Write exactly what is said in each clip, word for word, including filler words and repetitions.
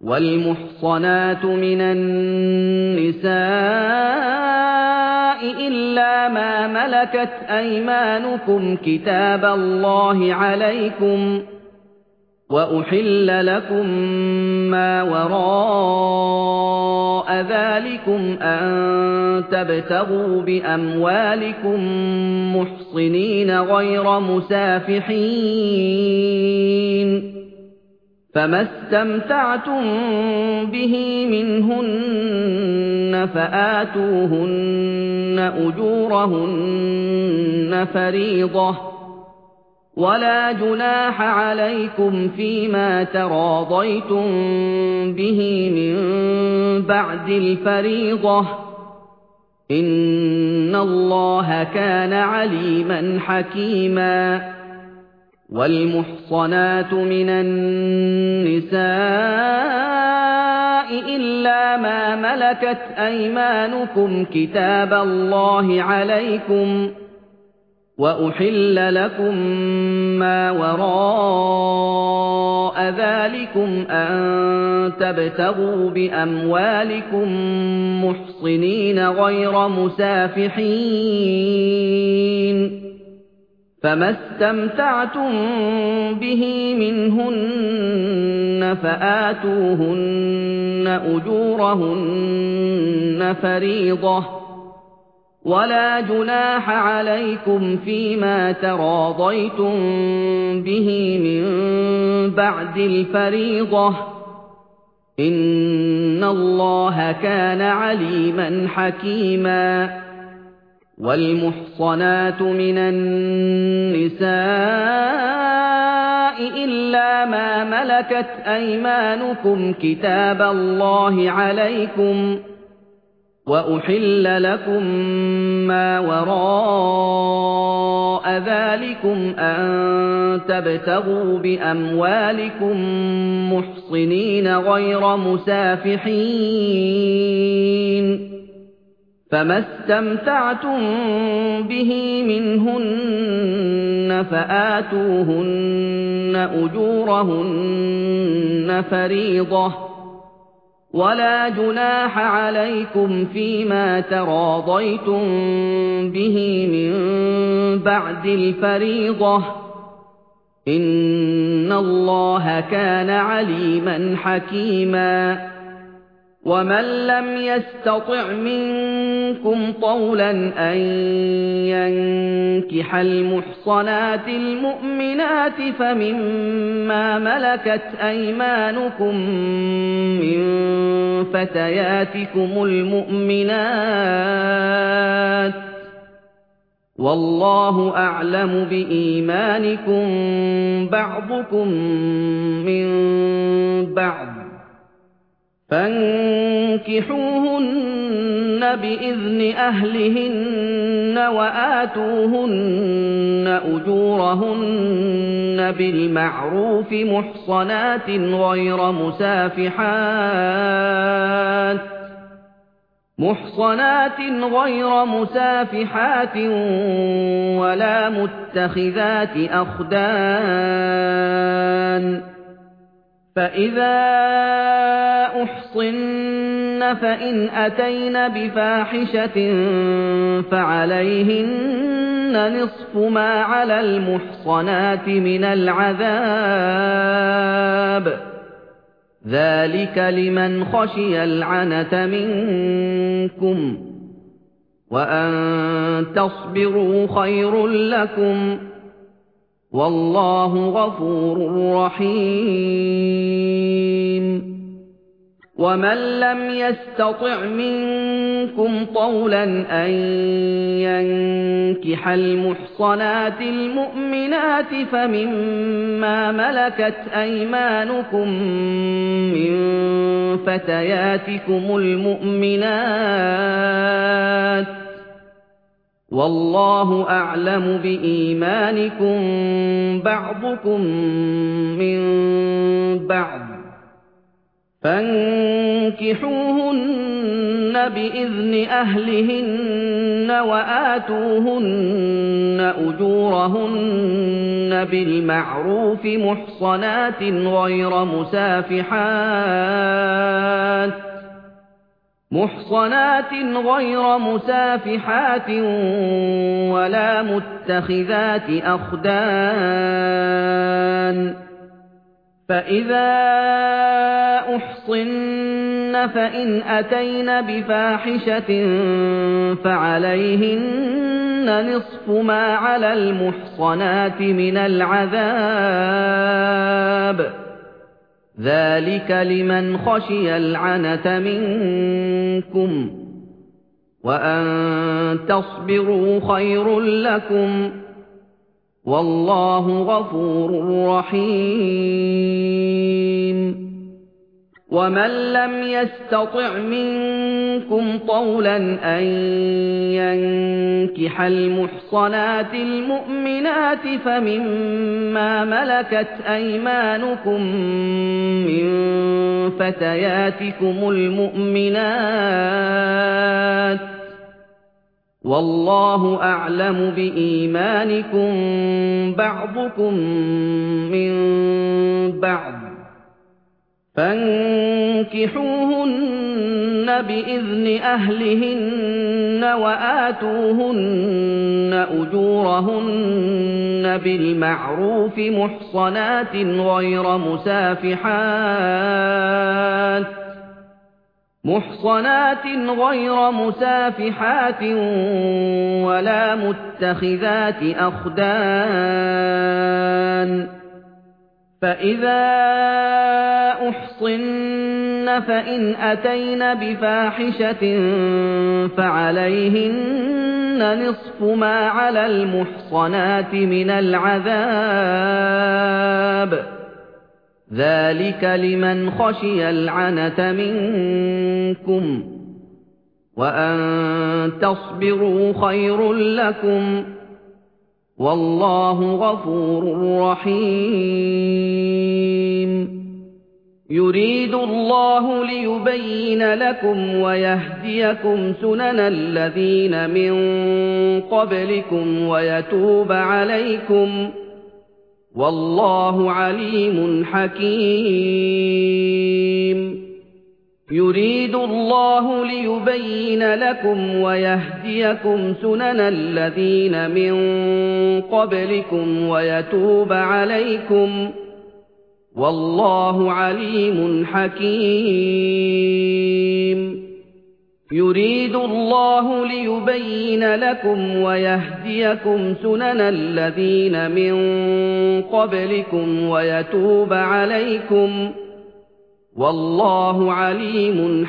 وَالْمُحْصَنَاتُ مِنَ النِّسَاءِ إِلَّا مَا مَلَكَتْ أَيْمَانُكُمْ كِتَابَ اللَّهِ عَلَيْكُمْ ۚ وَأُحِلَّ لَكُم مَّا وَرَاءَ ذَٰلِكُمْ أَن تَبْتَغُوا بِأَمْوَالِكُم مُّحْصِنِينَ غَيْرَ مُسَافِحِينَ ۚ فَمَا اسْتَمْتَعْتُم بِهِ مِنْهُنَّ فَآتُوهُنَّ أُجُورَهُنَّ فَرِيضَةً ۚ وَلَا جُنَاحَ عَلَيْكُمْ فِيمَا تَرَاضَيْتُم بِهِ مِن بَعْدِ الْفَرِيضَةِ ۚ إِنَّ اللَّهَ كَانَ عَلِيمًا حَكِيمًا. وَالْمُحْصَنَاتُ مِنَ النِّسَاءِ إِلَّا مَا مَلَكَتْ أَيْمَانُكُمْ كِتَابَ اللَّهِ عَلَيْكُمْ ۚ وَأُحِلَّ لَكُم مَّا وَرَاءَ ذَٰلِكُمْ أَن تَبْتَغُوا بِأَمْوَالِكُم مُّحْصِنِينَ غَيْرَ مُسَافِحِينَ ۚ فَمَا استمتعتم بِهِ مِنْهُنَّ فَآتُوهُنَّ أُجُورَهُنَّ فَرِيضَةً ۚ وَلَا جُنَاحَ عَلَيْكُمْ فِيمَا تَرَاضَيْتُم بِهِ مِن بَعْدِ الْفَرِيضَةِ ۚ إِنَّ اللَّهَ كَانَ عَلِيمًا حَكِيمًا. وَالْمُحْصَنَاتُ مِنَ النِّسَاءِ إِلَّا مَا مَلَكَتْ أَيْمَانُكُمْ كِتَابَ اللَّهِ عَلَيْكُمْ ۚ وَأُحِلَّ لَكُم مَّا وَرَاءَ ذَٰلِكُمْ أَن تَبْتَغُوا بِأَمْوَالِكُم مُّحْصِنِينَ غَيْرَ مُسَافِحِينَ ۚ فَمَا اسْتَمْتَعْتُم بِهِ مِنْهُنَّ فَآتُوهُنَّ أُجُورَهُنَّ فَرِيضَةً ۚ وَلَا جُنَاحَ عَلَيْكُمْ فِيمَا تَرَاضَيْتُم بِهِ مِن بَعْدِ الْفَرِيضَةِ ۚ إِنَّ اللَّهَ كَانَ عَلِيمًا حَكِيمًا. وَمَن لَّمْ يَسْتَطِعْ مِنكُمْ طَوْلًا أَن يَنكِحَ الْمُحْصَنَاتِ الْمُؤْمِنَاتِ فَمِمَّا مَلَكَتْ أَيْمَانُكُم مِّن فَتَيَاتِكُمُ الْمُؤْمِنَاتِ ۚ وَاللَّهُ أَعْلَمُ بِإِيمَانِكُم بَعْضُكُم مِّن بَعْضٍ ۚ فَانكِحُوهُنَّ بِإِذْنِ أَهْلِهِنَّ وَآتُوهُنَّ أُجُورَهُنَّ بِالْمَعْرُوفِ مُحْصَنَاتٍ غَيْرَ مُسَافِحَاتٍ مُحْصَنَاتٍ غَيْرَ مُسَافِحَاتٍ وَلَا مُتَّخِذَاتِ أَخْدَانٍ ۚ فَإِذَا أُحْصِنَّ فَإِنْ أَتَيْنَ بِفَاحِشَةٍ فَعَلَيْهِنَّ نِصْفُ مَا عَلَى الْمُحْصَنَاتِ مِنَ الْعَذَابِ ۚ ذَٰلِكَ لِمَنْ خَشِيَ الْعَنَتَ مِنكُمْ ۚ وَأَن تَصْبِرُوا خَيْرٌ لَّكُمْ ۗ وَاللَّهُ غَفُورٌ رَّحِيمٌ. وَمَن لَّمْ يَسْتَطِعْ مِنكُمْ طَوْلًا أَن يَنكِحَ الْمُحْصَنَاتِ الْمُؤْمِنَاتِ فَمِمَّا مَلَكَتْ أَيْمَانُكُم مِّن فَتَيَاتِكُمُ الْمُؤْمِنَاتِ ۚ وَاللَّهُ أَعْلَمُ بِإِيمَانِكُم بَعْضُكُم مِّن بَعْضٍ ۚ فَانكِحُوهُنَّ بِإِذْنِ أَهْلِهِنَّ وَآتُوهُنَّ أُجُورَهُنَّ بِالْمَعْرُوفِ مُحْصَنَاتٍ غَيْرَ مُسَافِحَاتٍ محصنات غير مسافحات ولا متخذات أخدان فإذا أحصن فإن أتين بفاحشة فعليهن نصف ما على المحصنات من العذاب ذلك لمن خشي العنة منكم وأن تصبروا خير لكم والله غفور رحيم ومن لم يستطع منكم طولا أن ينكح المحصنات المؤمنات فمما ملكت أيمانكم من فتياتكم المؤمنات والله أعلم بإيمانكم بعضكم من بعض فانكحوهن بإذن أهلهن وآتوهن أجورهن بالمعروف محصنات غير مسافحات محصنات غير مسافحات ولا متخذات أخدان فإذا أحصن فإن أتين بفاحشة فعليهن نصف ما على المحصنات من العذاب ذلك لمن خشي العنة منكم وأن تصبروا خير لكم والله غفور رحيم يريد الله ليبين لكم ويهديكم سنن الذين من قبلكم ويتوب عليكم والله عليم حكيم يريد الله ليبين لكم ويهديكم سنن الذين من قبلكم ويتوب عليكم والله عليم حكيم يريد الله ليبين لكم ويهديكم سنن الذين من قبلكم ويتوب عليكم والله عليم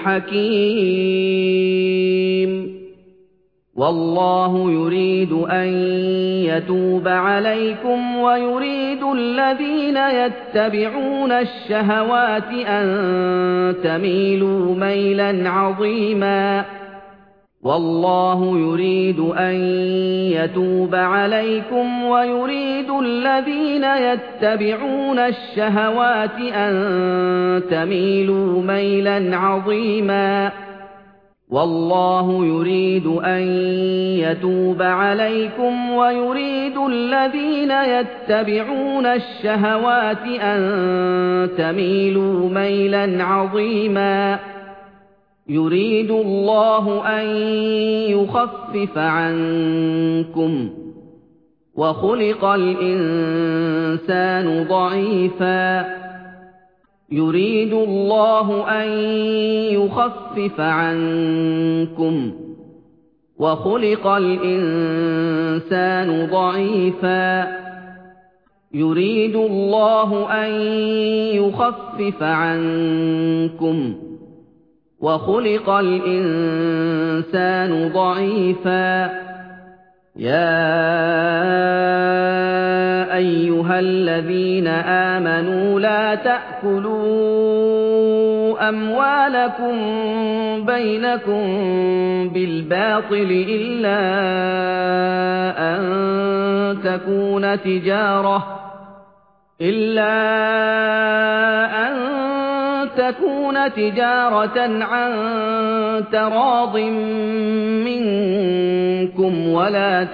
حكيم والله يريد أن يتوب عليكم ويريد الذين يتبعون الشهوات أن تميلوا ميلا عظيما والله يريد أن يتوب عليكم ويريد الذين يتبعون الشهوات أن تميلوا ميلا عظيما والله يريد أن يتوب عليكم ويريد الذين يتبعون الشهوات أن تميلوا ميلا عظيما يريد الله أن يخفف عنكم وخلق الإنسان ضعيفا يريد الله أن يخفف عنكم وخلق الإنسان ضعيفا يريد الله أن يخفف عنكم وخلق الإنسان ضعيفا يا أيها الذين آمنوا لا تأكلوا أموالكم بينكم بالباطل إلا أن تكون تجارة إلا أن تكون تجارة عن تراض منكم ولا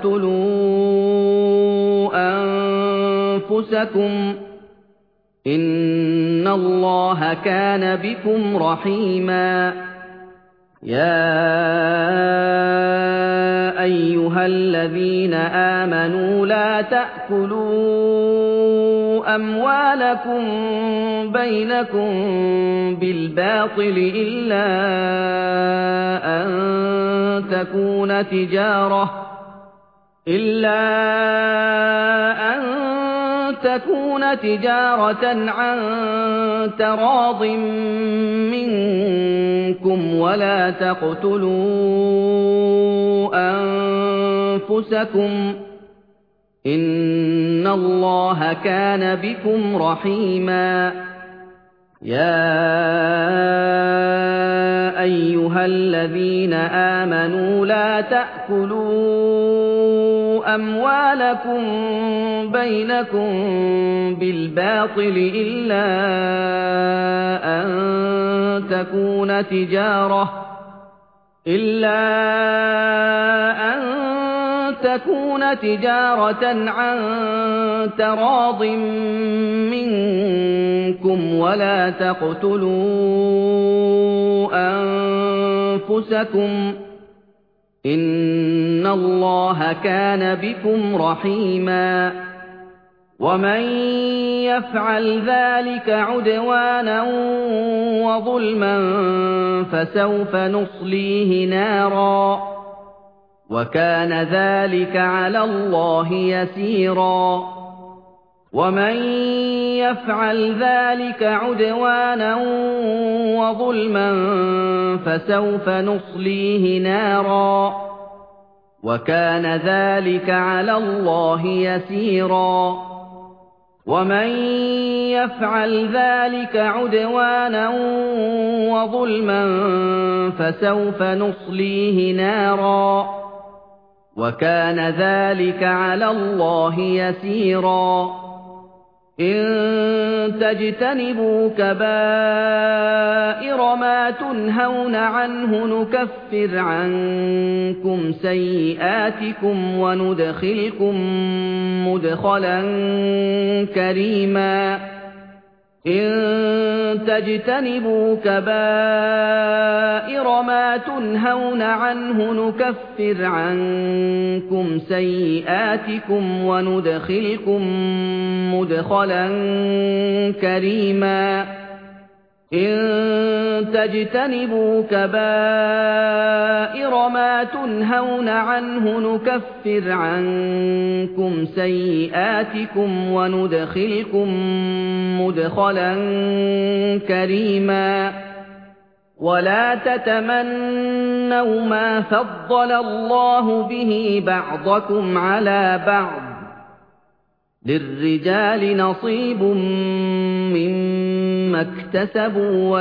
تقتلوا أنفسكم إن الله كان بكم رحيما يَا أَيُّهَا الَّذِينَ آمَنُوا لَا تَأْكُلُوا أَمْوَالَكُم بَيْنَكُم بِالْبَاطِلِ إِلَّا أَن تَكُونَ تِجَارَةً إِلَّا أَن تَكُونَ تِجَارَةً عَن تَرَاضٍ مِّنكُمْ وَلَا تَقْتُلُوا أَنفُسَكُمْ ۚ إِنَّ اللَّهَ كَانَ بِكُمْ رَحِيمًا يَا أَيُّهَا الَّذِينَ آمَنُوا لَا تَأْكُلُوا أَمْوَالَكُم بَيْنَكُم بِالْبَاطِلِ إِلَّا أَن تَكُونَ تِجَارَةً إِلَّا أَن تَكُونَ تِجَارَةً عَن تَرَاضٍ مِّنكُمْ وَلَا تَقْتُلُوا أَنفُسَكُمْ ۚ إِنَّ اللَّهَ كَانَ بِكُمْ رَحِيمًا وَمَن يَفْعَلْ ذَٰلِكَ عُدْوَانًا وَظُلْمًا فَسَوْفَ نُصْلِيهِ نَارًا ۚ وَكَانَ ذَٰلِكَ عَلَى اللَّهِ يَسِيرًا وَمَن يَفْعَلْ ذَٰلِكَ عُدْوَانًا وَظُلْمًا فَسَوْفَ نُصْلِيهِ نَارًا ۚ وَكَانَ ذَٰلِكَ عَلَى اللَّهِ يَسِيرًا وَمَن يَفْعَلْ ذَٰلِكَ عُدْوَانًا وَظُلْمًا فَسَوْفَ نُصْلِيهِ نَارًا ۚ وَكَانَ ذَٰلِكَ عَلَى اللَّهِ يَسِيرًا إِن تَجْتَنِبُوا كَبَائِرَ مَا تُنْهَوْنَ عَنْهُ نُكَفِّرْ عَنكُمْ سَيِّئَاتِكُمْ وَنُدْخِلْكُم مُّدْخَلًا كَرِيمًا إِن تَجْتَنِبُوا كَبَائِرَ مَا تُنْهَوْنَ عَنْهُ نُكَفِّرْ عَنكُمْ سَيِّئَاتِكُمْ وَنُدْخِلْكُم مُّدْخَلًا كَرِيمًا إِن تَجْتَنِبُوا كَبَائِرَ مَا تُنْهَوْنَ عَنْهُ نُكَفِّرْ عَنكُمْ سَيِّئَاتِكُمْ وَنُدْخِلْكُم مُّدْخَلًا كَرِيمًا وَلَا تَتَمَنَّوْا مَا فَضَّلَ اللَّهُ بِهِ بَعْضَكُمْ عَلَىٰ بَعْضٍ ۚ لِّلرِّجَالِ نَصِيبٌ مِّمَّا اكْتَسَبُوا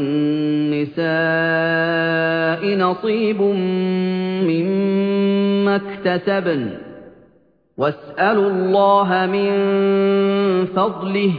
وَلِلنِّسَاءِ نَصِيبٌ مِّمَّا اكْتَسَبْنَ ۚ وَاسْأَلُوا اللَّهَ مِن فَضْلِهِ ۗ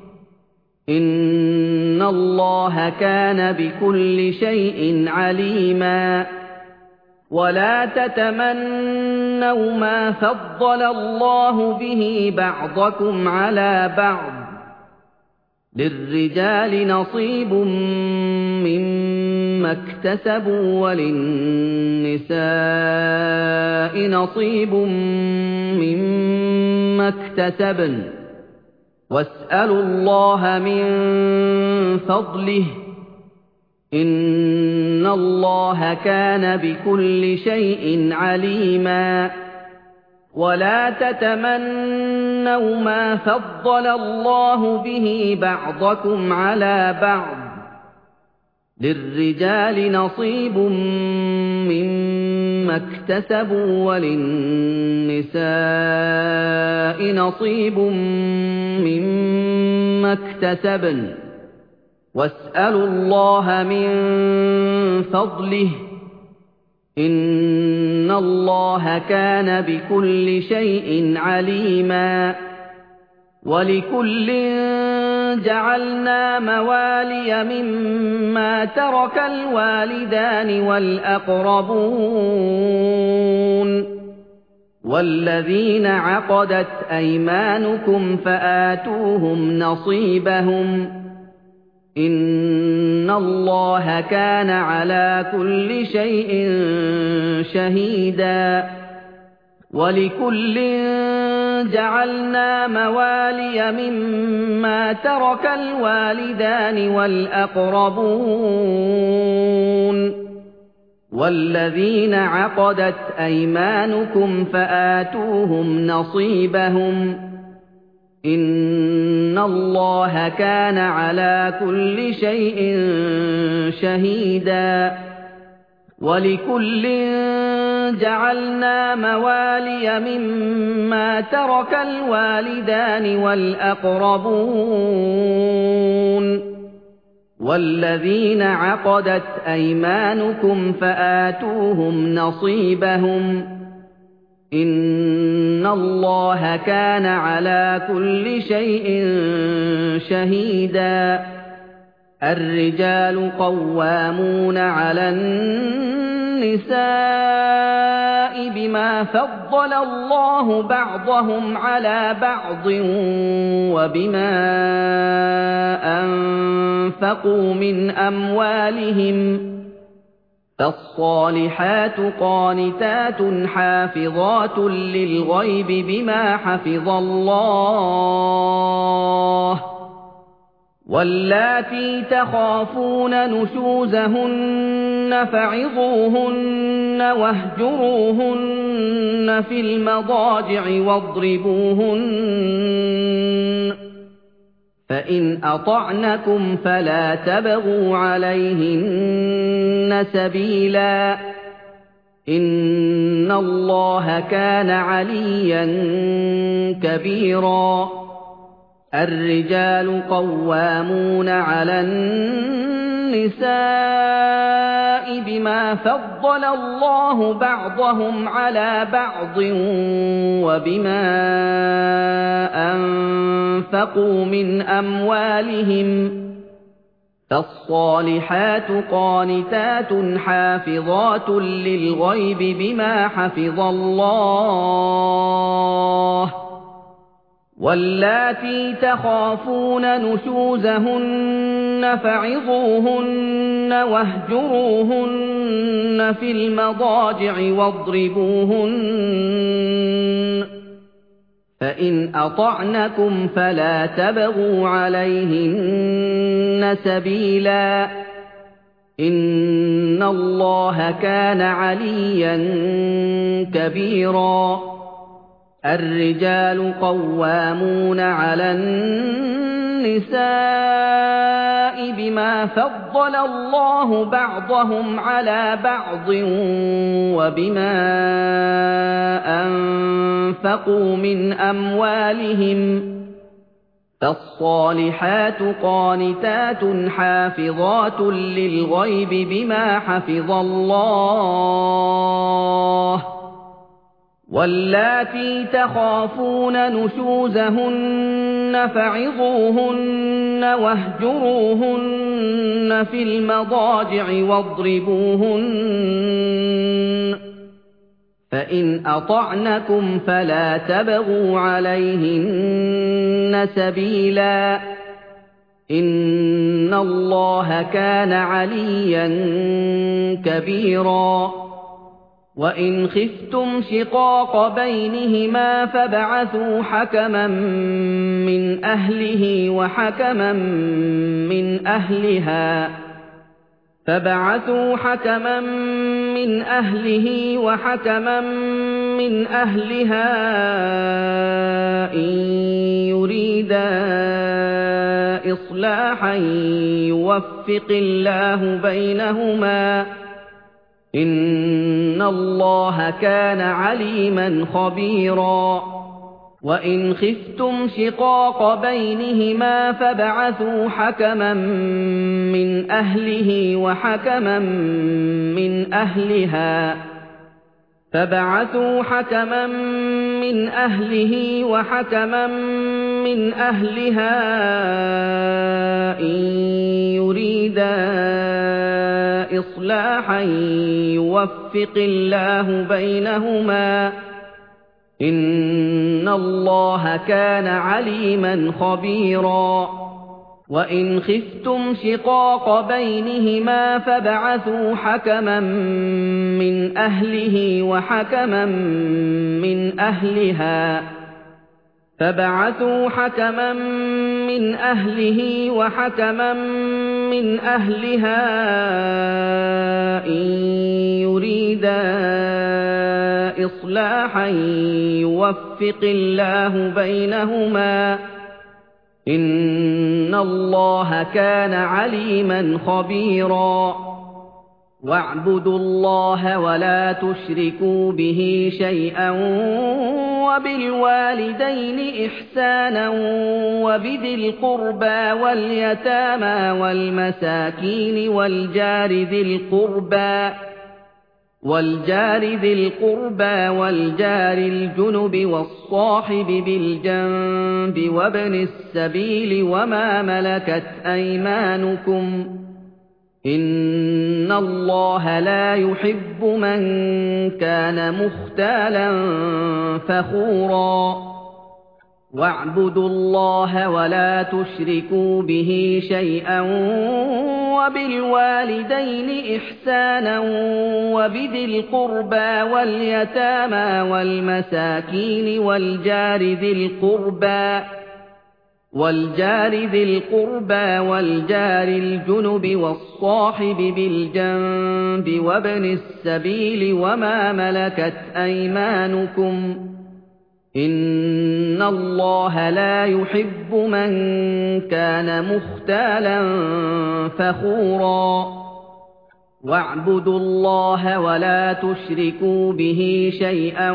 إِنَّ اللَّهَ كَانَ بِكُلِّ شَيْءٍ عَلِيمًا وَلَا تَتَمَنَّوْا مَا فَضَّلَ اللَّهُ بِهِ بَعْضَكُمْ عَلَىٰ بَعْضٍ ۚ لِّلرِّجَالِ نَصِيبٌ مِّمَّا اكْتَسَبُوا وَلِلنِّسَاءِ نَصِيبٌ مِّمَّا اكْتَسَبْنَ ۚ وَاسْأَلُوا اللَّهَ مِن فَضْلِهِ ۗ إِنَّ اللَّهَ كَانَ بِكُلِّ شَيْءٍ عَلِيمًا وَلَا تَتَمَنَّوْا مَا فَضَّلَ اللَّهُ بِهِ بَعْضَكُمْ عَلَىٰ بَعْضٍ ۚ لِّلرِّجَالِ نَصِيبٌ مِّمَّا اكْتَسَبُوا وَلِلنِّسَاءِ نَصِيبٌ مِّمَّا اكْتَسَبْنَ ۚ وَاسْأَلُوا اللَّهَ مِن فَضْلِهِ ۗ إِنَّ اللَّهَ كَانَ بِكُلِّ شَيْءٍ عَلِيمًا وَلِكُلٍّ جَعَلْنَا مَوَالِيَ مِمَّا تَرَكَ الْوَالِدَانِ وَالْأَقْرَبُونَ وَالَّذِينَ عَقَدَتْ أَيْمَانُكُمْ فَآتُوهُمْ نَصِيبَهُمْ ۖ إِنَّ اللَّهَ كَانَ عَلَى كُلِّ شَيْءٍ شَهِيدًا وَلِكُلٍّ جَعَلْنَا مَوَالِيَ مِمَّا تَرَكَ الْوَالِدَانِ وَالْأَقْرَبُونَ وَالَّذِينَ عَقَدَتْ أَيْمَانُكُمْ فَآتُوهُمْ نَصِيبَهُمْ إِنَّ اللَّهَ كَانَ عَلَى كُلِّ شَيْءٍ شَهِيدًا وَلِكُلٍّ جَعَلْنَا مَوَالِيَ مِمَّا تَرَكَ الْوَالِدَانِ وَالْأَقْرَبُونَ وَالَّذِينَ عَقَدَتْ أَيْمَانُكُمْ فَآتُوهُمْ نَصِيبَهُمْ إِنَّ اللَّهَ كَانَ عَلَى كُلِّ شَيْءٍ شَهِيدًا الرِّجَالُ قَوَّامُونَ عَلَى النِّسَاءِ بِمَا فَضَّلَ اللَّهُ بَعْضَهُمْ عَلَى بَعْضٍ وَبِمَا أَنفَقُوا مِنْ أَمْوَالِهِمْ فَالصَّالِحَاتُ قَانِتَاتٌ حَافِظَاتٌ لِّلْغَيْبِ بِمَا حَفِظَ اللَّهُ وَاللَّاتِي تَخَافُونَ نُشُوزَهُنَّ فَعِظُوهُنَّ وَاهْجُرُوهُنَّ فِي الْمَضَاجِعِ وَاضْرِبُوهُنَّ فَإِنْ أَطَعْنَكُمْ فَلَا تَبْغُوا عَلَيْهِنَّ سَبِيلًا إِنَّ اللَّهَ كَانَ عَلِيًّا كَبِيرًا الرِّجَالُ قَوَّامُونَ عَلَى النِّسَاءِ بِمَا فَضَّلَ اللَّهُ بَعْضَهُمْ عَلَى بَعْضٍ وَبِمَا أَنفَقُوا مِنْ أَمْوَالِهِمْ فَالصَّالِحَاتُ قَانِتَاتٌ حَافِظَاتٌ لِّلْغَيْبِ بِمَا حَفِظَ اللَّهُ وَاللَّاتِي تَخَافُونَ نُشُوزَهُنَّ فَعِظُوهُنَّ وَاهْجُرُوهُنَّ فِي الْمَضَاجِعِ وَاضْرِبُوهُنَّ فَإِنْ أَطَعْنَكُمْ فَلَا تَبْغُوا عَلَيْهِنَّ سَبِيلًا إِنَّ اللَّهَ كَانَ عَلِيًّا كَبِيرًا الرِّجَالُ قَوَّامُونَ عَلَى النِّسَاءِ بِمَا فَضَّلَ اللَّهُ بَعْضَهُمْ عَلَى بَعْضٍ وَبِمَا أَنفَقُوا مِنْ أَمْوَالِهِمْ فَالصَّالِحَاتُ قَانِتَاتٌ حَافِظَاتٌ لِّلْغَيْبِ بِمَا حَفِظَ اللَّهُ وَاللَّاتِي تَخَافُونَ نُشُوزَهُنَّ فَعِظُوهُنَّ وَاهْجُرُوهُنَّ فِي الْمَضَاجِعِ وَاضْرِبُوهُنَّ فَإِنْ أَطَعْنَكُمْ فَلَا تَبْغُوا عَلَيْهِنَّ سَبِيلًا إِنَّ اللَّهَ كَانَ عَلِيًّا كَبِيرًا وَإِنْ خِفْتُمْ شِقَاقَ بَيْنِهِمَا فَابْعَثُوا حَكَمًا مِّنْ أَهْلِهِ وَحَكَمًا مِّنْ أَهْلِهَا فَابْعَثُوا حَكَمًا مِّنْ أَهْلِهِ وَحَكَمًا مِّنْ أَهْلِهَا إِن يُرِيدَا إِصْلَاحًا يُوَفِّقِ اللَّهُ بَيْنَهُمَا إِنَّ اللَّهَ كَانَ عَلِيمًا خَبِيرًا وَإِنْ خِفْتُمْ شِقَاقَ بَيْنِهِمَا فَابْعَثُوا حَكَمًا مِّنْ أَهْلِهِ وَحَكَمًا مِّنْ أَهْلِهَا فَابْعَثُوا حَكَمًا مِّنْ أَهْلِهِ وَحَكَمًا مِّنْ أَهْلِهَا إِن يُرِيدَا إِصْلَاحًا يُوَفِّقِ اللَّهُ بَيْنَهُمَا إِنَّ اللَّهَ كَانَ عَلِيمًا خَبِيرًا وَإِنْ خِفْتُمْ شِقَاقَ بَيْنِهِمَا فَابْعَثُوا حَكَمًا مِّنْ أَهْلِهِ وَحَكَمًا مِّنْ أَهْلِهَا فَابْعَثُوا حَكَمًا مِّنْ أَهْلِهِ وَحَكَمًا مِّنْ أَهْلِهَا إِن يُرِيدَا إِصْلَاحًا يُوَفِّقِ اللَّهُ بَيْنَهُمَا إِنَّ اللَّهَ كَانَ عَلِيمًا خَبِيرًا وَاعْبُدُوا اللَّهَ وَلَا تُشْرِكُوا بِهِ شَيْئًا وَبِالْوَالِدَيْنِ إِحْسَانًا وَبِذِي الْقُرْبَىٰ وَالْيَتَامَىٰ وَالْمَسَاكِينِ وَالْجَارِ ذِي الْقُرْبَىٰ والجار ذي القربى والجار الجنب والصاحب بالجنب وابن السبيل وما ملكت أيمانكم إن الله لا يحب من كان مختالا فخورا واعبدوا الله ولا تشركوا به شيئا وبالوالدين إحسانا وبذي القربى واليتامى والمساكين والجار ذي القربى والجار ذي القربى والجار الجنب والصاحب بالجنب وابن السبيل وما ملكت أيمانكم إن الله لا يحب من كان مختالا فخورا واعبدوا الله ولا تشركوا به شيئا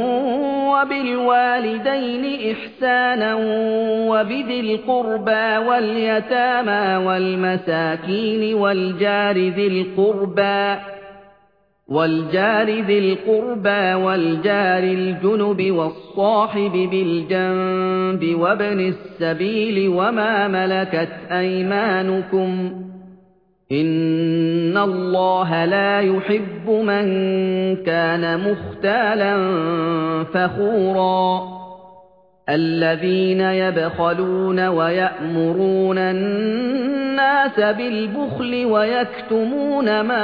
وبالوالدين إحسانا وبذي القربى واليتامى والمساكين والجار ذي القربى والجار ذي القربى والجار الجنب والصاحب بالجنب وابن السبيل وما ملكت أيمانكم إن الله لا يحب من كان مختالا فخورا الذين يبخلون ويأمرون الناس بالبخل ويكتمون ما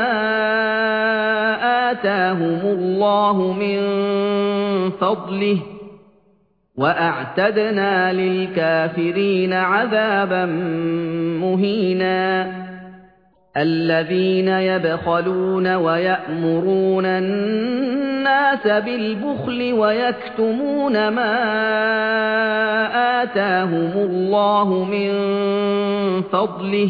آتاهم الله من فضله وأعتدنا للكافرين عذابا مهينا الذين يبخلون ويأمرون الناس بالبخل ويكتمون ما آتاهم الله من فضله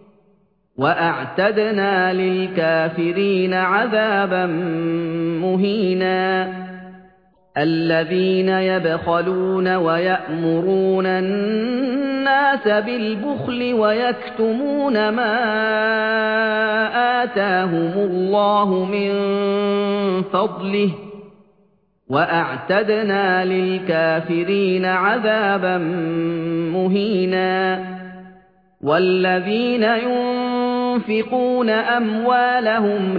وأعتدنا للكافرين عذابا مهينا الذين يبخلون ويأمرون الناس بالبخل ويكتمون ما آتاهم الله من فضله وأعتدنا للكافرين عذابا مهينا والذين ينفقون أموالهم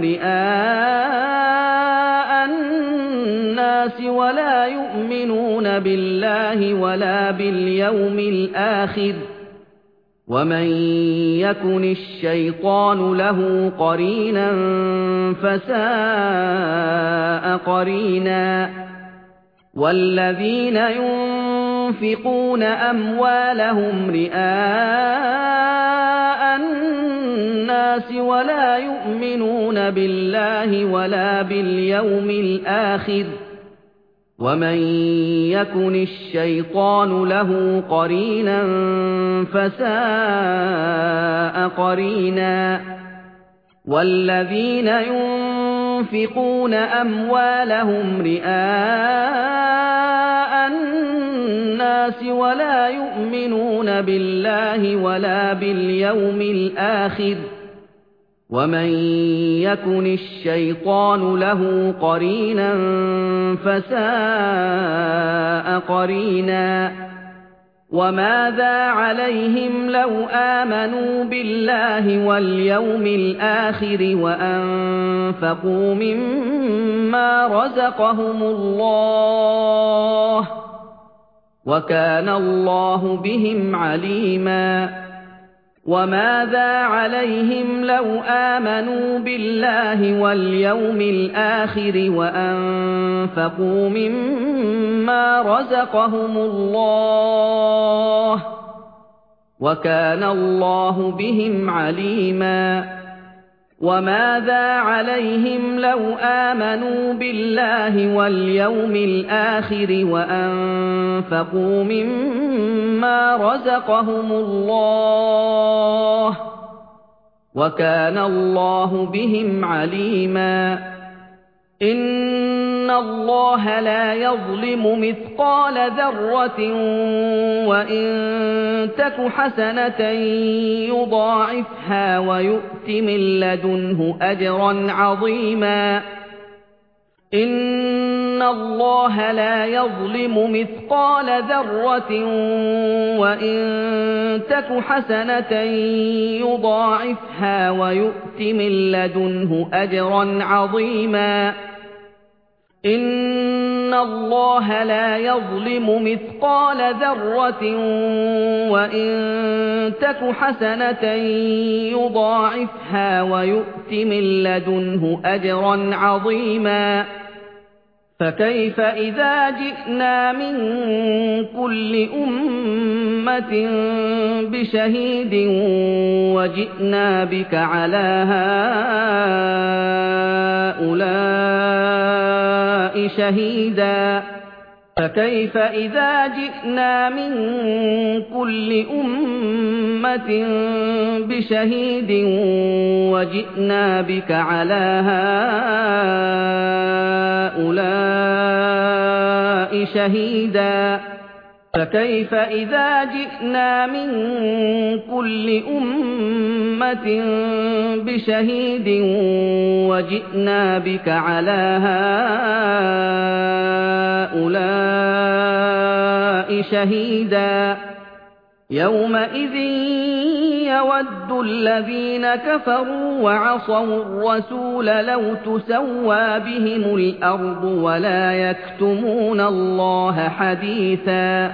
رئاء الناس ولا يؤمنون بالله ولا باليوم الآخر ومن يكن الشيطان له قرينا فساء قرينا والذين ينفقون أموالهم رئاء الناس ولا يؤمنون بالله ولا باليوم الآخر ومن يكن الشيطان له قرينا فساء قرينا والذين ينفقون أموالهم رئاء الناس ولا يؤمنون بالله ولا باليوم الآخر ومن يكن الشيطان له قرينا فساء قرينا وماذا عليهم لو آمنوا بالله واليوم الآخر وأنفقوا مما رزقهم الله وكان الله بهم عليما وماذا عليهم لو آمنوا بالله واليوم الآخر وأنفقوا مما رزقهم الله وكان الله بهم عليما وماذا عليهم لو آمنوا بالله واليوم الآخر وأنفقوا مما رزقهم الله وكان الله بهم عليما إن الله لا يظلم مثقال ذرة وإن تك حسنة يضاعفها ويؤت من لدنه أجرا عظيما إن الله لا يظلم مثقال ذرة وإن تك حسنة يضاعفها ويؤت من لدنه أجرا عظيما إن الله لا يظلم مثقال ذرة وإن تك حسنة يضاعفها ويؤت من لدنه أجرا عظيما فكيف إذا جئنا من كل أمة بشهيد وجئنا بك على هؤلاء شهيدا فكيف إذا جئنا من كل أمة بشهيد وجئنا بك على هؤلاء شهيدا فكيف إذا جئنا من كل أمة بشهيد وجئنا بك على هؤلاء شهيدا يومئذ يود الذين كفروا وعصوا الرسول لو تسوى بهم الأرض ولا يكتمون الله حديثا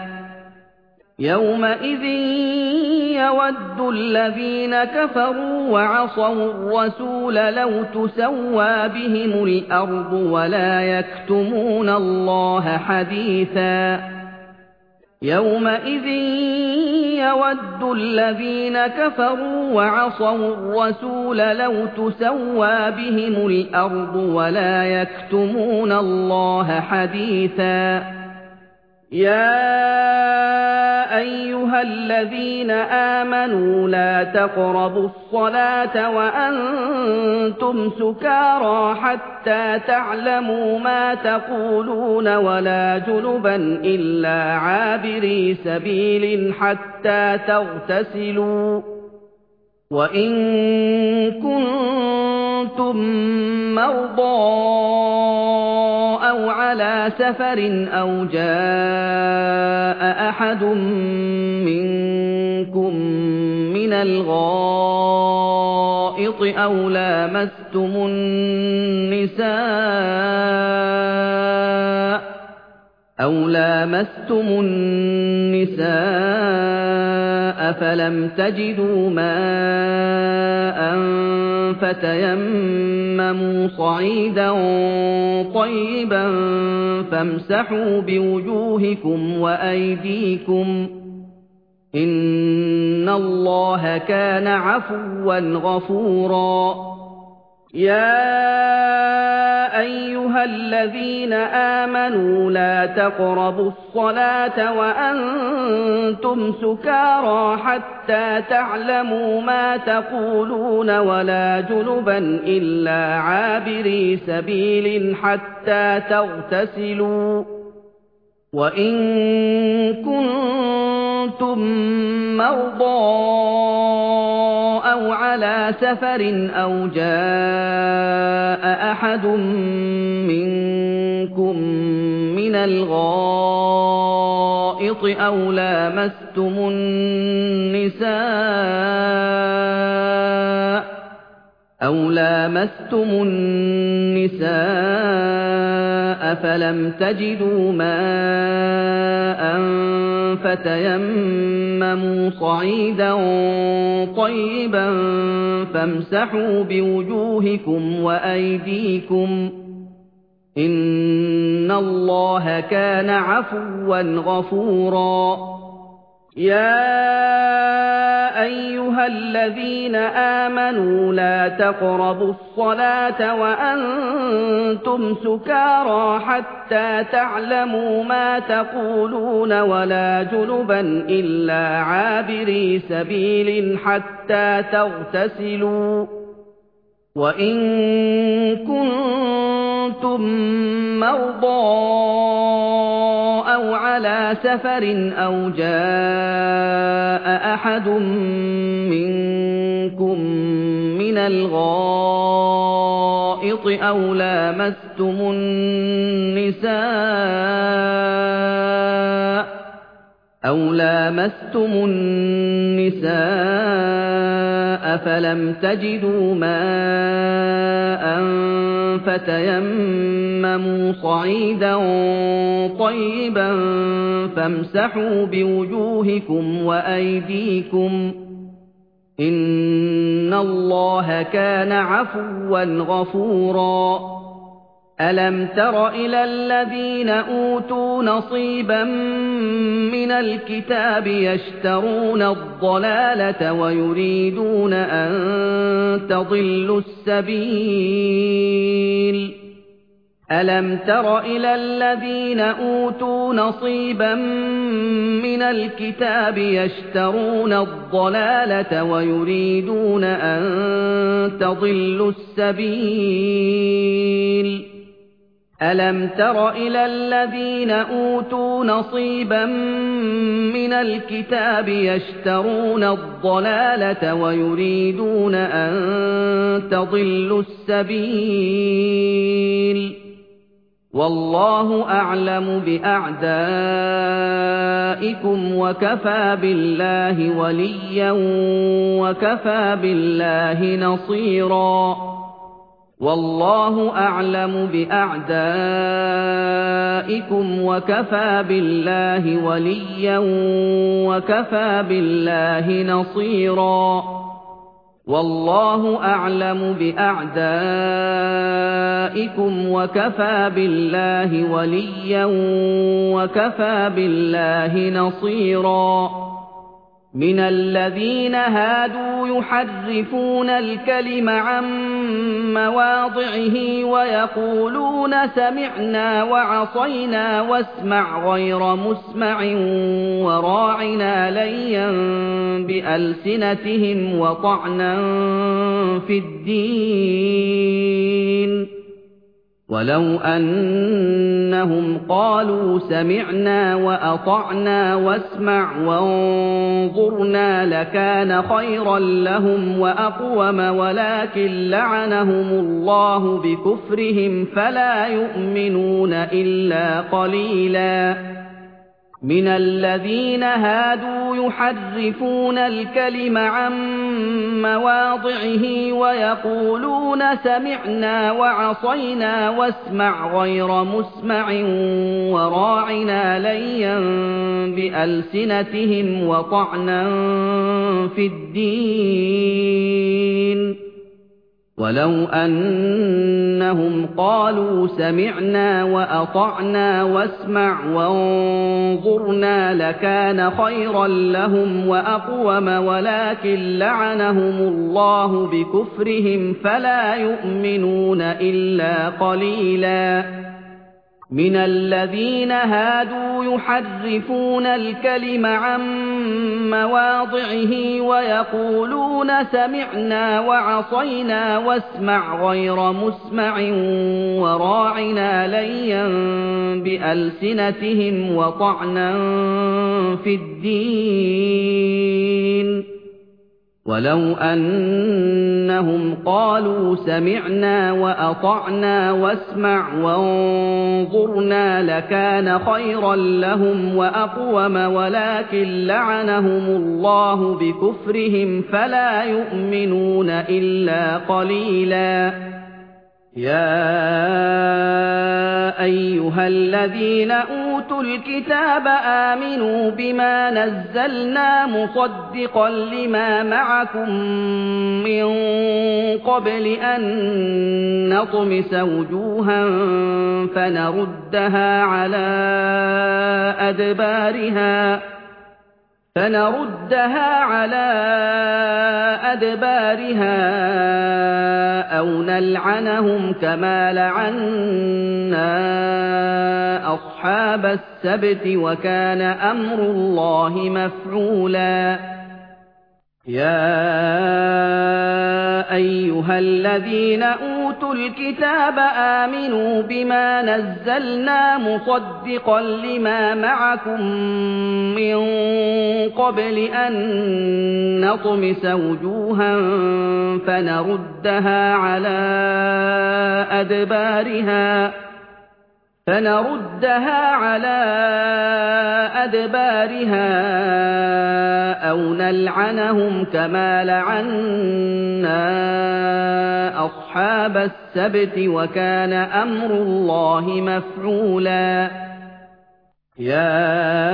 يومئذ يود الذين كفروا وعصوا الرسول لو تسوى بهم الأرض ولا يكتمون الله حديثا يومئذ يود الذين كفروا وعصوا الرسول لو تسوى بهم الأرض ولا يكتمون الله حديثا يا أيها الذين آمنوا لا تقربوا الصلاة وأنتم سكارى حتى تعلموا ما تقولون ولا جنبا إلا عابري سبيل حتى تغتسلوا وإن كنتم مرضى أو على سفر أو جاء أحد منكم من الغائط أو لامستم النساء أو لامستم النساء فلم تجدوا ماء فتيمموا صعيدا طيبا فامسحوا بوجوهكم وأيديكم إن الله كان عفوا غفورا يا أيها الذين آمنوا لا تقربوا الصلاة وأنتم سكارى حتى تعلموا ما تقولون ولا جنبا إلا عابري سبيل حتى تغتسلوا وإن كنتم مرضى أو على سفر أو جاء أحد منكم من الغائط أو لامستم النساء أَوْ لَامَسْتُمُ النِّسَاءَ فَلَمْ تَجِدُوا مَاءً فَتَيَمَّمُوا صَعِيدًا طَيِّبًا فَامْسَحُوا بِوُجُوهِكُمْ وَأَيْدِيكُمْ ۗ إِنَّ اللَّهَ كَانَ عَفُوًّا غَفُورًا. يَا أَيُّهَا الَّذِينَ آمَنُوا لَا تَقْرَبُوا الصَّلَاةَ وَأَنتُمْ سُكَارَىٰ حَتَّىٰ تَعْلَمُوا مَا تَقُولُونَ وَلَا جُنُبًا إِلَّا عَابِرِي سَبِيلٍ حَتَّىٰ تَغْتَسِلُوا ۚ وَإِن كُنتُم مَّرْضَىٰ أَوْ عَلَىٰ سَفَرٍ أَوْ جَاءَ أَحَدٌ مِّنكُم مِّنَ الْغَائِطِ أَوْ لَامَسْتُمُ النِّسَاءَ أَوْ لَامَسْتُمُ النِّسَاءَ فَلَمْ تَجِدُوا مَاءً فَتَيَمَّمُوا صَعِيدًا طَيِّبًا فَامْسَحُوا بِوُجُوهِكُمْ وَأَيْدِيكُمْ ۗ إِنَّ اللَّهَ كَانَ عَفُوًّا غَفُورًا. أَلَمْ تَرَ إِلَى الَّذِينَ أُوتُوا نَصِيبًا مِّنَ الْكِتَابِ يَشْتَرُونَ الضَّلَالَةَ وَيُرِيدُونَ أَن تَضِلُّوا السَّبِيلَ. أَلَمْ تَرَ إِلَى الَّذِينَ أُوتُوا نَصِيبًا مِّنَ الْكِتَابِ يَشْتَرُونَ الضَّلَالَةَ وَيُرِيدُونَ أَن تَضِلُّوا السَّبِيلَ. أَلَمْ تَرَ إِلَى الَّذِينَ أُوتُوا نَصِيبًا مِّنَ الْكِتَابِ يَشْتَرُونَ الضَّلَالَةَ وَيُرِيدُونَ أَن تَضِلُّوا السَّبِيلَ. وَاللَّهُ أَعْلَمُ بِأَعْدَائِكُمْ وَكَفَىٰ بِاللَّهِ وَلِيًّا وَكَفَىٰ بِاللَّهِ نَصِيرًا. وَاللَّهُ أَعْلَمُ بِأَعْدَائِكُمْ وَكَفَىٰ بِاللَّهِ وَلِيًّا وَكَفَىٰ بِاللَّهِ نَصِيرًا. وَاللَّهُ أَعْلَمُ بِأَعْدَائِكُمْ وَكَفَىٰ بِاللَّهِ وَلِيًّا وَكَفَىٰ بِاللَّهِ نَصِيرًا. مِنَ الَّذِينَ هَادُوا يُحَرِّفُونَ الْكَلِمَ عَن مَّوَاضِعِهِ وَيَقُولُونَ سَمِعْنَا وَعَصَيْنَا وَاسْمَعْ غَيْرَ مُسْمَعٍ وَرَاعِنَا لَيًّا بِأَلْسِنَتِهِمْ وَطَعْنًا فِي الدِّينِ. وَلَوْ أَنَّهُمْ قَالُوا سَمِعْنَا وَأَطَعْنَا وَاسْمَعْ وَانظُرْنَا لَكَانَ خَيْرًا لَّهُمْ وَأَقْوَمَ وَلَٰكِن لَّعَنَهُمُ اللَّهُ بِكُفْرِهِمْ فَلَا يُؤْمِنُونَ إِلَّا قَلِيلًا. مِنَ الَّذِينَ هَادُوا يُحَرِّفُونَ الْكَلِمَ عَن مَّوَاضِعِهِ وَيَقُولُونَ سَمِعْنَا وَعَصَيْنَا وَاسْمَعْ غَيْرَ مُسْمَعٍ وَرَاعِنَا لَيًّا بِأَلْسِنَتِهِمْ وَطَعْنًا فِي الدِّينِ. وَلَوْ أَنَّهُمْ قَالُوا سَمِعْنَا وَأَطَعْنَا وَاسْمَعْ غَيْرَ مُسْمَعٍ وَرَاعِنَا لَيًّا بِأَلْسِنَتِهِمْ وَطَعْنًا وَلَوْ أَنَّهُمْ قَالُوا سَمِعْنَا وَأَطَعْنَا وَاسْمَعْ وَانظُرْنَا لَكَانَ خَيْرًا لَّهُمْ وَأَقْوَمَ وَلَٰكِن لَّعَنَهُمُ اللَّهُ بِكُفْرِهِمْ فَلَا يُؤْمِنُونَ إِلَّا قَلِيلًا. مِنَ الَّذِينَ هَادُوا يُحَرِّفُونَ الْكَلِمَ عَن مَّوَاضِعِهِ وَيَقُولُونَ سَمِعْنَا وَعَصَيْنَا وَاسْمَعْ غَيْرَ مُسْمَعٍ وَرَاعِنَا لَيًّا بِأَلْسِنَتِهِمْ وَطَعْنًا فِي الدِّينِ. وَلَوْ أَنَّهُمْ قَالُوا سَمِعْنَا وَأَطَعْنَا وَاسْمَعْ وَانظُرْنَا لَكَانَ خَيْرًا لَّهُمْ وَأَقْوَمَ وَلَٰكِن لَّعَنَهُمُ اللَّهُ بِكُفْرِهِمْ فَلَا يُؤْمِنُونَ إِلَّا قَلِيلًا. يَا أَيُّهَا الَّذِينَ أُوتُوا الْكِتَابَ آمِنُوا بِمَا نَزَّلْنَا مُصَدِّقًا لِّمَا مَعَكُم مِّن قَبْلِ أَن نَّطْمِسَ وُجُوهًا فَنَرُدَّهَا عَلَىٰ أَدْبَارِهَا فَنَرُدَّهَا عَلَىٰ أَدْبَارِهَا أَوْ نَلْعَنَهُمْ كَمَا لَعَنَّا أَصْحَابَ السَّبْتِ وَكَانَ أَمْرُ اللَّهِ مَفْعُولًا. يَا أَيُّهَا الَّذِينَ أُوتُوا الْكِتَابَ آمِنُوا بِمَا نَزَّلْنَا مُصَدِّقًا لِّمَا مَعَكُم مِّن قَبْلِ أَن نَّطْمِسَ وُجُوهًا فَنَرُدَّهَا عَلَىٰ أَدْبَارِهَا فَنَرُدَّهَا عَلَىٰ أَدْبَارِهَا أَوْ نَلْعَنَهُمْ كَمَا لَعَنَّا أَصْحَابَ السَّبْتِ وَكَانَ أَمْرُ اللَّهِ مَفْعُولًا. يَا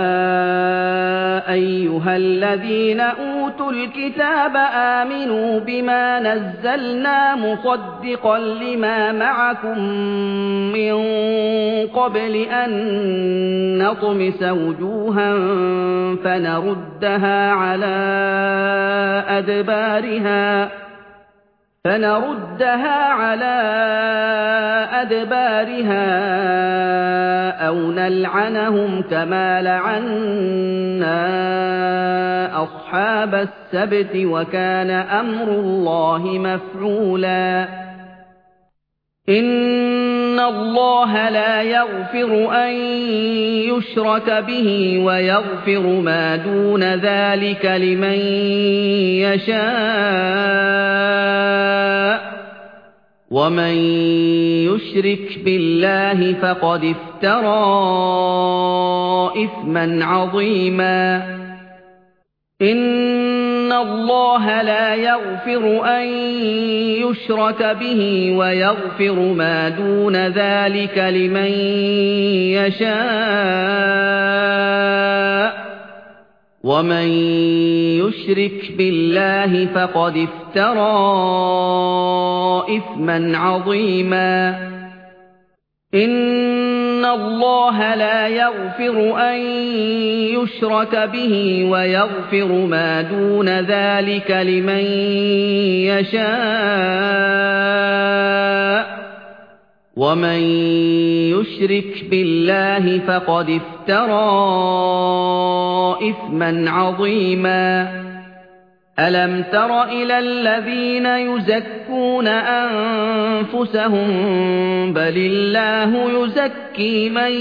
أَيُّهَا الَّذِينَ أُوتُوا الْكِتَابَ آمِنُوا بِمَا نَزَّلْنَا مُصَدِّقًا لِّمَا مَعَكُم مِّن قَبْلِ أَن نَّطْمِسَ وُجُوهًا فَنَرُدَّهَا عَلَىٰ أَدْبَارِهَا فَنَرُدَّهَا عَلَىٰ أَدْبَارِهَا أَوْ نَلْعَنَهُمْ كَمَا لَعَنَّا أَصْحَابَ السَّبْتِ وَكَانَ أَمْرُ اللَّهِ مَفْعُولًا. إِنَّ اللَّهَ لَا يَغْفِرُ أَن يُشْرَكَ بِهِ وَيَغْفِرُ مَا دُونَ ذَٰلِكَ لِمَن يَشَاءُ ۚ وَمَن يُشْرِكْ بِاللَّهِ فَقَدِ افْتَرَىٰ إِثْمًا عَظِيمًا. إِنَّ اللَّهَ لَا يَغْفِرُ أَن يُشْرَكَ بِهِ وَيَغْفِرُ مَا دُونَ ذَٰلِكَ لِمَن يَشَاءُ ۚ وَمَن يُشْرِكْ بِاللَّهِ فَقَدِ افْتَرَىٰ إِثْمًا عَظِيمًا. إِنَّ اللَّهَ لَا يَغْفِرُ أَن يُشْرَكَ بِهِ وَيَغْفِرُ مَا دُونَ ذَٰلِكَ لِمَن يَشَاءُ ۚ وَمَن يُشْرِكْ بِاللَّهِ فَقَدِ افْتَرَىٰ إِثْمًا عَظِيمًا. أَلَمْ تَرَ إِلَى الَّذِينَ يُزَكُّونَ أَنفُسَهُم بَلِ اللَّهُ يُزَكِّي مَن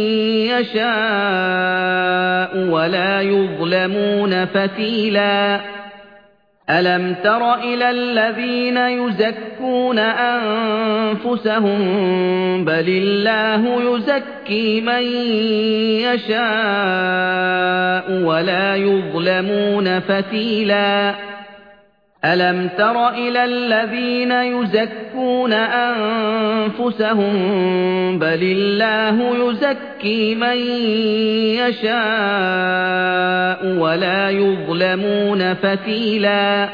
يَشَاءُ وَلَا يُظْلَمُونَ فَتِيلًا. أَلَمْ تَرَ إِلَى الَّذِينَ يُزَكُّونَ أَنفُسَهُم بَلِ اللَّهُ يُزَكِّي مَن يَشَاءُ وَلَا يُظْلَمُونَ فَتِيلًا. أَلَمْ تَرَ إِلَى الَّذِينَ يُزَكُّونَ أَنفُسَهُم بَلِ اللَّهُ يُزَكِّي مَن يَشَاءُ وَلَا يُظْلَمُونَ فَتِيلًا.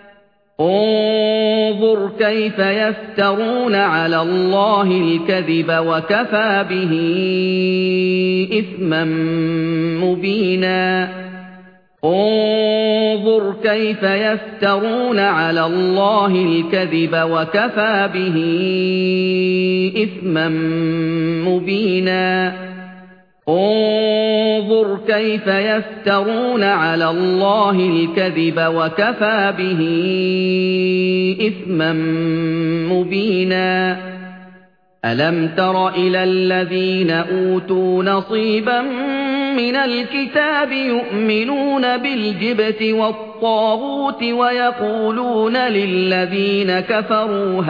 انظُرْ كَيْفَ يَفْتَرُونَ عَلَى اللَّهِ الْكَذِبَ وَكَفَىٰ بِهِ إِثْمًا مُّبِينًا. انظُرْ كَيْفَ يَفْتَرُونَ عَلَى اللَّهِ الْكَذِبَ وَكَفَىٰ بِهِ إِثْمًا مُّبِينًا. انظُرْ كَيْفَ يَفْتَرُونَ عَلَى اللَّهِ الْكَذِبَ وَكَفَىٰ بِهِ إِثْمًا مُّبِينًا. أَلَمْ تَرَ إِلَى الَّذِينَ أُوتُوا نَصِيبًا مِّنَ الْكِتَابِ يُؤْمِنُونَ بِالْجِبْتِ وَالطَّاغُوتِ وَالطَّاغُوتِ وَيَقُولُونَ لِلَّذِينَ كَفَرُوا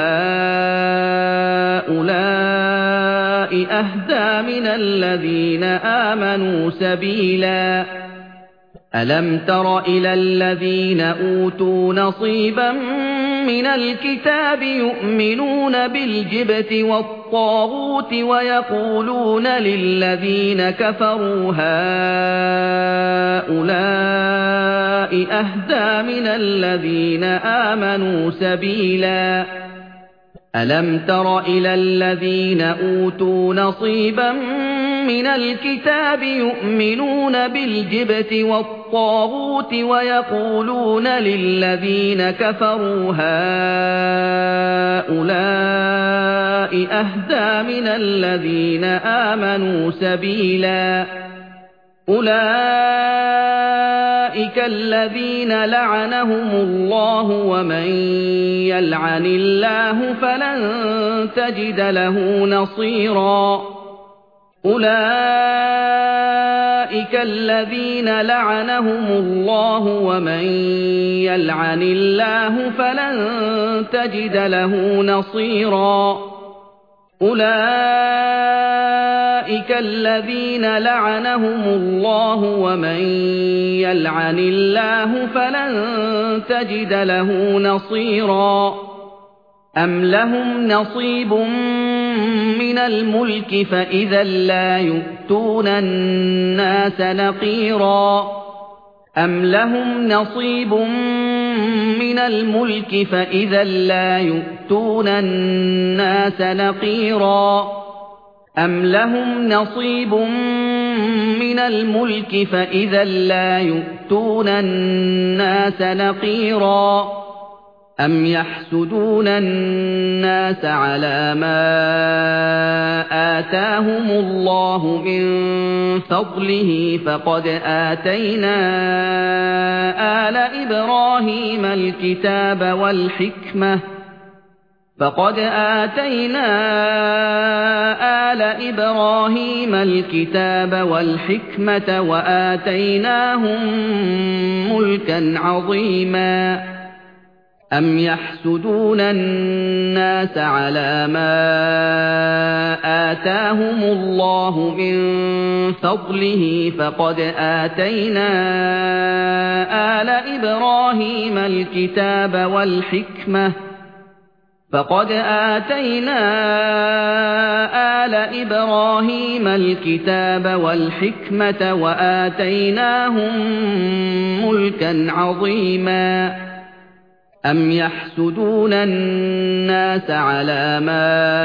هَؤُلَاءِ أَهْدَىٰ مِنَ الَّذِينَ آمَنُوا سَبِيلًا أَلَمْ تَرَ إِلَى الَّذِينَ أُوتُوا نَصِيبًا مِنَ الْكِتَابِ يُؤْمِنُونَ بِالْجِبْتِ وَالطَّاغُوتِ وَيَقُولُونَ لِلَّذِينَ كَفَرُوا هَؤُلَاءِ أَهْدَىٰ مِنَ الَّذِينَ آمَنُوا سَبِيلًا أَلَمْ تَرَ إِلَى الَّذِينَ أُوتُوا نَصِيبًا مِنَ الْكِتَابِ يُؤْمِنُونَ بِالْجِبْتِ وَالطَّاغُوتِ وَيَقُولُونَ لِلَّذِينَ كَفَرُوا هَؤُلَاءِ أَهْدَىٰ مِنَ الَّذِينَ آمَنُوا سَبِيلًا أُولَٰئِكَ الَّذِينَ لَعَنَهُمُ اللَّهُ وَمَن يَلْعَنِ اللَّهُ فَلَن تَجِدَ لَهُ نَصِيرًا أُولَٰئِكَ الَّذِينَ لَعَنَهُمُ اللَّهُ وَمَن يَلْعَنِ اللَّهُ فَلَن تَجِدَ لَهُ نَصِيرًا أُولَٰئِكَ الَّذِينَ لَعَنَهُمُ اللَّهُ وَمَن يَلْعَنِ اللَّهُ فَلَن تَجِدَ لَهُ نَصِيرًا أَمْ لَهُمْ نَصِيبٌ مِّنَ الْمُلْكِ فَإِذًا لَّا يُؤْتُونَ النَّاسَ نَقِيرًا أَمْ لَهُمْ نَصِيبٌ مِّنَ الْمُلْكِ فَإِذًا لَّا يُؤْتُونَ النَّاسَ نَقِيرًا أَمْ لَهُمْ نَصِيبٌ مِّنَ الْمُلْكِ فَإِذًا لَّا يُؤْتُونَ النَّاسَ نَقِيرًا أَمْ يَحْسُدُونَ النَّاسَ عَلَىٰ مَا آتَاهُمُ اللَّهُ مِن فَضْلِهِ فَقَدْ آتَيْنَا آلَ إِبْرَاهِيمَ الْكِتَابَ وَالْحِكْمَةَ فَقَدْ آتَيْنَا آلَ إِبْرَاهِيمَ الْكِتَابَ وَالْحِكْمَةَ وَآتَيْنَاهُم مُّلْكًا عَظِيمًا أَمْ يَحْسُدُونَ النَّاسَ عَلَىٰ مَا آتَاهُمُ اللَّهُ مِن فَضْلِهِ فَقَدْ آتَيْنَا آلَ إِبْرَاهِيمَ الْكِتَابَ وَالْحِكْمَةَ فَقَدْ آتَيْنَا آلَ إِبْرَاهِيمَ الْكِتَابَ وَالْحِكْمَةَ وَآتَيْنَاهُم مُّلْكًا عَظِيمًا أَمْ يَحْسُدُونَ النَّاسَ عَلَىٰ مَا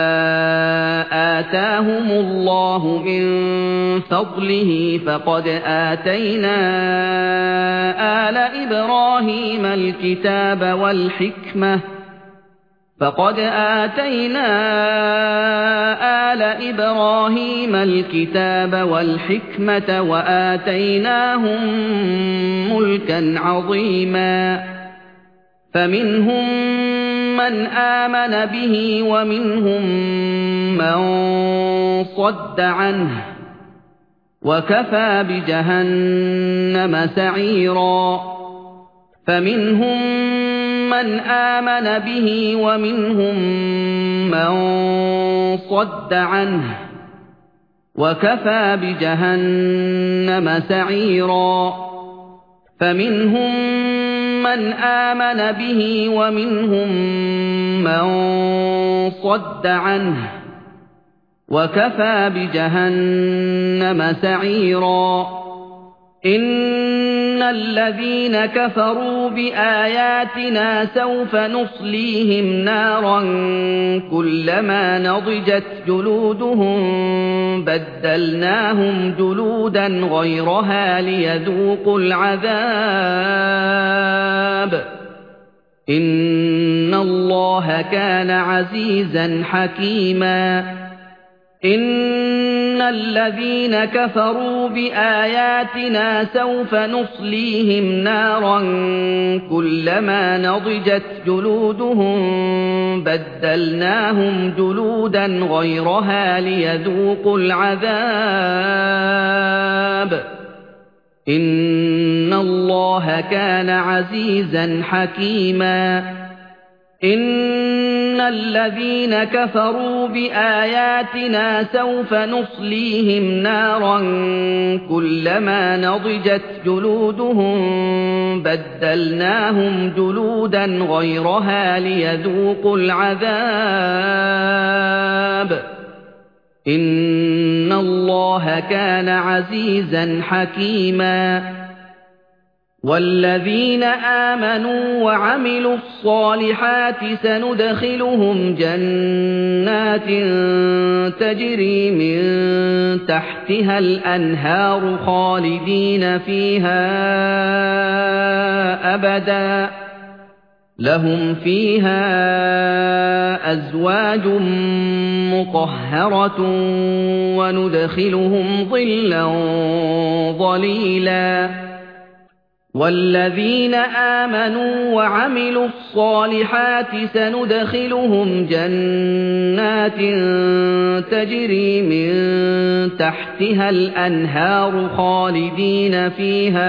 آتَاهُمُ اللَّهُ مِن فَضْلِهِ فَقَدْ آتَيْنَا آلَ إِبْرَاهِيمَ الْكِتَابَ وَالْحِكْمَةَ فَقَدْ آتَيْنَا آلَ إِبْرَاهِيمَ الْكِتَابَ وَالْحِكْمَةَ وَآتَيْنَاهُم مُّلْكًا عَظِيمًا فَمِنْهُم مَّنْ آمَنَ بِهِ وَمِنْهُم مَّن صَدَّ عَنْهُ وَكَفَىٰ بِجَهَنَّمَ سَعِيرًا فَمِنْهُم مَّنْ آمَنَ بِهِ وَمِنْهُم مَّن صَدَّ عَنْهُ وَكَفَىٰ بِجَهَنَّمَ سَعِيرًا فَمِنْهُم مَّنْ آمَنَ بِهِ وَمِنْهُم مَّن صَدَّ عَنْهُ وَكَفَىٰ بِجَهَنَّمَ سَعِيرًا إِنَّ الَّذِينَ كَفَرُوا بِآيَاتِنَا سَوْفَ نُصْلِيهِمْ نَارًا كُلَّمَا نَضِجَتْ جُلُودُهُم بَدَّلْنَاهُمْ جُلُودًا غَيْرَهَا لِيَذُوقُوا الْعَذَابَ إِنَّ اللَّهَ كَانَ عَزِيزًا حَكِيمًا إِنَّ الَّذِينَ كَفَرُوا بِآيَاتِنَا سَوْفَ نُصْلِيهِمْ نَارًا كُلَّمَا نَضِجَتْ جُلُودُهُم بَدَّلْنَاهُمْ جُلُودًا غَيْرَهَا لِيَذُوقُوا الْعَذَابَ إِنَّ اللَّهَ كَانَ عَزِيزًا حَكِيمًا إِنَّ الَّذِينَ كَفَرُوا بِآيَاتِنَا سَوْفَ نُصْلِيهِمْ نَارًا كُلَّمَا نَضِجَتْ جُلُودُهُم بَدَّلْنَاهُمْ جُلُودًا غَيْرَهَا لِيَذُوقُوا الْعَذَابَ إِنَّ اللَّهَ كَانَ عَزِيزًا حَكِيمًا وَالَّذِينَ آمَنُوا وَعَمِلُوا الصَّالِحَاتِ سَنُدْخِلُهُمْ جَنَّاتٍ تَجْرِي مِن تَحْتِهَا الْأَنْهَارُ خَالِدِينَ فِيهَا أَبَدًا لَهُمْ فِيهَا أَزْوَاجٌ مُطَهَّرَةٌ وَنُدْخِلُهُمْ ظِلًّا ظَلِيلًا وَالَّذِينَ آمَنُوا وَعَمِلُوا الصَّالِحَاتِ سَنُدْخِلُهُمْ جَنَّاتٍ تَجْرِي مِن تَحْتِهَا الْأَنْهَارُ خَالِدِينَ فِيهَا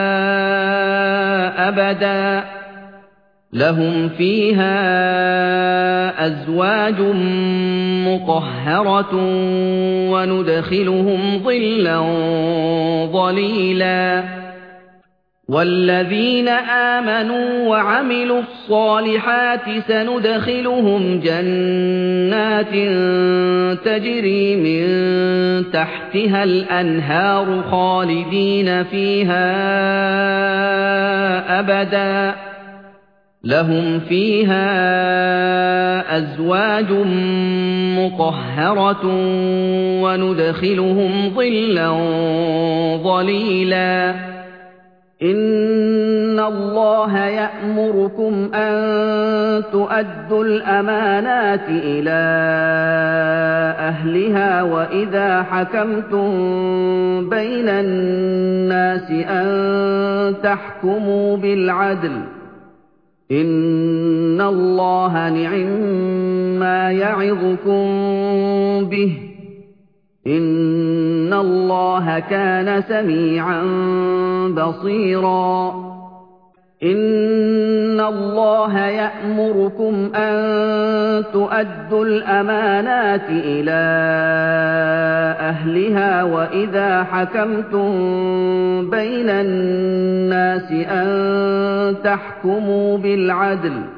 أَبَدًا لَهُمْ فِيهَا أَزْوَاجٌ مُطَهَّرَةٌ وَنُدْخِلُهُمْ ظِلًّا ظَلِيلًا وَالَّذِينَ آمَنُوا وَعَمِلُوا الصَّالِحَاتِ سَنُدْخِلُهُمْ جَنَّاتٍ تَجْرِي مِن تَحْتِهَا الْأَنْهَارُ خَالِدِينَ فِيهَا أَبَدًا لَهُمْ فِيهَا أَزْوَاجٌ مُطَهَّرَةٌ وَنُدْخِلُهُمْ ظِلًّا ظَلِيلًا إِنَّ اللَّهَ يَأْمُرُكُمْ أَن تُؤَدُّوا الْأَمَانَاتِ إِلَىٰ أَهْلِهَا وَإِذَا حَكَمْتُم بَيْنَ النَّاسِ أَن تَحْكُمُوا بِالْعَدْلِ ۚ إِنَّ اللَّهَ نِعِمَّا يَعِظُكُم بِهِ ۗ إِنَّ اللَّهَ كَانَ سَمِيعًا بَصِيرًا إِنَّ اللَّهَ يَأْمُرُكُمْ أَن تُؤَدُّوا الْأَمَانَاتِ إِلَىٰ أَهْلِهَا وَإِذَا حَكَمْتُم بَيْنَ النَّاسِ أَن تَحْكُمُوا بِالْعَدْلِ ۚ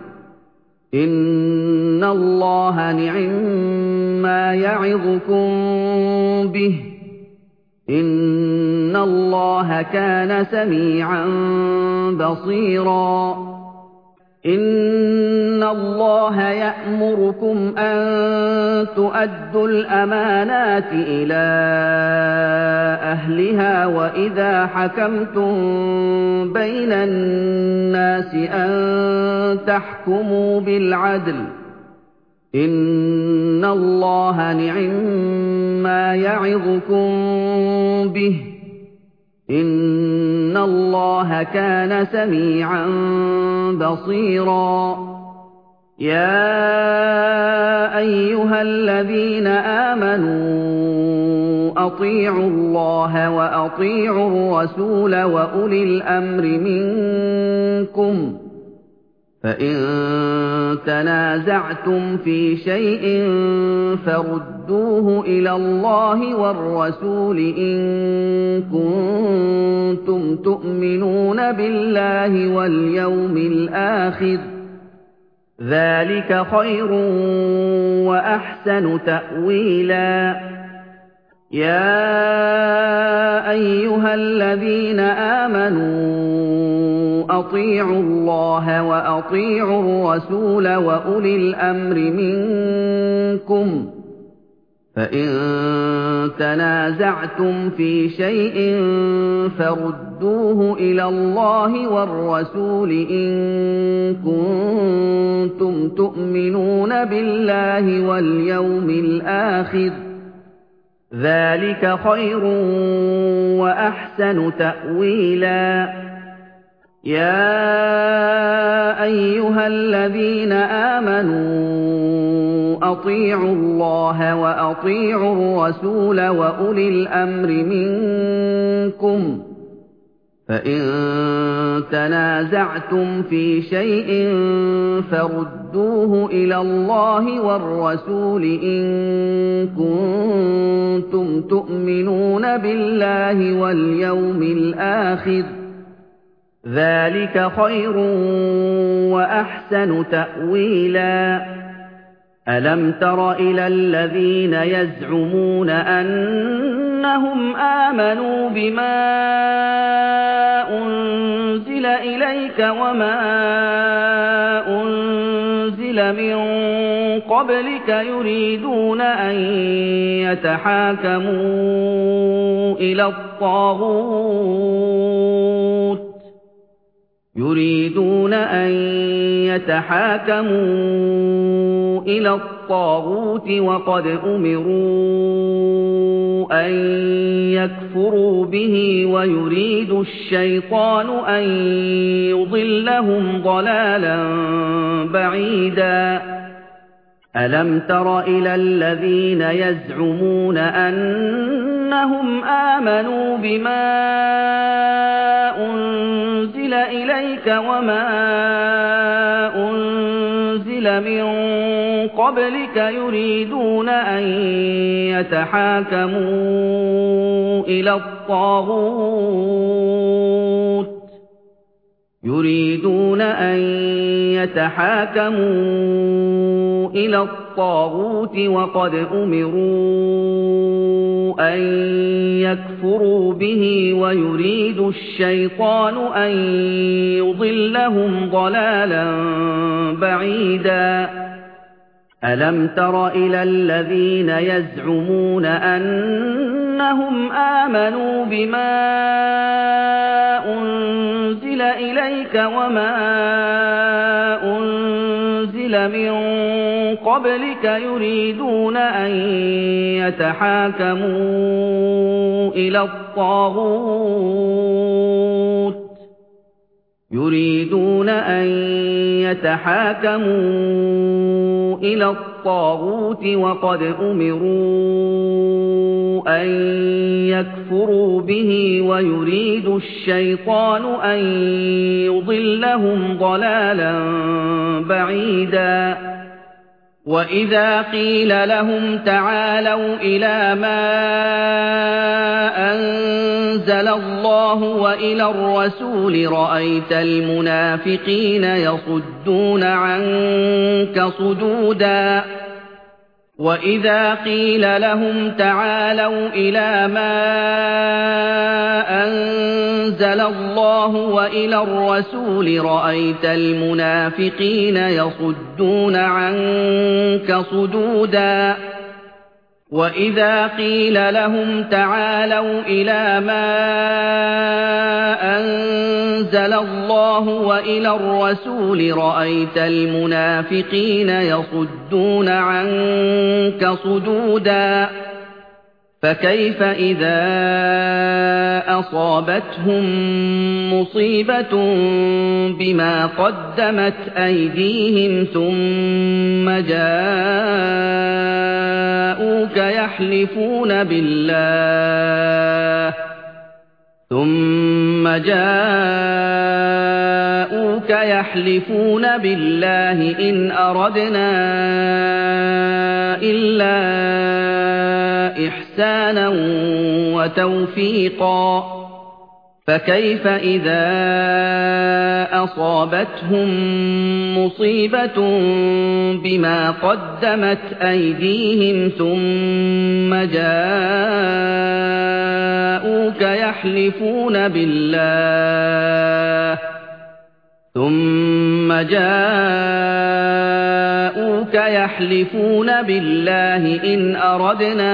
إِنَّ اللَّهَ نِعِمَّا يَعِظُكُم بِهِ ۗ إِنَّ اللَّهَ كَانَ سَمِيعًا بَصِيرًا إِنَّ اللَّهَ يَأْمُرُكُمْ أَن تُؤَدُّوا الْأَمَانَاتِ إِلَىٰ أَهْلِهَا وَإِذَا حَكَمْتُم بَيْنَ النَّاسِ أَن تَحْكُمُوا بِالْعَدْلِ ۚ إِنَّ اللَّهَ نِعِمَّا يَعِظُكُم بِهِ ۗ إِنَّ اللَّهَ كَانَ سَمِيعًا بَصِيرًا يَا أَيُّهَا الَّذِينَ آمَنُوا أَطِيعُوا اللَّهَ وَأَطِيعُوا الرَّسُولَ وَأُولِي الْأَمْرِ مِنكُمْ ۖ فَإِن تَنَازَعْتُمْ فِي شَيْءٍ فَرُدُّوهُ إِلَى اللَّهِ وَالرَّسُولِ إِن كُنتُمْ تُؤْمِنُونَ بِاللَّهِ وَالْيَوْمِ الْآخِرِ ۚ ذَٰلِكَ خَيْرٌ وَأَحْسَنُ تَأْوِيلًا يَا أَيُّهَا الَّذِينَ آمَنُوا أَطِيعُوا اللَّهَ وَأَطِيعُوا الرَّسُولَ وَأُولِي الْأَمْرِ مِنكُمْ ۖ فَإِن تَنَازَعْتُمْ فِي شَيْءٍ فَرُدُّوهُ إِلَى اللَّهِ وَالرَّسُولِ إِن كُنتُمْ تُؤْمِنُونَ بِاللَّهِ وَالْيَوْمِ الْآخِرِ ۚ ذَٰلِكَ خَيْرٌ وَأَحْسَنُ تَأْوِيلًا يَا أَيُّهَا الَّذِينَ آمَنُوا أَطِيعُوا اللَّهَ وَأَطِيعُوا الرَّسُولَ وَأُولِي الْأَمْرِ مِنكُمْ ۖ فَإِن تَنَازَعْتُمْ فِي شَيْءٍ فَرُدُّوهُ إِلَى اللَّهِ وَالرَّسُولِ إِن كُنتُمْ تُؤْمِنُونَ بِاللَّهِ وَالْيَوْمِ الْآخِرِ ۚ ذَٰلِكَ خَيْرٌ وَأَحْسَنُ تَأْوِيلًا. أَلَمْ تَرَ إِلَى الَّذِينَ يَزْعُمُونَ أَنَّهُمْ آمَنُوا بِمَا أُنزِلَ إِلَيْكَ وَمَا أُنزِلَ مِن قَبْلِكَ يُرِيدُونَ أَن يَتَحَاكَمُوا إِلَى الطَّاغُوتِ يُرِيدُونَ أَن يَتَحَاكَمُوا إِلَى الطَّاغُوتِ وَقَدْ أُمِرُوا أَن يَكْفُرُوا بِهِ وَيُرِيدُ الشَّيْطَانُ أَن يُضِلَّهُمْ ضَلَالًا بَعِيدًا. أَلَمْ تَرَ إِلَى الَّذِينَ يَزْعُمُونَ أَنَّهُمْ آمَنُوا بِمَا أُنزِلَ إِلَيْكَ وَمَا أُنزِلَ مِن قَبْلِكَ يُرِيدُونَ أَن يَتَحَاكَمُوا إِلَى الطَّاغُوتِ يُرِيدُونَ أَن يَتَحَاكَمُوا إِلَى الطَّاغُوتِ وَقَدْ أُمِرُوا أَن يَكْفُرُوا بِهِ وَيُرِيدُ الشَّيْطَانُ أَن يُضِلَّهُمْ ضَلَالًا بَعِيدًا. أَلَمْ تَرَ إِلَى الَّذِينَ يَزْعُمُونَ أَنَّهُمْ آمَنُوا بِمَا أُنزِلَ إِلَيْكَ وَمَا أُنزِلَ مِن قَبْلِكَ يُرِيدُونَ أَن يَتَحَاكَمُوا إِلَى الطَّاغُوتِ يُرِيدُونَ أَن يَتَحَاكَمُوا إِلَى الطَّاغُوتِ وَقَدْ أُمِرُوا أَن يَكْفُرُوا بِهِ وَيُرِيدُ الشَّيْطَانُ أَن يُضِلَّهُمْ ضَلَالًا بَعِيدًا. وَإِذَا قِيلَ لَهُمْ تَعَالَوْا إِلَىٰ مَا أَنزَلَ اللَّهُ وَإِلَى الرَّسُولِ رَأَيْتَ الْمُنَافِقِينَ يَصُدُّونَ عَنكَ صُدُودًا. وَإِذَا قِيلَ لَهُمْ تَعَالَوْا إِلَىٰ مَا أَنزَلَ اللَّهُ وَإِلَى الرَّسُولِ رَأَيْتَ الْمُنَافِقِينَ يَصُدُّونَ عَنكَ صُدُودًا. وَإِذَا قِيلَ لَهُمْ تَعَالَوْا إِلَىٰ مَا أَنزَلَ اللَّهُ وَإِلَى الرَّسُولِ رَأَيْتَ الْمُنَافِقِينَ يَصُدُّونَ عَنكَ صُدُودًا. فَكَيْفَ إِذَا أَصَابَتْهُم مُّصِيبَةٌ بِمَا قَدَّمَتْ أَيْدِيهِمْ ثُمَّ جَاءُوكَ يَحْلِفُونَ بِاللَّهِ ثُمَّ جَاءُوكَ يَحْلِفُونَ بِاللَّهِ إِنْ أَرَدْنَا إِلَّا إِحْسَانًا وَتَوْفِيقًا. فَكَيْفَ إِذَا أَصَابَتْهُم مُّصِيبَةٌ بِمَا قَدَّمَتْ أَيْدِيهِمْ ثُمَّ جَاءُوكَ يَحْلِفُونَ بِاللَّهِ ثُمَّ جَاءُوكَ يَحْلِفُونَ بِاللَّهِ إِنْ أَرَدْنَا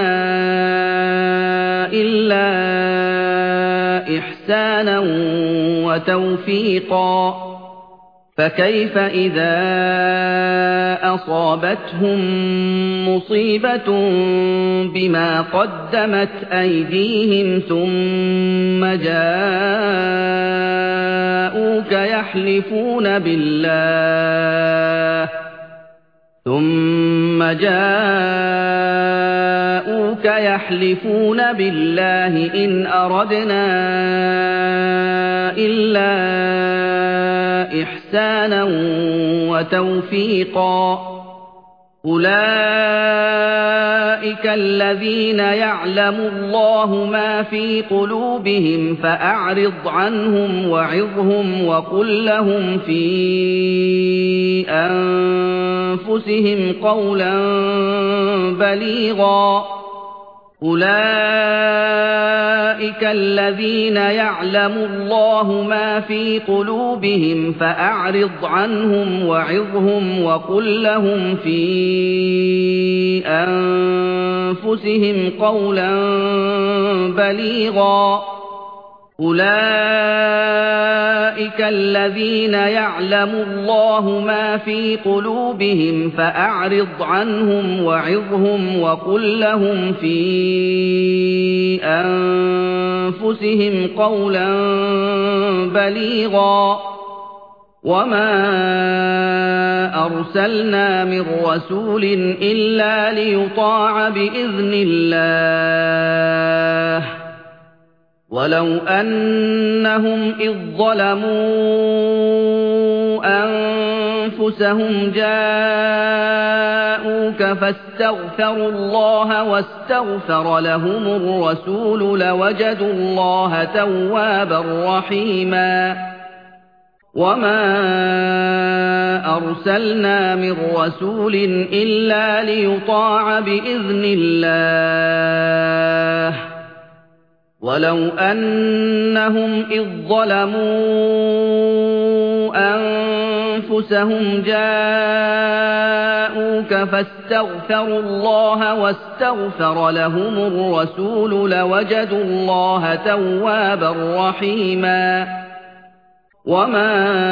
إِلَّا إِحْسَانًا وَتَوْفِيقًا. فَكَيْفَ إِذَا أَصَابَتْهُم مُّصِيبَةٌ بِمَا قَدَّمَتْ أَيْدِيهِمْ ثُمَّ جَاءُوكَ يَحْلِفُونَ بِاللَّهِ ثُمَّ جَاءُوكَ يحلفون بالله إن أردنا إلا إحسانا وتوفيقا أولئك الذين يعلم الله ما في قلوبهم فأعرض عنهم وعظهم وقل لهم في أنفسهم قولا بليغا أولئك الذين يعلم الله ما في قلوبهم فأعرض عنهم وعظهم وقل لهم في أنفسهم قولا بليغا أولئك الذين يعلم الله ما في قلوبهم فأعرض عنهم وعظهم وقل لهم في أنفسهم قولا بليغا وما أرسلنا من رسول إلا ليطاع بإذن الله ولو أنهم إذ ظلموا أنفسهم جاءوك فاستغفروا الله واستغفر لهم الرسول لوجدوا الله توابا رحيما وما أرسلنا من رسول إلا ليطاع بإذن الله ولو أنهم إذ ظلموا أنفسهم جاءوك فاستغفروا الله واستغفر لهم الرسول لوجدوا الله توابا رحيما وما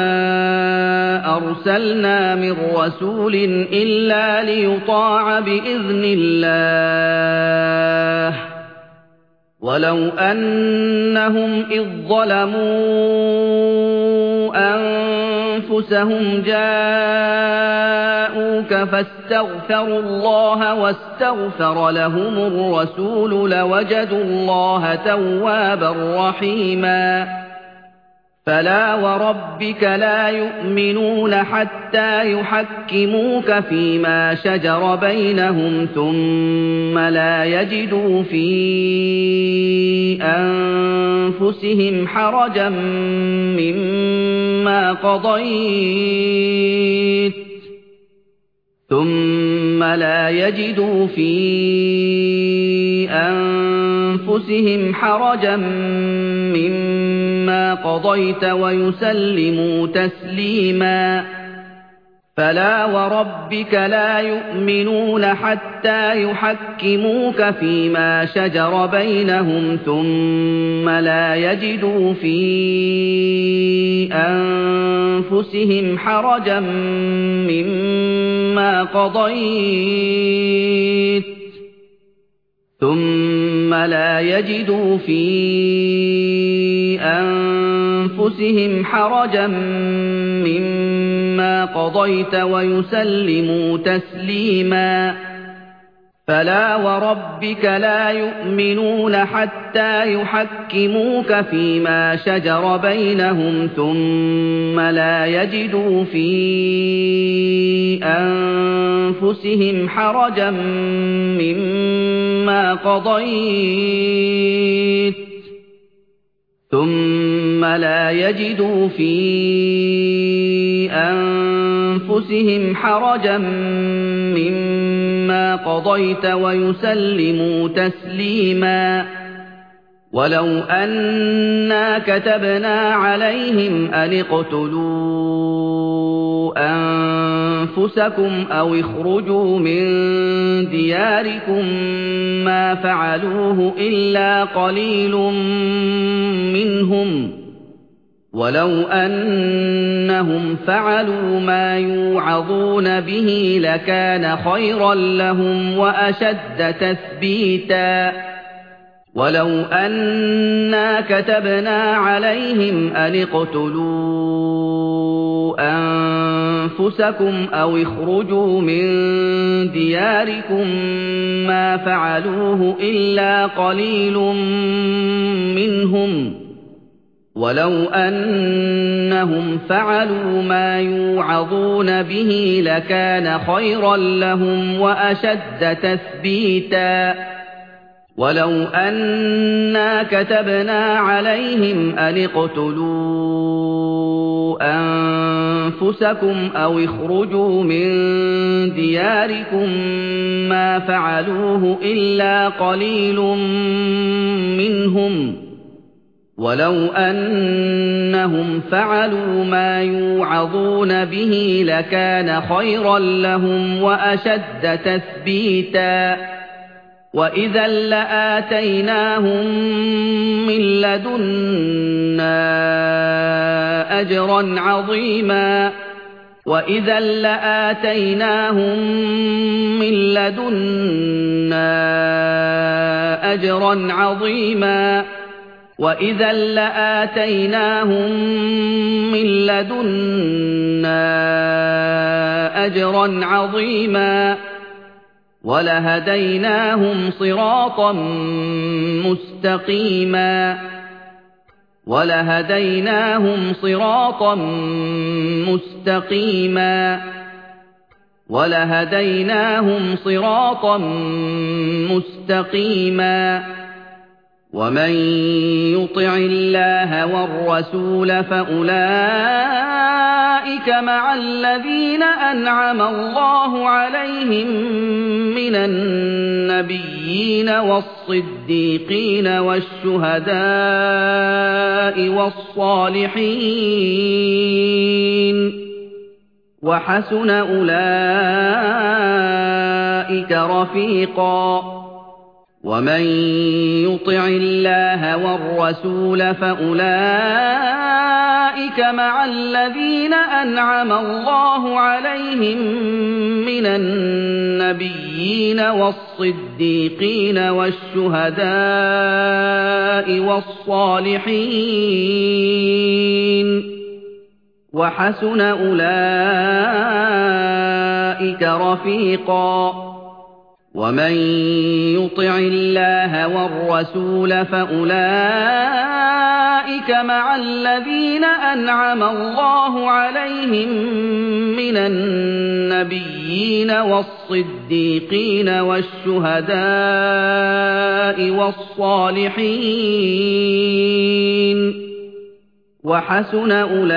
أرسلنا من رسول إلا ليطاع بإذن الله ولو أنهم إذ ظلموا أنفسهم جاءوك فاستغفروا الله واستغفر لهم الرسول لوجدوا الله توابا رحيما فلا وربك لا يؤمنون حتى يحكموك فيما شجر بينهم ثم لا يجدوا في أنفسهم حرجا مما قضيت ثم لا يجدوا في أنفسهم حرجا مما قضيت ويسلموا تسليما فلا وربك لا يؤمنون حتى يحكموك فيما شجر بينهم ثم لا يجدوا في أنفسهم حرجا مما قضيت ثم لا يجدوا في أنفسهم حرجا مما قضيت ويسلموا تسليما فلا وربك لا يؤمنون حتى يحكموك فيما شجر بينهم ثم لا يجدوا في أنفسهم حرجا مما قضيت ثم لا يجدوا في أنفسهم حرجا مما قضيت ويسلموا تسليما ولو أنا كتبنا عليهم أن اقتلوا أنفسكم أو اخرجوا من دياركم ما فعلوه إلا قليل منهم ولو أنهم فعلوا ما يوعظون به لكان خيرا لهم وأشد تثبيتا ولو أنا كتبنا عليهم أن اقتلوا أنفسكم أو اخرجوا من دياركم ما فعلوه إلا قليل منهم ولو أنهم فعلوا ما يوعظون به لكان خيرا لهم وأشد تثبيتا ولو أنا كتبنا عليهم أن اقتلوا أنفسكم أو اخرجوا من دياركم ما فعلوه إلا قليل منهم ولو أنهم فعلوا ما يوعظون به لكان خيرا لهم وأشد تثبيتا وإذا لآتيناهم من لدنا أجرا عظيما وإذا لآتيناهم من لدنا أجرا عظيما وإذا لآتيناهم من لدنا أجرا عظيما ولهديناهم صراطا مستقيما ولهديناهم صراطا مستقيما ولهديناهم صراطا مستقيما ومن يطع الله والرسول فأولئك مع الذين أنعم الله عليهم من النبيين والصديقين والشهداء والصالحين وحسن أولئك رفيقا ومن يطع الله والرسول فأولئك مع الذين أنعم الله عليهم من النبيين والصديقين والشهداء والصالحين وحسن أولئك رفيقا ومن يطع الله والرسول فأولئك مع الذين أنعم الله عليهم من النبيين والصديقين والشهداء والصالحين وحسن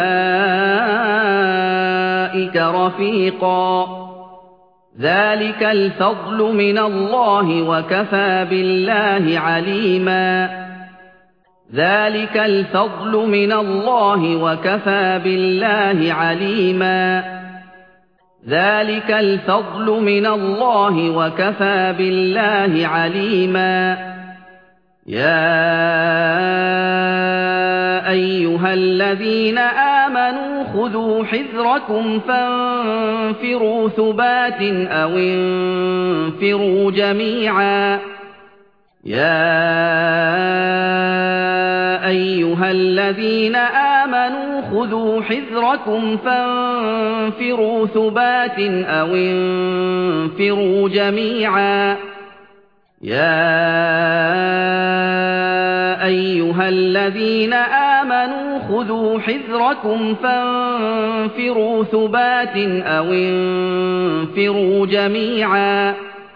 أولئك رفيقا ذلك الفضل من الله وكفى بالله عليما ذلك الفضل من الله وكفى بالله عليما ذلك الفضل من الله وكفى بالله عليما يا أيها الذين آمنوا خذوا حذركم فانفروا ثبات أو انفروا جميعا يا أيها الذين آمنوا خذوا حذركم فانفروا ثبات أو انفروا جميعا يا أيها الذين آمنوا خذوا حذركم فانفروا ثبات أو انفروا جميعا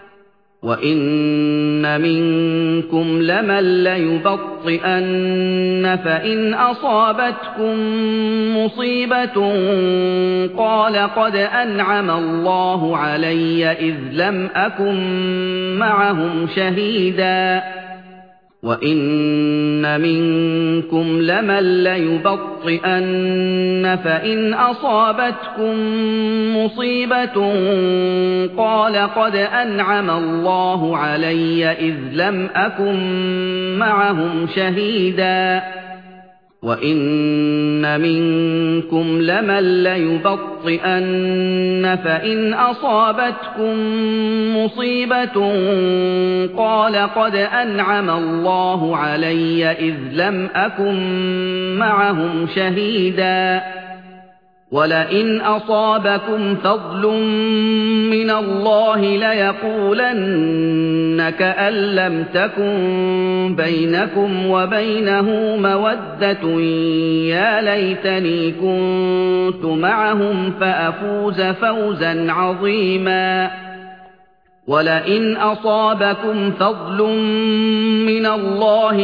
وإن منكم لمن ليبطئن فإن أصابتكم مصيبة قال قد أنعم الله علي إذ لم أكن معهم شهيدا وإن منكم لمن ليبطئن فإن أصابتكم مصيبة قال قد أنعم الله علي إذ لم أكن معهم شهيدا وإن منكم لمن ليبطئن فإن أصابتكم مصيبة قال قد أنعم الله علي إذ لم أكن معهم شهيدا وَلَئِنْ أَصَابَكُمْ فَضْلٌ مِّنَ اللَّهِ لَيَقُولَنَّ كَأَن لَّمْ تَكُن بَيْنَكُمْ وَبَيْنَهُ مَوَدَّةٌ يَا لَيْتَنِي كُنتُ مَعَهُمْ فَأَفُوزَ فَوْزًا عَظِيمًا وَلَئِنْ أَصَابَكُمْ فَضْلٌ مِّنَ اللَّهِ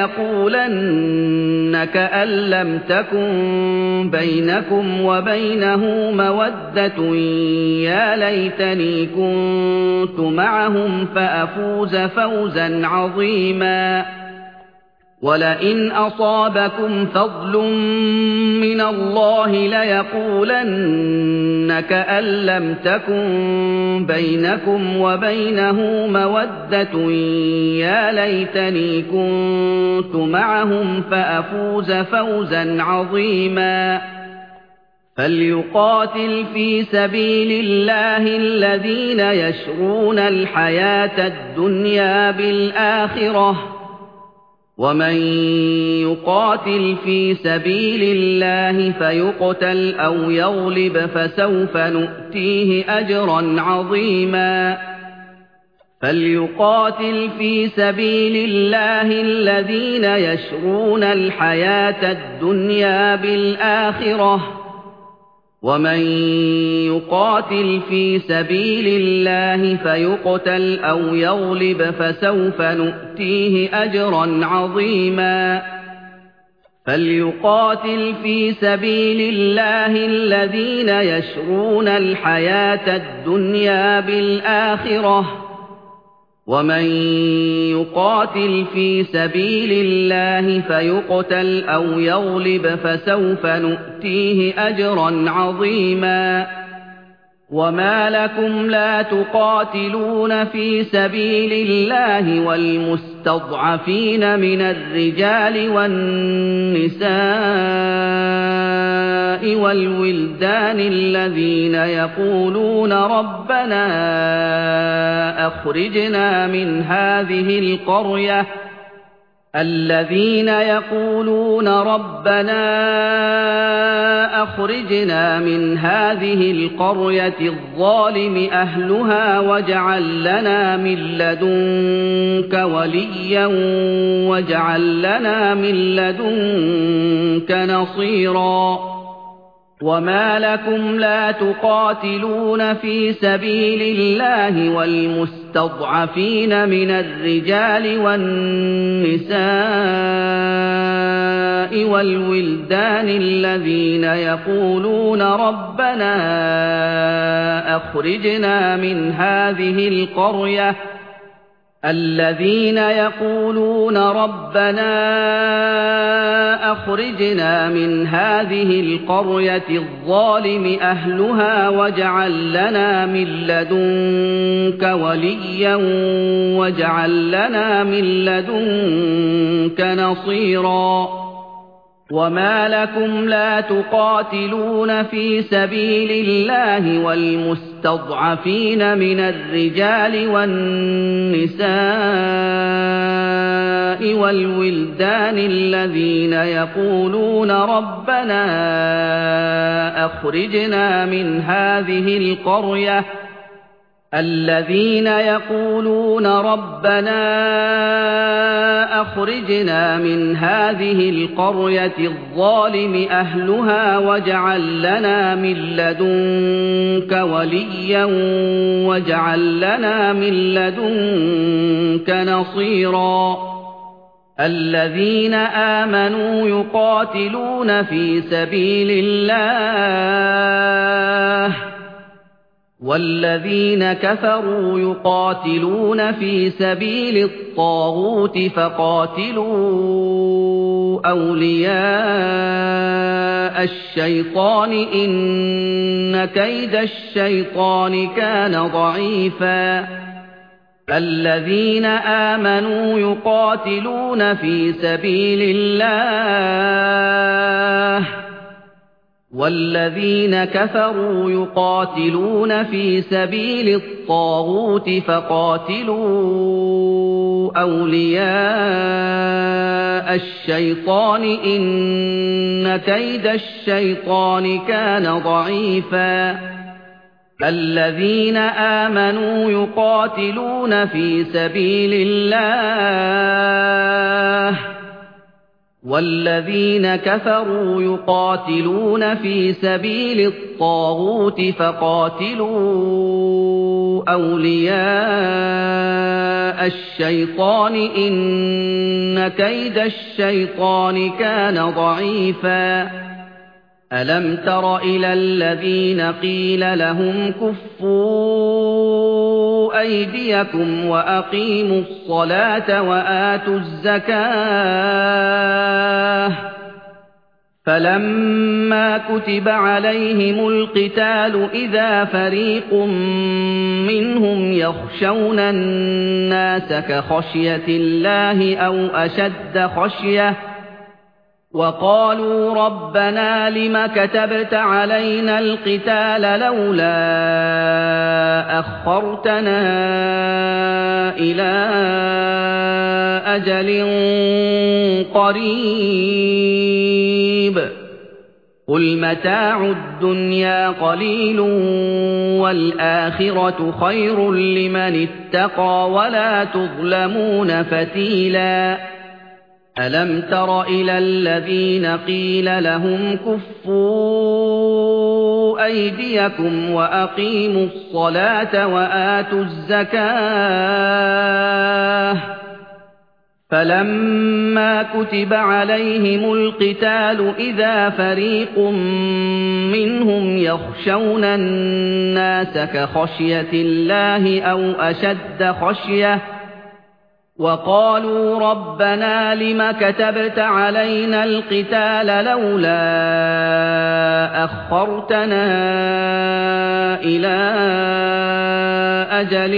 لَيَقُولَنَّ كَأَن لَّمْ تَكُن بَيْنَكُمْ وَبَيْنَهُ مَوَدَّةٌ يَا لَيْتَنِي كُنتُ مَعَهُمْ فَأَفُوزَ فَوْزًا عَظِيمًا وَلَئِنْ أَصَابَكُمْ فَضْلٌ مِّنَ اللَّهِ لَيَقُولَنَّ كَأَن لَّمْ تَكُن بَيْنَكُمْ وَبَيْنَهُ مَوَدَّةٌ يَا لَيْتَنِي كُنتُ مَعَهُمْ فَأَفُوزَ فَوْزًا عَظِيمًا فَلْيُقَاتِلْ فِي سَبِيلِ اللَّهِ الَّذِينَ يَشْرُونَ الْحَيَاةَ الدُّنْيَا بِالْآخِرَةِ وَمَن يُقَاتِلْ فِي سَبِيلِ اللَّهِ فَيُقْتَلْ أَوْ يَغْلِبْ فَسَوْفَ نُؤْتِيهِ أَجْرًا عَظِيمًا فَلْيُقَاتِلْ فِي سَبِيلِ اللَّهِ الَّذِينَ يَشْرُونَ الْحَيَاةَ الدُّنْيَا بِالْآخِرَةِ وَمَن يُقَاتِلْ فِي سَبِيلِ اللَّهِ فَيُقْتَلْ أَوْ يَغْلِبْ فَسَوْفَ نُؤْتِيهِ أَجْرًا عَظِيمًا فَلْيُقَاتِلْ فِي سَبِيلِ اللَّهِ الَّذِينَ يَشْرُونَ الْحَيَاةَ الدُّنْيَا بِالْآخِرَةِ وَمَن يُقَاتِلْ فِي سَبِيلِ اللَّهِ فَيُقْتَلْ أَوْ يَغْلِبْ فَسَوْفَ نُؤْتِيهِ أَجْرًا عَظِيمًا وَمَا لَكُمْ لَا تُقَاتِلُونَ فِي سَبِيلِ اللَّهِ وَالْمُسْتَضْعَفِينَ مِنَ الرِّجَالِ وَالنِّسَاءِ وَالْوِلْدَانِ الَّذِينَ يَقُولُونَ رَبَّنَا أَخْرِجْنَا مِنْ هَٰذِهِ الْقَرْيَةِ الَّذِينَ يَقُولُونَ رَبَّنَا أَخْرِجْنَا مِنْ هَٰذِهِ الْقَرْيَةِ الظَّالِمِ أَهْلُهَا وَاجْعَل لَّنَا مِن لَّدُنكَ وَلِيًّا وَاجْعَل لَّنَا مِن لَّدُنكَ نَصِيرًا وَمَا لَكُمْ لَا تُقَاتِلُونَ فِي سَبِيلِ اللَّهِ وَالْمُسْتَضْعَفِينَ مِنَ الرِّجَالِ وَالنِّسَاءِ وَالْوِلْدَانِ الَّذِينَ يَقُولُونَ رَبَّنَا أَخْرِجْنَا مِنْ هَٰذِهِ الْقَرْيَةِ الَّذِينَ يَقُولُونَ رَبَّنَا أَخْرِجْنَا مِنْ هَٰذِهِ الْقَرْيَةِ الظَّالِمِ أَهْلُهَا وَاجْعَل لَّنَا مِن لَّدُنكَ وَلِيًّا وَاجْعَل لَّنَا مِن لَّدُنكَ نَصِيرًا وَمَا لَكُمْ لَا تُقَاتِلُونَ فِي سَبِيلِ اللَّهِ وَالْمُسْتَضْعَفِينَ مِنَ الرِّجَالِ وَالنِّسَاءِ وَالْوِلْدَانِ الَّذِينَ يَقُولُونَ رَبَّنَا أَخْرِجْنَا مِنْ هَٰذِهِ الْقَرْيَةِ الَّذِينَ يَقُولُونَ رَبَّنَا أَخْرِجْنَا مِنْ هَٰذِهِ الْقَرْيَةِ الظَّالِمِ أَهْلُهَا وَاجْعَل لَّنَا مِن لَّدُنكَ وَلِيًّا وَاجْعَل لَّنَا مِن لَّدُنكَ نَصِيرًا الَّذِينَ آمَنُوا يُقَاتِلُونَ فِي سَبِيلِ اللَّهِ وَالَّذِينَ كَفَرُوا يُقَاتِلُونَ فِي سَبِيلِ الطَّاغُوتِ فَقَاتِلُوا أَوْلِيَاءَ الشَّيْطَانِ ۖ إِنَّ كَيْدَ الشَّيْطَانِ كَانَ ضَعِيفًا الَّذِينَ آمَنُوا يُقَاتِلُونَ فِي سَبِيلِ اللَّهِ وَالَّذِينَ كَفَرُوا يُقَاتِلُونَ فِي سَبِيلِ الطَّاغُوتِ فَقَاتِلُوا أَوْلِيَاءَ الشَّيْطَانِ ۖ إِنَّ كَيْدَ الشَّيْطَانِ كَانَ ضَعِيفًا الَّذِينَ آمَنُوا يُقَاتِلُونَ فِي سَبِيلِ اللَّهِ وَالَّذِينَ كَفَرُوا يُقَاتِلُونَ فِي سَبِيلِ الطَّاغُوتِ فَقَاتِلُوا أَوْلِيَاءَ الشَّيْطَانِ ۖ إِنَّ كَيْدَ الشَّيْطَانِ كَانَ ضَعِيفًا أَلَمْ تَرَ إِلَى الَّذِينَ قِيلَ لَهُمْ كُفُّوا أَيْدِيَكُمْ وَأَقِيمُوا الصَّلَاةَ وَآتُوا الزَّكَاةَ فَلَمَّا كُتِبَ عَلَيْهِمُ الْقِتَالُ إِذَا فَرِيقٌ مِّنْهُمْ يَخْشَوْنَ النَّاسَ كَخَشْيَةِ اللَّهِ أَوْ أَشَدَّ خَشْيَةً وَقَالُوا رَبَّنَا لِمَ كَتَبْتَ عَلَيْنَا الْقِتَالَ لَوْلَا أَخَّرْتَنَا إِلَىٰ أَجَلٍ قَرِيبٍ قُلْ مَتَاعُ الدُّنْيَا قَلِيلٌ وَالْآخِرَةُ خَيْرٌ لِّمَنِ اتَّقَىٰ وَلَا تُظْلَمُونَ فَتِيلًا أَلَمْ تَرَ إِلَى الَّذِينَ قِيلَ لَهُمْ كُفُّوا أَيْدِيَكُمْ وَأَقِيمُوا الصَّلَاةَ وَآتُوا الزَّكَاةَ فَلَمَّا كُتِبَ عَلَيْهِمُ الْقِتَالُ إِذَا فَرِيقٌ مِّنْهُمْ يَخْشَوْنَ النَّاسَ كَخَشْيَةِ اللَّهِ أَوْ أَشَدَّ خَشْيَةً وَقَالُوا رَبَّنَا لِمَ كَتَبْتَ عَلَيْنَا الْقِتَالَ لَوْلَا أَخَّرْتَنَا إِلَىٰ أَجَلٍ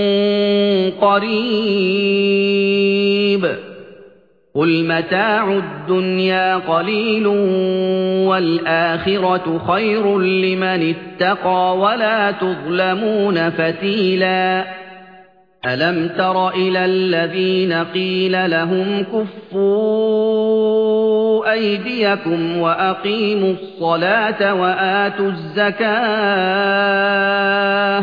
قَرِيبٍ قُلْ مَتَاعُ الدُّنْيَا قَلِيلٌ وَالْآخِرَةُ خَيْرٌ لِّمَنِ اتَّقَىٰ وَلَا تُظْلَمُونَ فَتِيلًا أَلَمْ تَرَ إِلَى الَّذِينَ قِيلَ لَهُمْ كُفُّوا أَيْدِيَكُمْ وَأَقِيمُوا الصَّلَاةَ وَآتُوا الزَّكَاةَ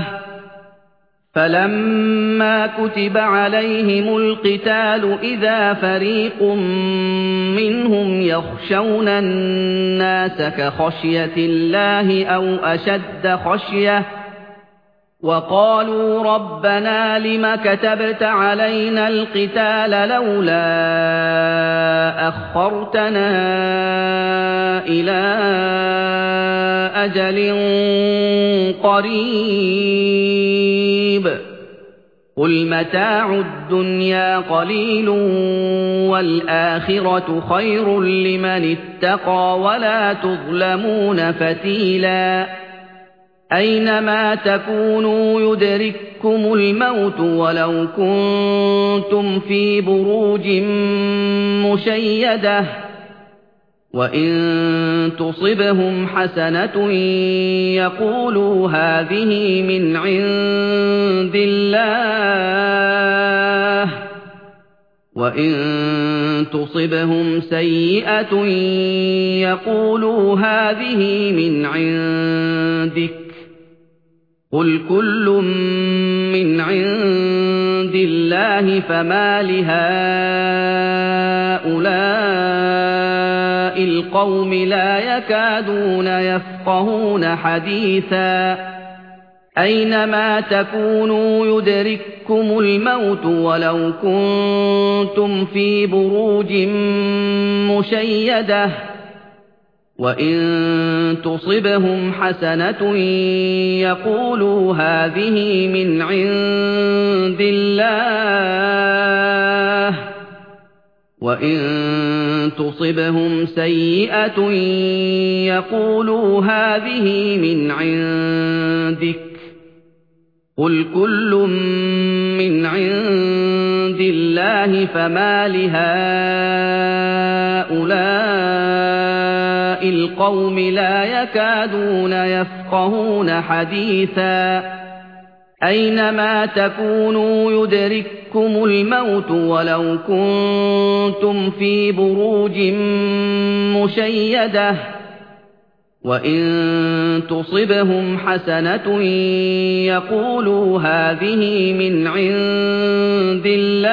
فَلَمَّا كُتِبَ عَلَيْهِمُ الْقِتَالُ إِذَا فَرِيقٌ مِّنْهُمْ يَخْشَوْنَ النَّاسَ كَخَشْيَةِ اللَّهِ أَوْ أَشَدَّ خَشْيَةً وَقَالُوا رَبَّنَا لِمَ كَتَبْتَ عَلَيْنَا الْقِتَالَ لَوْلَا أَخَّرْتَنَا إِلَىٰ أَجَلٍ قَرِيبٍ قُلْ مَتَاعُ الدُّنْيَا قَلِيلٌ وَالْآخِرَةُ خَيْرٌ لِّمَنِ اتَّقَىٰ وَلَا تُظْلَمُونَ فَتِيلًا أَيْنَمَا تَكُونُوا يُدْرِككُّمُ الْمَوْتُ وَلَوْ كُنتُمْ فِي بُرُوجٍ مُّشَيَّدَةٍ وَإِن تُصِبْهُمْ حَسَنَةٌ يَقُولُوا هَٰذِهِ مِنْ عِندِ اللَّهِ وَإِن تُصِبْهُمْ سَيِّئَةٌ يَقُولُوا هَٰذِهِ مِنْ عِندِكَ قُلْ كُلٌّ مِّنْ عِندِ اللَّهِ فَمَالِ هَٰؤُلَاءِ الْقَوْمِ لَا يَكَادُونَ يَفْقَهُونَ حَدِيثًا أَيْنَمَا تَكُونُوا يُدْرِككُّمُ الْمَوْتُ وَلَوْ كُنتُمْ فِي بُرُوجٍ مُّشَيَّدَةٍ وَإِن تُصِبْهُمْ حَسَنَةٌ يَقُولُوا هَٰذِهِ مِنْ عِندِ اللَّهِ وَإِن تُصِبْهُمْ سَيِّئَةٌ يَقُولُوا هَٰذِهِ مِنْ عِندِكَ قُلْ كُلٌّ مِّنْ عِندِ اللَّهِ فَمَالِ هَٰؤُلَاءِ القوم لا يكادون يفقهون حديثا أينما تكونوا يدرككم الموت ولو كنتم في بروج مشيدة وإن تصبهم حسنة يقولوا هذه من عند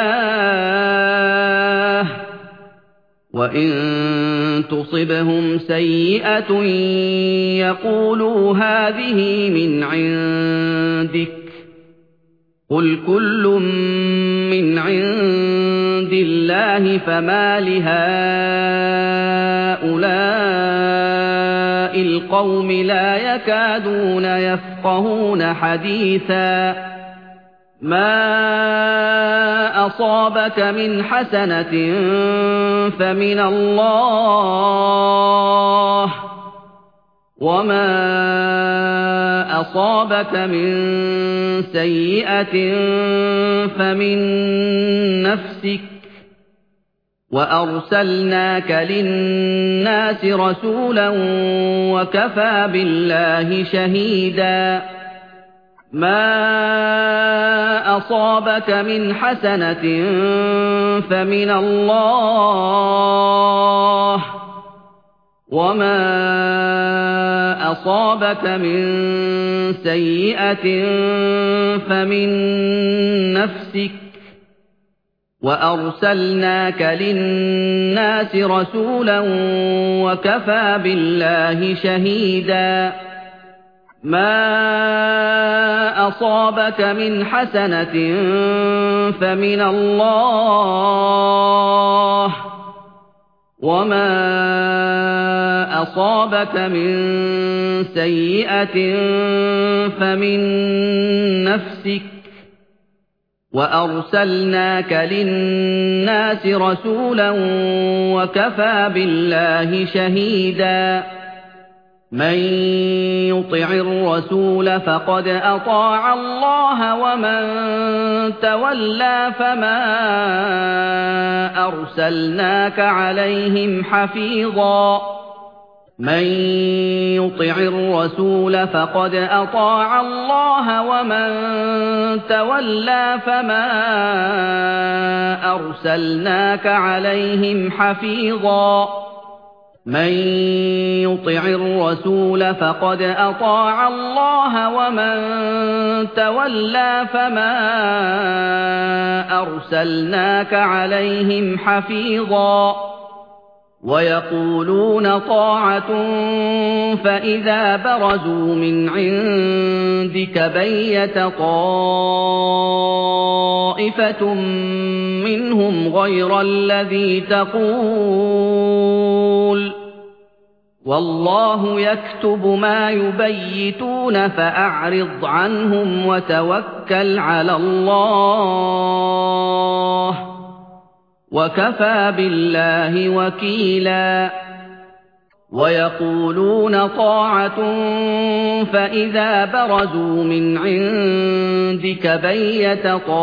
الله وإن تصبهم سيئة يقولوا هذه من عندك قل كل من عند الله فما لهؤلاء القوم لا يكادون يفقهون حديثا ما أصابك من حسنة فمن الله وما أصابك من سيئة فمن نفسك وأرسلناك للناس رسولا وكفى بالله شهيدا ما أصابك من حسنة فمن الله وما أصابك من سيئة فمن نفسك وأرسلناك للناس رسولا وكفى بالله شهيدا ما أصابك من حسنة فمن الله وما أصابك من سيئة فمن نفسك وأرسلناك للناس رسولا وكفى بالله شهيدا من يطع الرسول فقد أطاع الله ومن تولى فما أرسلناك عليهم حفيظا من يطع الرسول فقد أطاع الله ومن تولى فما أرسلناك عليهم حفيظا من يطع الرسول فقد أطاع الله ومن تولى فما أرسلناك عليهم حفيظا ويقولون طاعة فإذا برزوا من عندك بيت طائفة منهم غير الذي تقول والله يكتب ما يبيتون فأعرض عنهم وتوكل على الله وكفى بالله وكيلا ويقولون طاعة فإذا برزوا من عندك بيت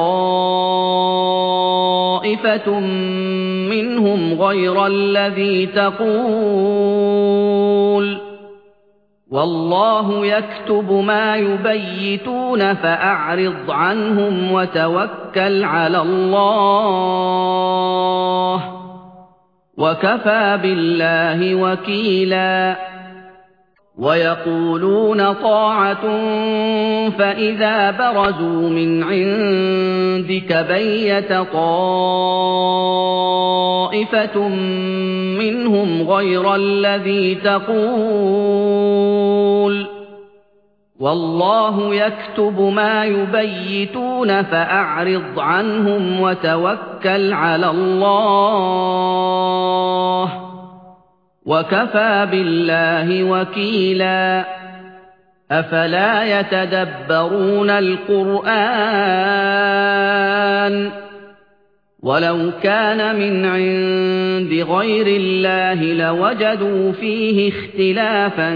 طائفة منهم غير الذي تقول والله يكتب ما يبيتون فأعرض عنهم وتوكل على الله وكفى بالله وكيلا ويقولون طاعة فإذا برزوا من عندك بيت طائفة منهم غير الذي تقول والله يكتب ما يبيتون فأعرض عنهم وتوكل على الله وكفى بالله وكيلا أفلا يتدبرون القرآن ولو كان من عند غير الله لوجدوا فيه اختلافا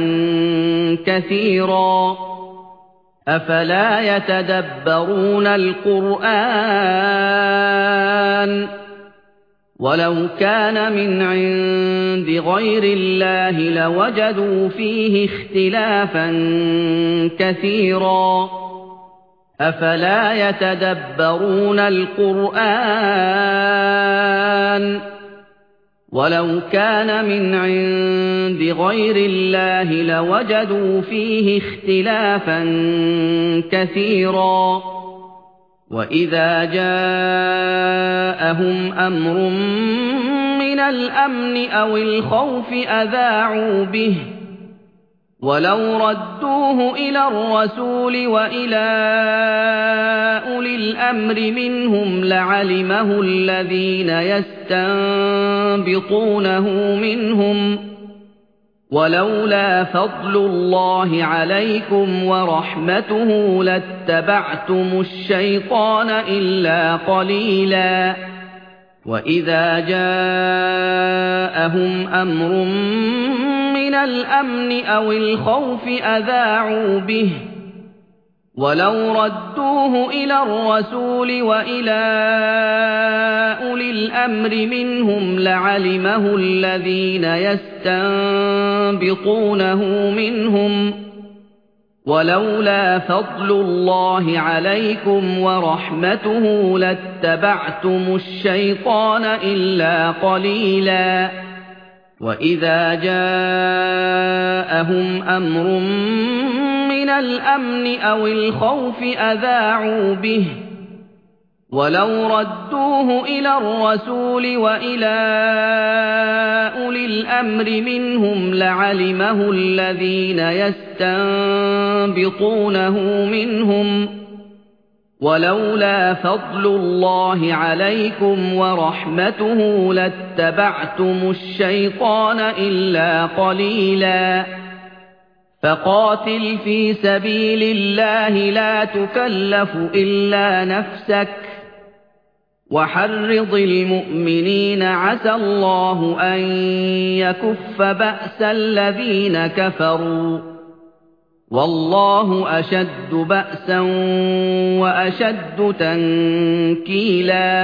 كثيرا أفلا يتدبرون القرآن وَلَوْ كَانَ مِنْ عِندِ غَيْرِ اللَّهِ لَوَجَدُوا فِيهِ اخْتِلَافًا كَثِيرًا أَفَلَا يَتَدَبَّرُونَ الْقُرْآنَ وَلَوْ كَانَ مِنْ عِندِ غَيْرِ اللَّهِ لَوَجَدُوا فِيهِ اخْتِلَافًا كَثِيرًا وَإِذَا جَاءَهُمْ أَمْرٌ مِّنَ الْأَمْنِ أَوِ الْخَوْفِ أَذَاعُوا بِهِ وَلَوْ رَدُّوهُ إِلَى الرَّسُولِ وَإِلَىٰ أُولِي الْأَمْرِ مِنْهُمْ لَعَلِمَهُ الَّذِينَ يَسْتَنبِطُونَهُ مِنْهُمْ ۗ وَلَوْلَا فَضْلُ اللَّهِ عَلَيْكُمْ وَرَحْمَتُهُ لَاتَّبَعْتُمُ الشَّيْطَانَ إِلَّا قَلِيلًا وَإِذَا جَاءَهُمْ أَمْرٌ مِّنَ الْأَمْنِ أَوِ الْخَوْفِ أَذَاعُوا بِهِ وَلَوْ رَدُّوهُ إِلَى الرَّسُولِ وَإِلَىٰ أُولِي الْأَمْرِ مِنْهُمْ لَعَلِمَهُ الَّذِينَ يَسْتَنبِطُونَهُ مِنْهُمْ ۗ وَلَوْلَا فَضْلُ اللَّهِ عَلَيْكُمْ وَرَحْمَتُهُ لَاتَّبَعْتُمُ الشَّيْطَانَ إِلَّا قَلِيلًا وَإِذَا جَاءَهُمْ أَمْرٌ مِّنَ الْأَمْنِ أَوِ الْخَوْفِ أَذَاعُوا بِهِ وَلَوْ رَدُّوهُ إِلَى الرَّسُولِ وَإِلَىٰ أُولِي الْأَمْرِ مِنْهُمْ لَعَلِمَهُ الَّذِينَ يَسْتَنبِطُونَهُ مِنْهُمْ ۗ وَلَوْلَا فَضْلُ اللَّهِ عَلَيْكُمْ وَرَحْمَتُهُ لَاتَّبَعْتُمُ الشَّيْطَانَ إِلَّا قَلِيلًا فَقَاتِلْ فِي سَبِيلِ اللَّهِ لَا تُكَلَّفُ إِلَّا نَفْسَكَ وَحَرِّضِ الْمُؤْمِنِينَ عَسَى اللَّهُ أَن يَكُفَّ بَأْسَ الَّذِينَ كَفَرُوا وَاللَّهُ أَشَدُّ بَأْسًا وَأَشَدُّ تَنكِيلًا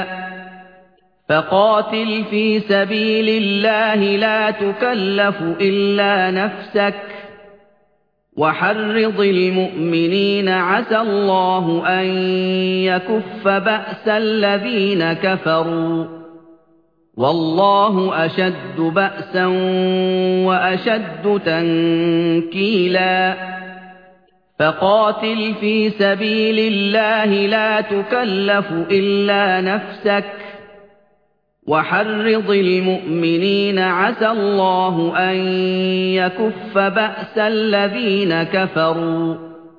فَقَاتِلْ فِي سَبِيلِ اللَّهِ لَا تُكَلَّفُ إِلَّا نَفْسَكَ وَحَرِّضِ الْمُؤْمِنِينَ عَسَى اللَّهُ أَن يَكُفَّ بَأْسَ الَّذِينَ كَفَرُوا وَاللَّهُ أَشَدُّ بَأْسًا وَأَشَدُّ تَنكِيلًا فَقَاتِلْ فِي سَبِيلِ اللَّهِ لَا تُكَلَّفُ إِلَّا نَفْسَكَ وَحَرِّضِ الْمُؤْمِنِينَ عَسَى اللَّهُ أَن يَكُفَّ بَأْسَ الَّذِينَ كَفَرُوا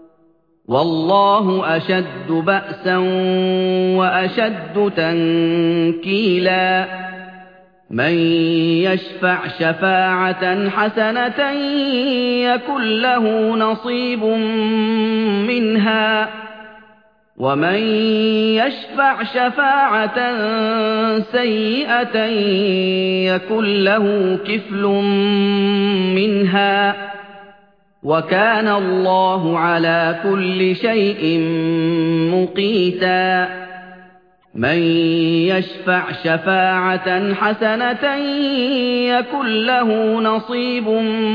وَاللَّهُ أَشَدُّ بَأْسًا وَأَشَدُّ تَنكِيلًا مَن يَشْفَعْ شَفَاعَةً حَسَنَةً يَكُن لَّهُ نَصِيبٌ مِّنْهَا وَمَن يَشْفَعْ شَفَاعَةً سَيِّئَةً يَكُن لَّهُ كِفْلٌ مِّنْهَا وَكَانَ اللَّهُ عَلَىٰ كُلِّ شَيْءٍ مُّقِيتًا مَن يَشْفَعْ شَفَاعَةً حَسَنَةً يَكُن لَّهُ نَصِيبٌ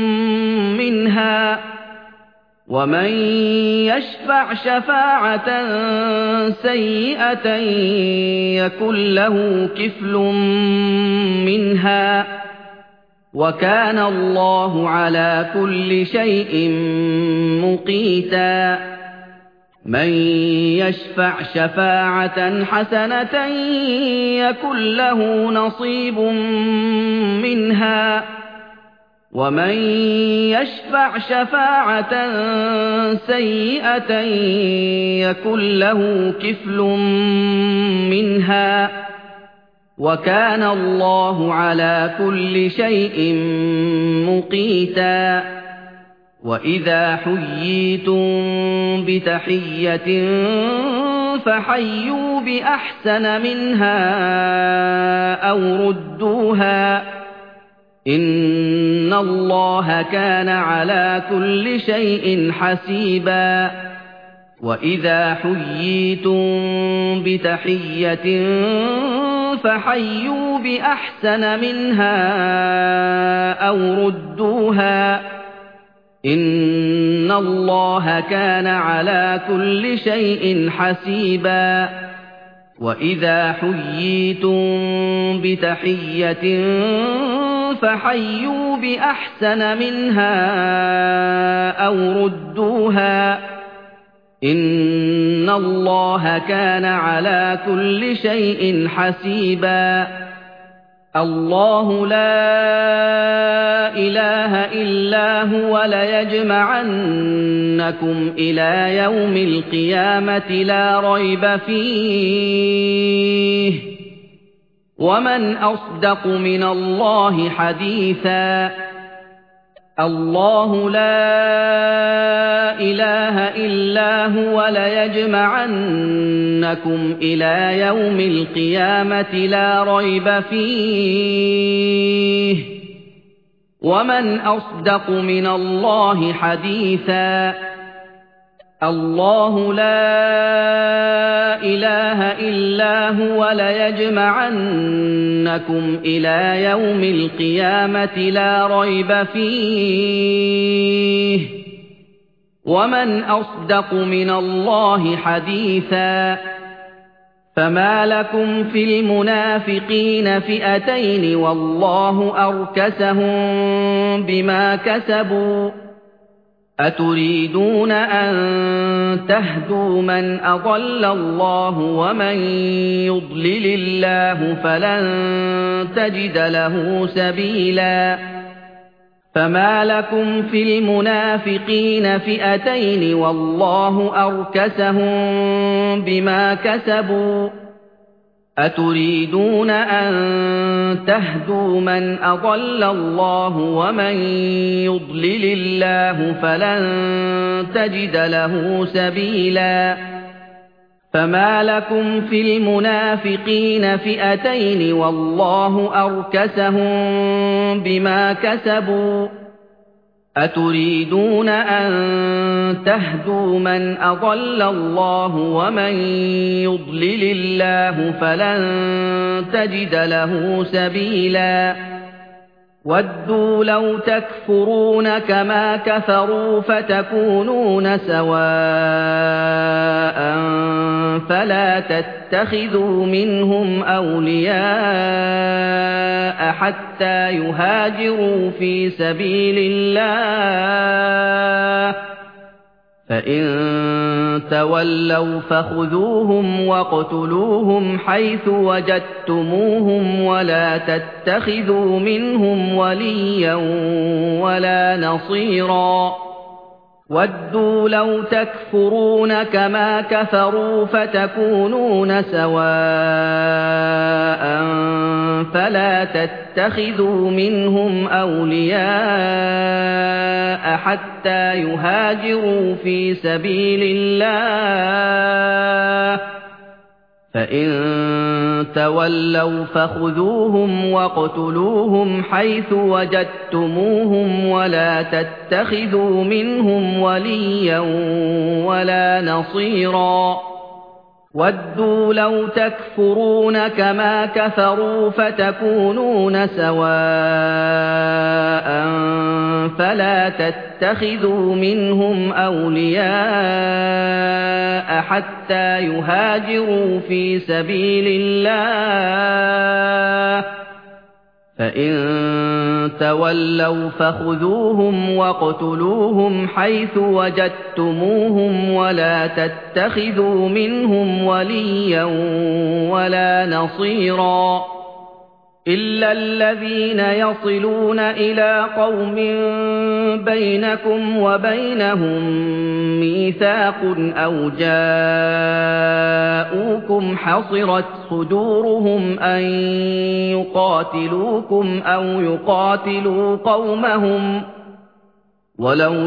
مِّنْهَا وَمَن يَشْفَعْ شَفَاعَةً سَيِّئَةً يَكُن لَّهُ كِفْلٌ مِّنْهَا وَكَانَ اللَّهُ عَلَىٰ كُلِّ شَيْءٍ مُّقِيتًا مَن يَشْفَعْ شَفَاعَةً حَسَنَةً يَكُن لَّهُ نَصِيبٌ مِّنْهَا وَمَن يَشْفَعْ شَفَاعَةً سَيِّئَةً يَكُن لَّهُ كِفْلٌ مِّنْهَا وَكَانَ اللَّهُ عَلَىٰ كُلِّ شَيْءٍ مُّقِيتًا وَإِذَا حُيِّيتُم بِتَحِيَّةٍ فَحَيُّوا بِأَحْسَنَ مِنْهَا أَوْ رُدُّوهَا ۗ إِنَّ اللَّهَ كَانَ عَلَىٰ كُلِّ شَيْءٍ حَسِيبًا وَإِذَا حُيِّيتُم بِتَحِيَّةٍ فحيوا بأحسن منها أو ردوها إن الله كان على كل شيء حسيبا وإذا حييتم بتحية فحيوا بأحسن منها أو ردوها إن الله كان على كل شيء حسيبا الله لا إله إلا هو ليجمعنكم إلى يوم القيامة لا ريب فيه ومن أصدق من الله حديثا الله لا إله إلا هو ليجمعنكم إلى يوم القيامة لا ريب فيه ومن أصدق من الله حديثا الله لا إله إلا هو ليجمعنكم إلى يوم القيامة لا ريب فيه ومن أصدق من الله حديثا فما لكم في المنافقين فئتين والله أركسهم بما كسبوا أتريدون أن تهدوا من أضل الله ومن يضلل الله فلن تجد له سبيلا فما لكم في المنافقين فئتين والله أركسهم بما كسبوا أتريدون أن تهدوا من أضل الله ومن يضلل الله فلن تجد له سبيلا فما لكم في المنافقين فئتين والله أركسهم بما كسبوا أتريدون أن تهدوا من أضل الله ومن يضلل الله فلن تجد له سبيلا ودوا لو تكفرون كما كفروا فتكونون سواء فلا تتخذوا منهم أولياء حتى يهاجروا في سبيل الله فإن تولوا فخذوهم واقتلوهم حيث وجدتموهم ولا تتخذوا منهم وليا ولا نصيرا ودوا لو تكفرون كما كفروا فتكونون سواء فلا تتخذوا منهم أولياء حتى يهاجروا في سبيل الله فإن تولوا فخذوهم واقتلوهم حيث وجدتموهم ولا تتخذوا منهم وليا ولا نصيرا ودوا لو تكفرون كما كفروا فتكونون سواء فلا تتخذوا منهم أولياء حتى يهاجروا في سبيل الله فإن تولوا فخذوهم واقتلوهم حيث وجدتموهم ولا تتخذوا منهم وليا ولا نصيرا إلا الذين يصلون إلى قوم بينكم وبينهم ميثاق أو جاءوكم حصرت صدورهم أن يقاتلوكم أو يقاتلوا قومهم ولو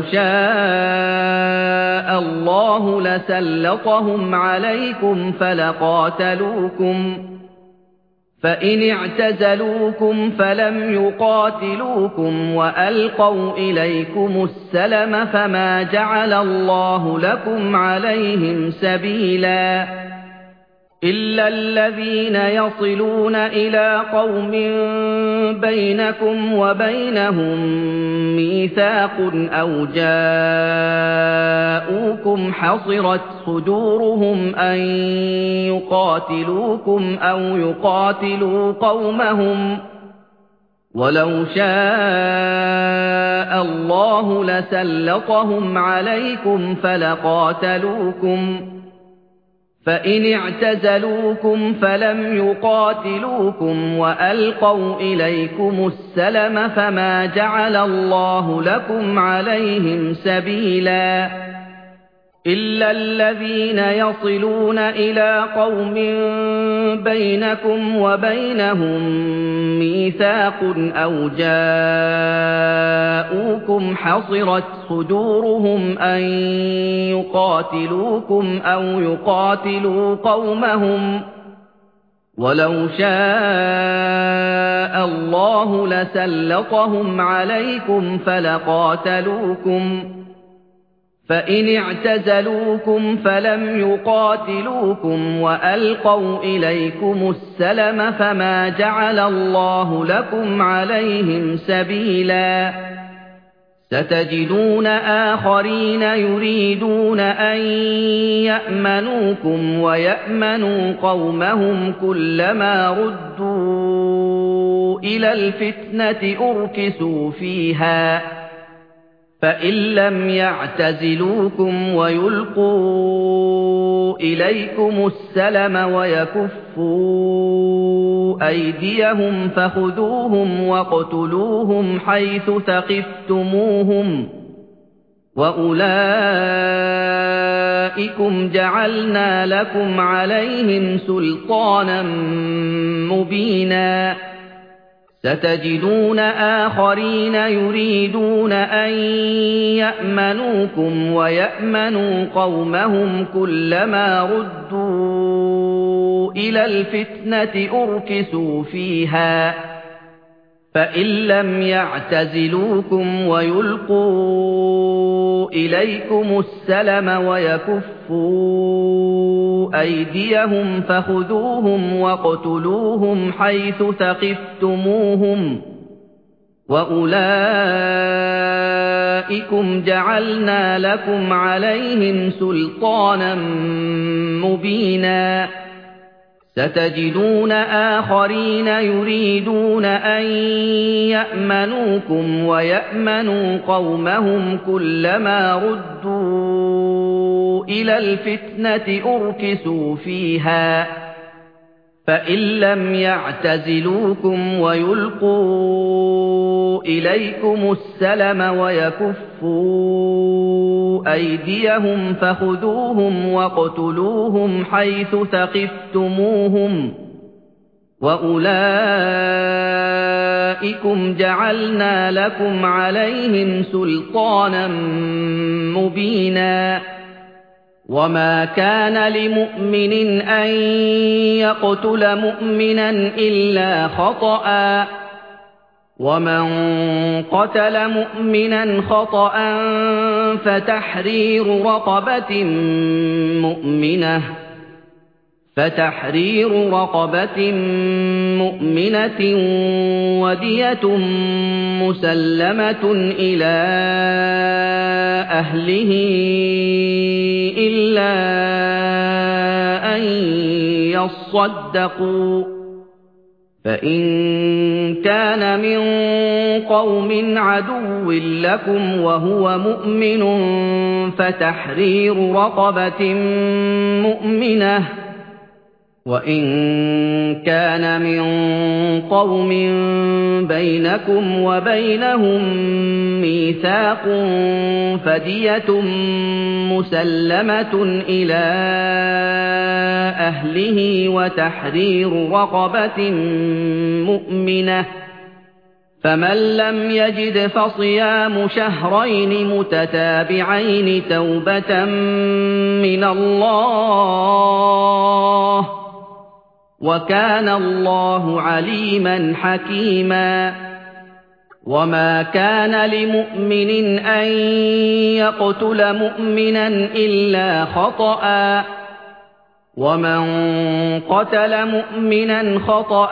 شاء الله لسلطهم عليكم فلقاتلوكم فإن اعتزلوكم فلم يقاتلوكم وألقوا إليكم السلم فما جعل الله لكم عليهم سبيلا إِلَّا الَّذِينَ يَصِلُونَ إِلَىٰ قَوْمٍ بَيْنَكُمْ وَبَيْنَهُم مِّيثَاقٌ أَوْ جَاءُوكُمْ حَصِرَتْ صُدُورُهُمْ أَن يُقَاتِلُوكُمْ أَوْ يُقَاتِلُوا قَوْمَهُمْ ۚ وَلَوْ شَاءَ اللَّهُ لَسَلَّطَهُمْ عَلَيْكُمْ فَلَقَاتَلُوكُمْ ۚ فَإِنِ اعْتَزَلُوكُمْ فَلَمْ يُقَاتِلُوكُمْ وَأَلْقَوْا إِلَيْكُمُ السَّلَمَ فَمَا جَعَلَ اللَّهُ لَكُمْ عَلَيْهِمْ سَبِيلًا إِلَّا الَّذِينَ يَصِلُونَ إِلَىٰ قَوْمٍ بَيْنَكُمْ وَبَيْنَهُم مِّيثَاقٌ أَوْ جَاءُوكُمْ حَصِرَتْ صُدُورُهُمْ أَن يُقَاتِلُوكُمْ أَوْ يُقَاتِلُوا قَوْمَهُمْ ۚ وَلَوْ شَاءَ اللَّهُ لَسَلَّطَهُمْ عَلَيْكُمْ فَلَقَاتَلُوكُمْ ۚ فَإِنِ اعْتَزَلُوكُمْ فَلَمْ يُقَاتِلُوكُمْ وَأَلْقَوْا إِلَيْكُمُ السَّلَمَ فَمَا جَعَلَ اللَّهُ لَكُمْ عَلَيْهِمْ سَبِيلًا سَتَجِدُونَ آخَرِينَ يُرِيدُونَ أَن يَأْمَنُوكُمْ وَيَأْمَنُوا قَوْمَهُمْ كُلَّمَا رُدُّوا إِلَى الْفِتْنَةِ أُرْكِسُوا فِيهَا ۚ فَإِن لَّمْ يَعْتَزِلُوكُمْ وَيُلْقُوا إِلَيْكُمُ السَّلَمَ وَيَكُفُّوا أَيْدِيَهُمْ فَخُذُوهُمْ وَاقْتُلُوهُمْ حَيْثُ ثَقِفْتُمُوهُمْ ۚ وَأُولَٰئِكُمْ جَعَلْنَا لَكُمْ عَلَيْهِمْ سُلْطَانًا مُّبِينًا سَتَجِدُونَ آخَرِينَ يُرِيدُونَ أَن يَأْمَنُوكُمْ وَيَأْمَنُوا قَوْمَهُمْ كُلَّمَا رُدُّوا إِلَى الْفِتْنَةِ أُرْكِسُوا فِيهَا ۚ فَإِن لَّمْ يَعْتَزِلُوكُمْ وَيُلْقُوا إِلَيْكُمُ السَّلَمَ وَيَكُفُّوا أَيْدِيَهُمْ فَخُذُوهُمْ وَاقْتُلُوهُمْ حَيْثُ ثَقِفْتُمُوهُمْ ۚ وَأُولَٰئِكُمْ جَعَلْنَا لَكُمْ عَلَيْهِمْ سُلْطَانًا مُّبِينًا سَتَجِدُونَ آخَرِينَ يُرِيدُونَ أَن يَأْمَنُوكُمْ وَيَأْمَنُوا قَوْمَهُمْ كُلَّمَا رُدُّوا إِلَى الْفِتْنَةِ أُرْكِسُوا فِيهَا ۚ فَإِن لَّمْ يَعْتَزِلُوكُمْ وَيُلْقُوا إِلَيْكُمُ السَّلَمَ وَيَكُفُّوا أَيْدِيَهُمْ فَخُذُوهُمْ وَاقْتُلُوهُمْ حَيْثُ ثَقِفْتُمُوهُمْ ۚ وَأُولَٰئِكُمْ جَعَلْنَا لَكُمْ عَلَيْهِمْ سُلْطَانًا مُّبِينًا وَمَا كَانَ لِمُؤْمِنٍ أَن يَقْتُلَ مُؤْمِنًا إِلَّا خَطَأً ۚ وَمَن قَتَلَ مُؤْمِنًا خَطَأً فَتَحْرِيرُ رَقَبَةٍ مُّؤْمِنَةٍ فَتَحْرِيرُ رَقَبَةٍ مُّؤْمِنَةٍ وَدِيَةٌ مُّسَلَّمَةٌ إِلَىٰ أَهْلِهِ إِلَّا أَن يَصَّدَّقُوا ۚ فَإِن كَانَ مِن قَوْمٍ عَدُوٍّ لَّكُمْ وَهُوَ مُؤْمِنٌ فَتَحْرِيرُ رَقَبَةٍ مُّؤْمِنَةٍ ۖ وَإِن كَانَ مِن قَوْمٍ بَيْنَكُمْ وَبَيْنَهُم مِّيثَاقٌ فَدِيَةٌ مُّسَلَّمَةٌ إِلَىٰ أَهْلِهِ وَتَحْرِيرُ رَقَبَةٍ مُّؤْمِنَةٍ ۖ فَمَن لَّمْ يَجِدْ فَصِيَامُ شَهْرَيْنِ مُتَتَابِعَيْنِ تَوْبَةً مِّنَ اللَّهِ ۗ وَكَانَ اللَّهُ عَلِيمًا حَكِيمًا وَمَا كَانَ لِمُؤْمِنٍ أَن يَقْتُلَ مُؤْمِنًا إِلَّا خَطَأً ۚ ومن قتل مؤمنا خطأ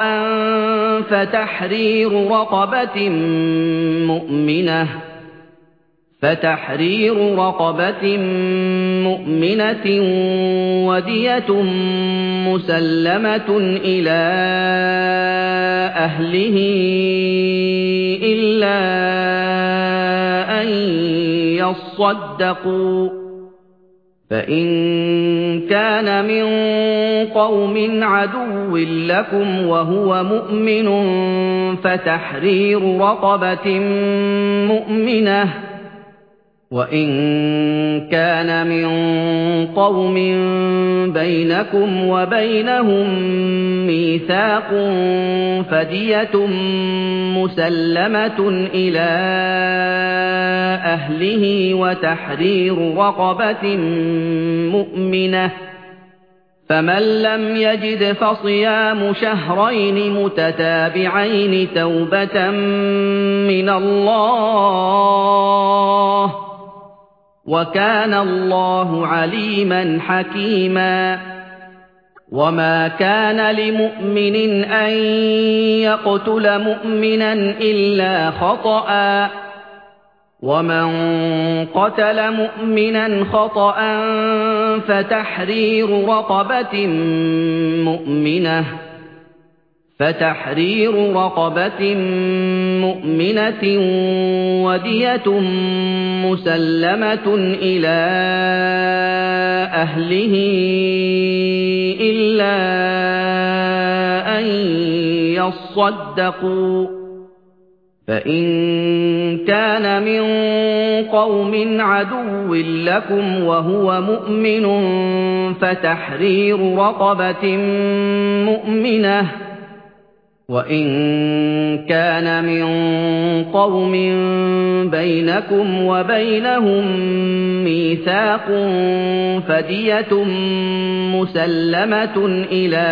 فتحرير رقبة مؤمنة فتحرير رقبة مؤمنة ودية مسلمة إلى أهله إلا أن يصدقوا فإن كان من قوم عدو لكم وهو مؤمن فتحرير رقبة مؤمنة وإن كان من قوم بينكم وبينهم ميثاق فدية مسلمة إلى أهله وتحرير رقبة مؤمنة فمن لم يجد فصيام شهرين متتابعين توبة من الله وكان الله عليما حكيما وما كان لمؤمن أن يقتل مؤمنا إلا خطأ ومن قتل مؤمنا خطأ فتحرير رقبة مؤمنة فتحرير رقبة مؤمنة ودية مسلمة إلى أهله إلا أن يصدقوا فإن كان من قوم عدو لكم وهو مؤمن فتحرير رقبة مؤمنة وإن كان من قوم بينكم وبينهم ميثاق فدية مسلمة إلى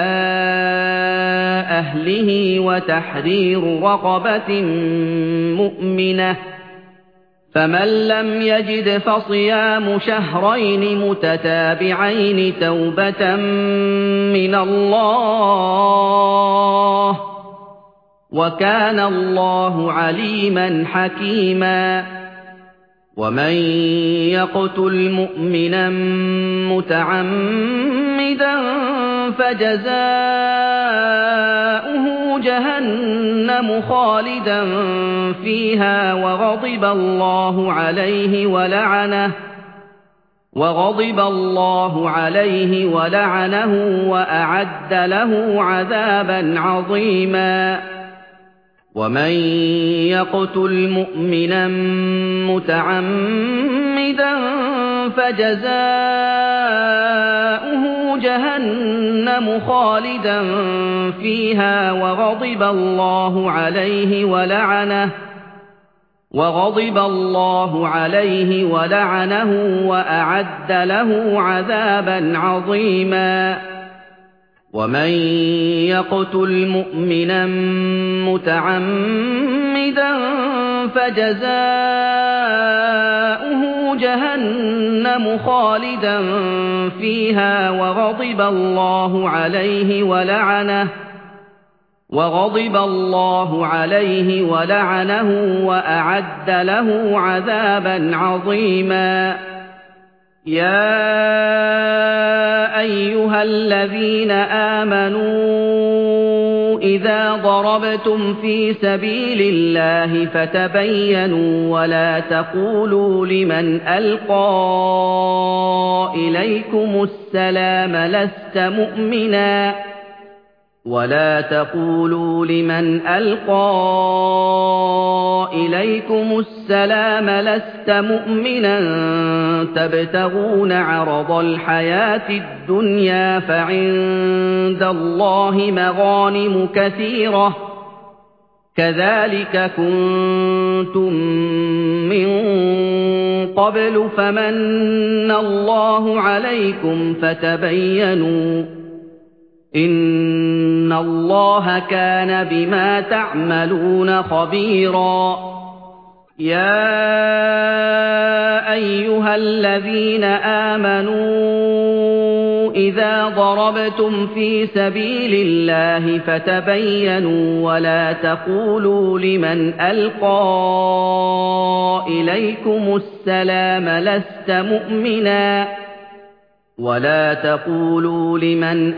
أهله وتحرير رقبة مؤمنة فمن لم يجد فصيام شهرين متتابعين توبة من الله وكان الله عليما حكيما ومن يقتل مؤمنا متعمدا فجزاؤه جهنم خالدا فيها وغضب الله عليه ولعنه وغضب الله عليه ولعنه وأعد له عذابا عظيما ومن يقتل مؤمنا متعمدا فجزاؤه جهنم خالدا فيها وغضب الله عليه ولعنه وغضب الله عليه ولعنه وأعد له عذابا عظيما ومن يقتل مؤمنا متعمدا فجزاؤه جهنم خالدا فيها وغضب الله عليه ولعنه وغضب الله عليه ولعنه وأعد له عذابا عظيما يا أيها الذين آمنوا إذا ضربتم في سبيل الله فتبينوا ولا تقولوا لمن ألقى إليكم السلام لست مؤمنا ولا تقولوا لمن ألقى إليكم السلام لست مؤمنا تبتغون عرض الحياة الدنيا فعند الله مغانم كثيرة كذلك كنتم من قبل فمن الله عليكم فتبينوا إن الله كان بما تعملون خبيرا يا أيها الذين آمنوا إِذَا ضَرَبْتُمْ فِي سَبِيلِ اللَّهِ فَتَبَيَّنُوا وَلَا تَقُولُوا لِمَنْ أَلْقَىٰ إِلَيْكُمُ السَّلَامَ لَسْتَ مُؤْمِنًا ولا تقولوا لمن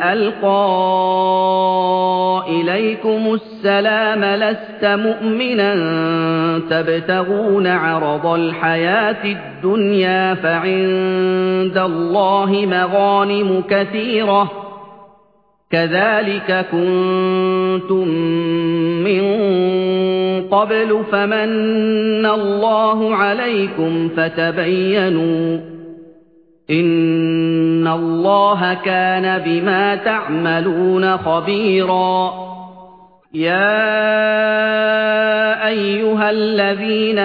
ألقى إليكم السلام لست مؤمنا تبتغون عرض الحياة الدنيا فعند الله مغانم كثيرة كذلك كنتم من قبل فمن الله عليكم فتبينوا إِنَّ اللَّهَ كَانَ بِمَا تَعْمَلُونَ خَبِيرًا يَا أَيُّهَا الَّذِينَ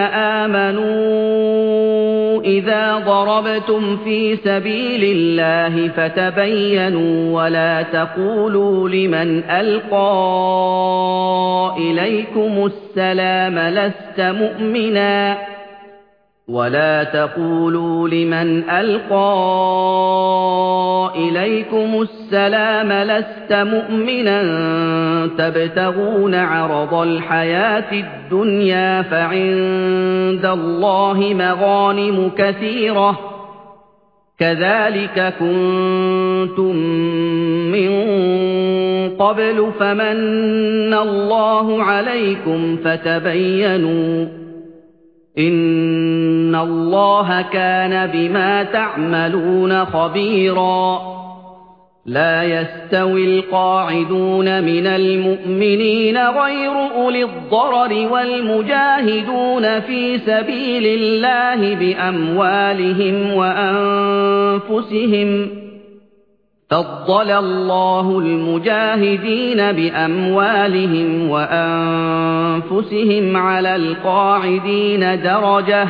آمَنُوا إِذَا ضَرَبْتُمْ فِي سَبِيلِ اللَّهِ فَتَبَيَّنُوا وَلَا تَقُولُوا لِمَنْ أَلْقَىٰ إِلَيْكُمُ السَّلَامَ لَسْتَ مُؤْمِنًا ولا تقولوا لمن ألقى إليكم السلام لست مؤمنا تبتغون عرض الحياة الدنيا فعند الله مغانم كثيرة كذلك كنتم من قبل فمن الله عليكم فتبينوا إِنَّ اللَّهَ كَانَ بِمَا تَعْمَلُونَ خَبِيرًا لا يستوي القاعدون من المؤمنين غير أولي الضرر والمجاهدون في سبيل الله بأموالهم وأنفسهم فضل الله المجاهدين بأموالهم وأنفسهم على القاعدين درجة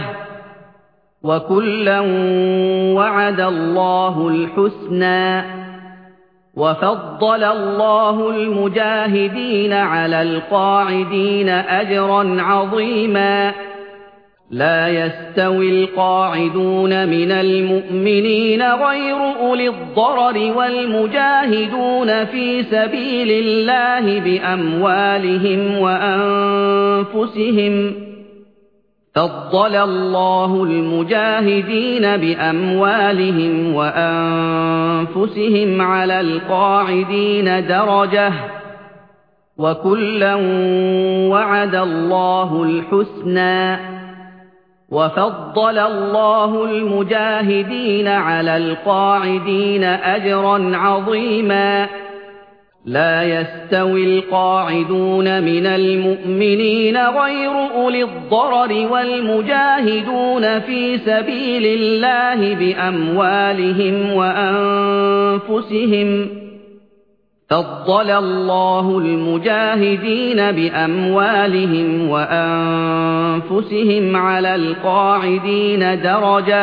وكلا وعد الله الحسنى وفضل الله المجاهدين على القاعدين أجرا عظيما لا يستوي القاعدون من المؤمنين غير أولي الضرر والمجاهدون في سبيل الله بأموالهم وأنفسهم فضل الله المجاهدين بأموالهم وأنفسهم على القاعدين درجة وكلا وعد الله الحسنى وفضل الله المجاهدين على القاعدين أجرا عظيما لا يستوي القاعدون من المؤمنين غير أولي الضرر والمجاهدون في سبيل الله بأموالهم وأنفسهم فضل الله المجاهدين بأموالهم وأنفسهم على القاعدين درجة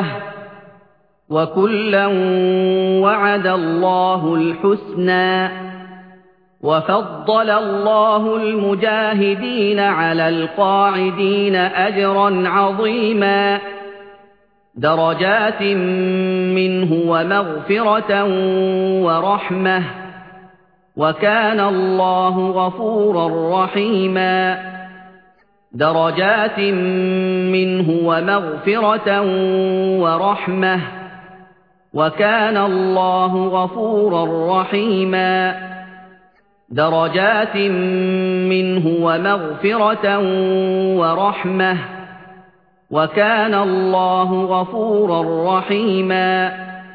وكلا وعد الله الحسنى وفضل الله المجاهدين على القاعدين أجرا عظيما درجات منه ومغفرة ورحمة وكان الله غفورا رحيما درجات منه ومغفرة ورحمة وكان الله غفورا رحيما درجات منه ومغفرة ورحمة وكان الله غفورا رحيما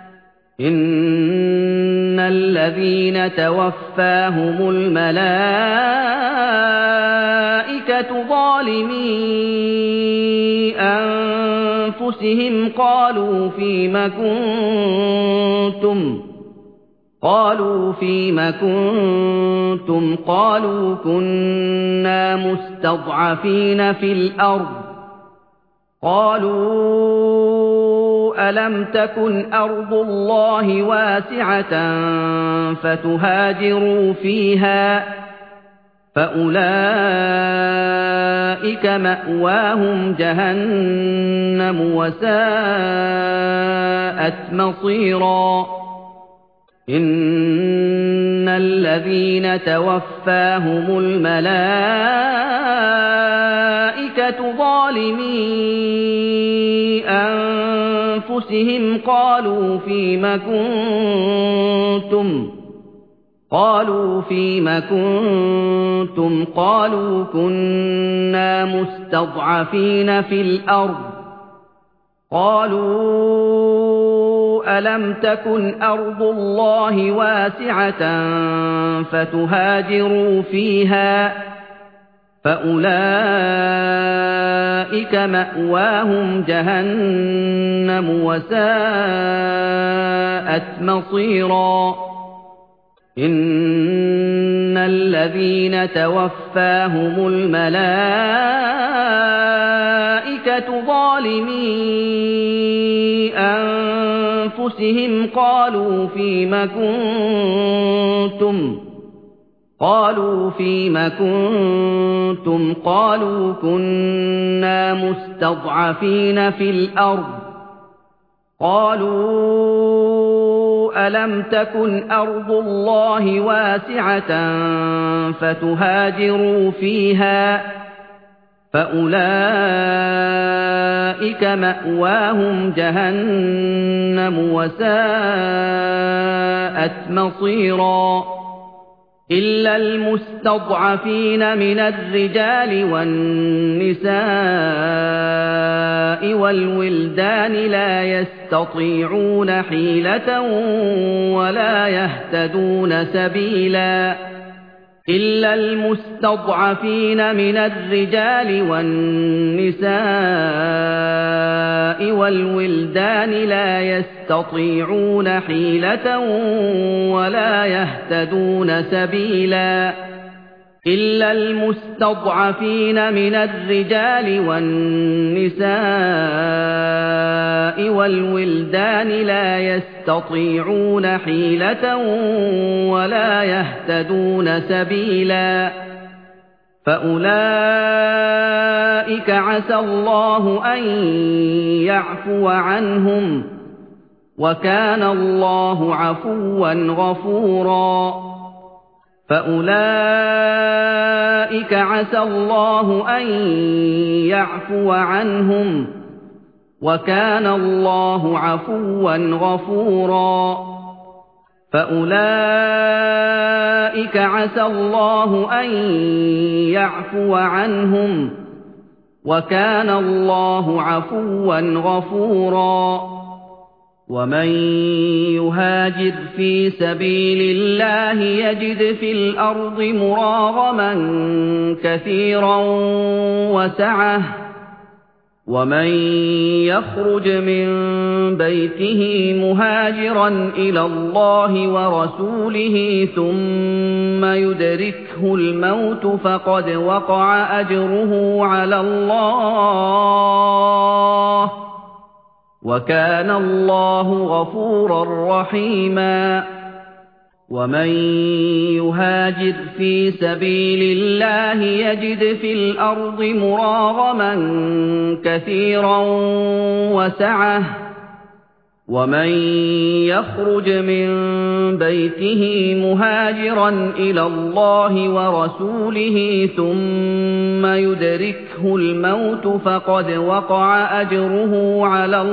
إن الذين توفاهم الملائكة ظالمي أنفسهم قالوا فيم كنتم قالوا فيم كنتم قالوا كنا مستضعفين في الأرض قالوا ألم تكن أرض الله واسعة فتهاجروا فيها فأولئك مأواهم جهنم وساءت مصيرا إِنَّ الَّذِينَ تَوَفَّاهُمُ الْمَلَائِكَةُ ظَالِمِي أَنفُسِهِمْ قَالُوا فِيمَ كُنتُمْ قَالُوا فِيمَ كُنتُمْ قَالُوا كُنَّا مُسْتَضْعَفِينَ فِي الْأَرْضِ قَالُوا أَلَمْ تَكُنْ أَرْضُ اللَّهِ وَاسِعَةً فَتُهَاجِرُوا فِيهَا فَأُولَئِكَ مَأْوَاهُمْ جَهَنَّمُ وَسَاءَتْ مَصِيرًا إِنَّ الَّذِينَ تَوَفَّاهُمُ الْمَلَائِكَةُ ظَالِمِي أَنفُسِهِمْ قَالُوا فِيمَ كُنتُمْ قَالُوا فِيمَ كُنتُمْ قَالُوا كُنَّا مُسْتَضْعَفِينَ فِي الْأَرْضِ قَالُوا أَلَمْ تَكُنْ أَرْضُ اللَّهِ وَاسِعَةً فَتُهَاجِرُوا فِيهَا فَأُولَئِكَ مَأْوَاهُمْ جَهَنَّمُ وَسَاءَتْ مَصِيرًا إِلَّا الْمُسْتَضْعَفِينَ مِنَ الرِّجَالِ وَالنِّسَاءِ وَالْوِلْدَانِ لَا يَسْتَطِيعُونَ حِيلَةً وَلَا يَهْتَدُونَ سَبِيلًا إِلَّا الْمُسْتَضْعَفِينَ مِنَ الرِّجَالِ وَالنِّسَاءِ وَالْوِلْدَانِ لَا يَسْتَطِيعُونَ حِيلَةً وَلَا يَهْتَدُونَ سَبِيلًا إِلَّا الْمُسْتَضْعَفِينَ مِنَ الرِّجَالِ وَالنِّسَاءِ وَالْوِلْدَانِ لَا يَسْتَطِيعُونَ حِيلَةً وَلَا يَهْتَدُونَ سَبِيلًا فَأُولَئِكَ عَسَى اللَّهُ أَن يَعْفُوَ عَنْهُمْ وَكَانَ اللَّهُ عَفُوًّا غَفُورًا فَأُولَئِكَ عَسَى اللَّهُ أَن يَعْفُوَ عَنْهُمْ وَكَانَ اللَّهُ عَفُوًّا غَفُورًا فَأُولَئِكَ عَسَى اللَّهُ أَن يَعْفُوَ عَنْهُمْ وَكَانَ اللَّهُ عَفُوًّا غَفُورًا وَمَن يُهَاجِرْ فِي سَبِيلِ اللَّهِ يَجِدْ فِي الْأَرْضِ مُرَاغَمًا كَثِيرًا وَسَعَةً وَمَن يَخْرُجْ مِن بَيْتِهِ مُهَاجِرًا إِلَى اللَّهِ وَرَسُولِهِ ثُمَّ يُدْرِكْهُ الْمَوْتُ فَقَدْ وَقَعَ أَجْرُهُ عَلَى اللَّهِ وَكَانَ اللَّهُ غَفُورًا رَّحِيمًا وَمَن يُهَاجِرْ فِي سَبِيلِ اللَّهِ يَجِدْ فِي الْأَرْضِ مُرَاغَمًا كَثِيرًا وَسَعَةً وَمَن يَخْرُجْ مِن بَيْتِهِ مُهَاجِرًا إِلَى اللَّهِ وَرَسُولِهِ ثُمَّ يُدْرِكْهُ الْمَوْتُ فَقَدْ وَقَعَ أَجْرُهُ عَلَى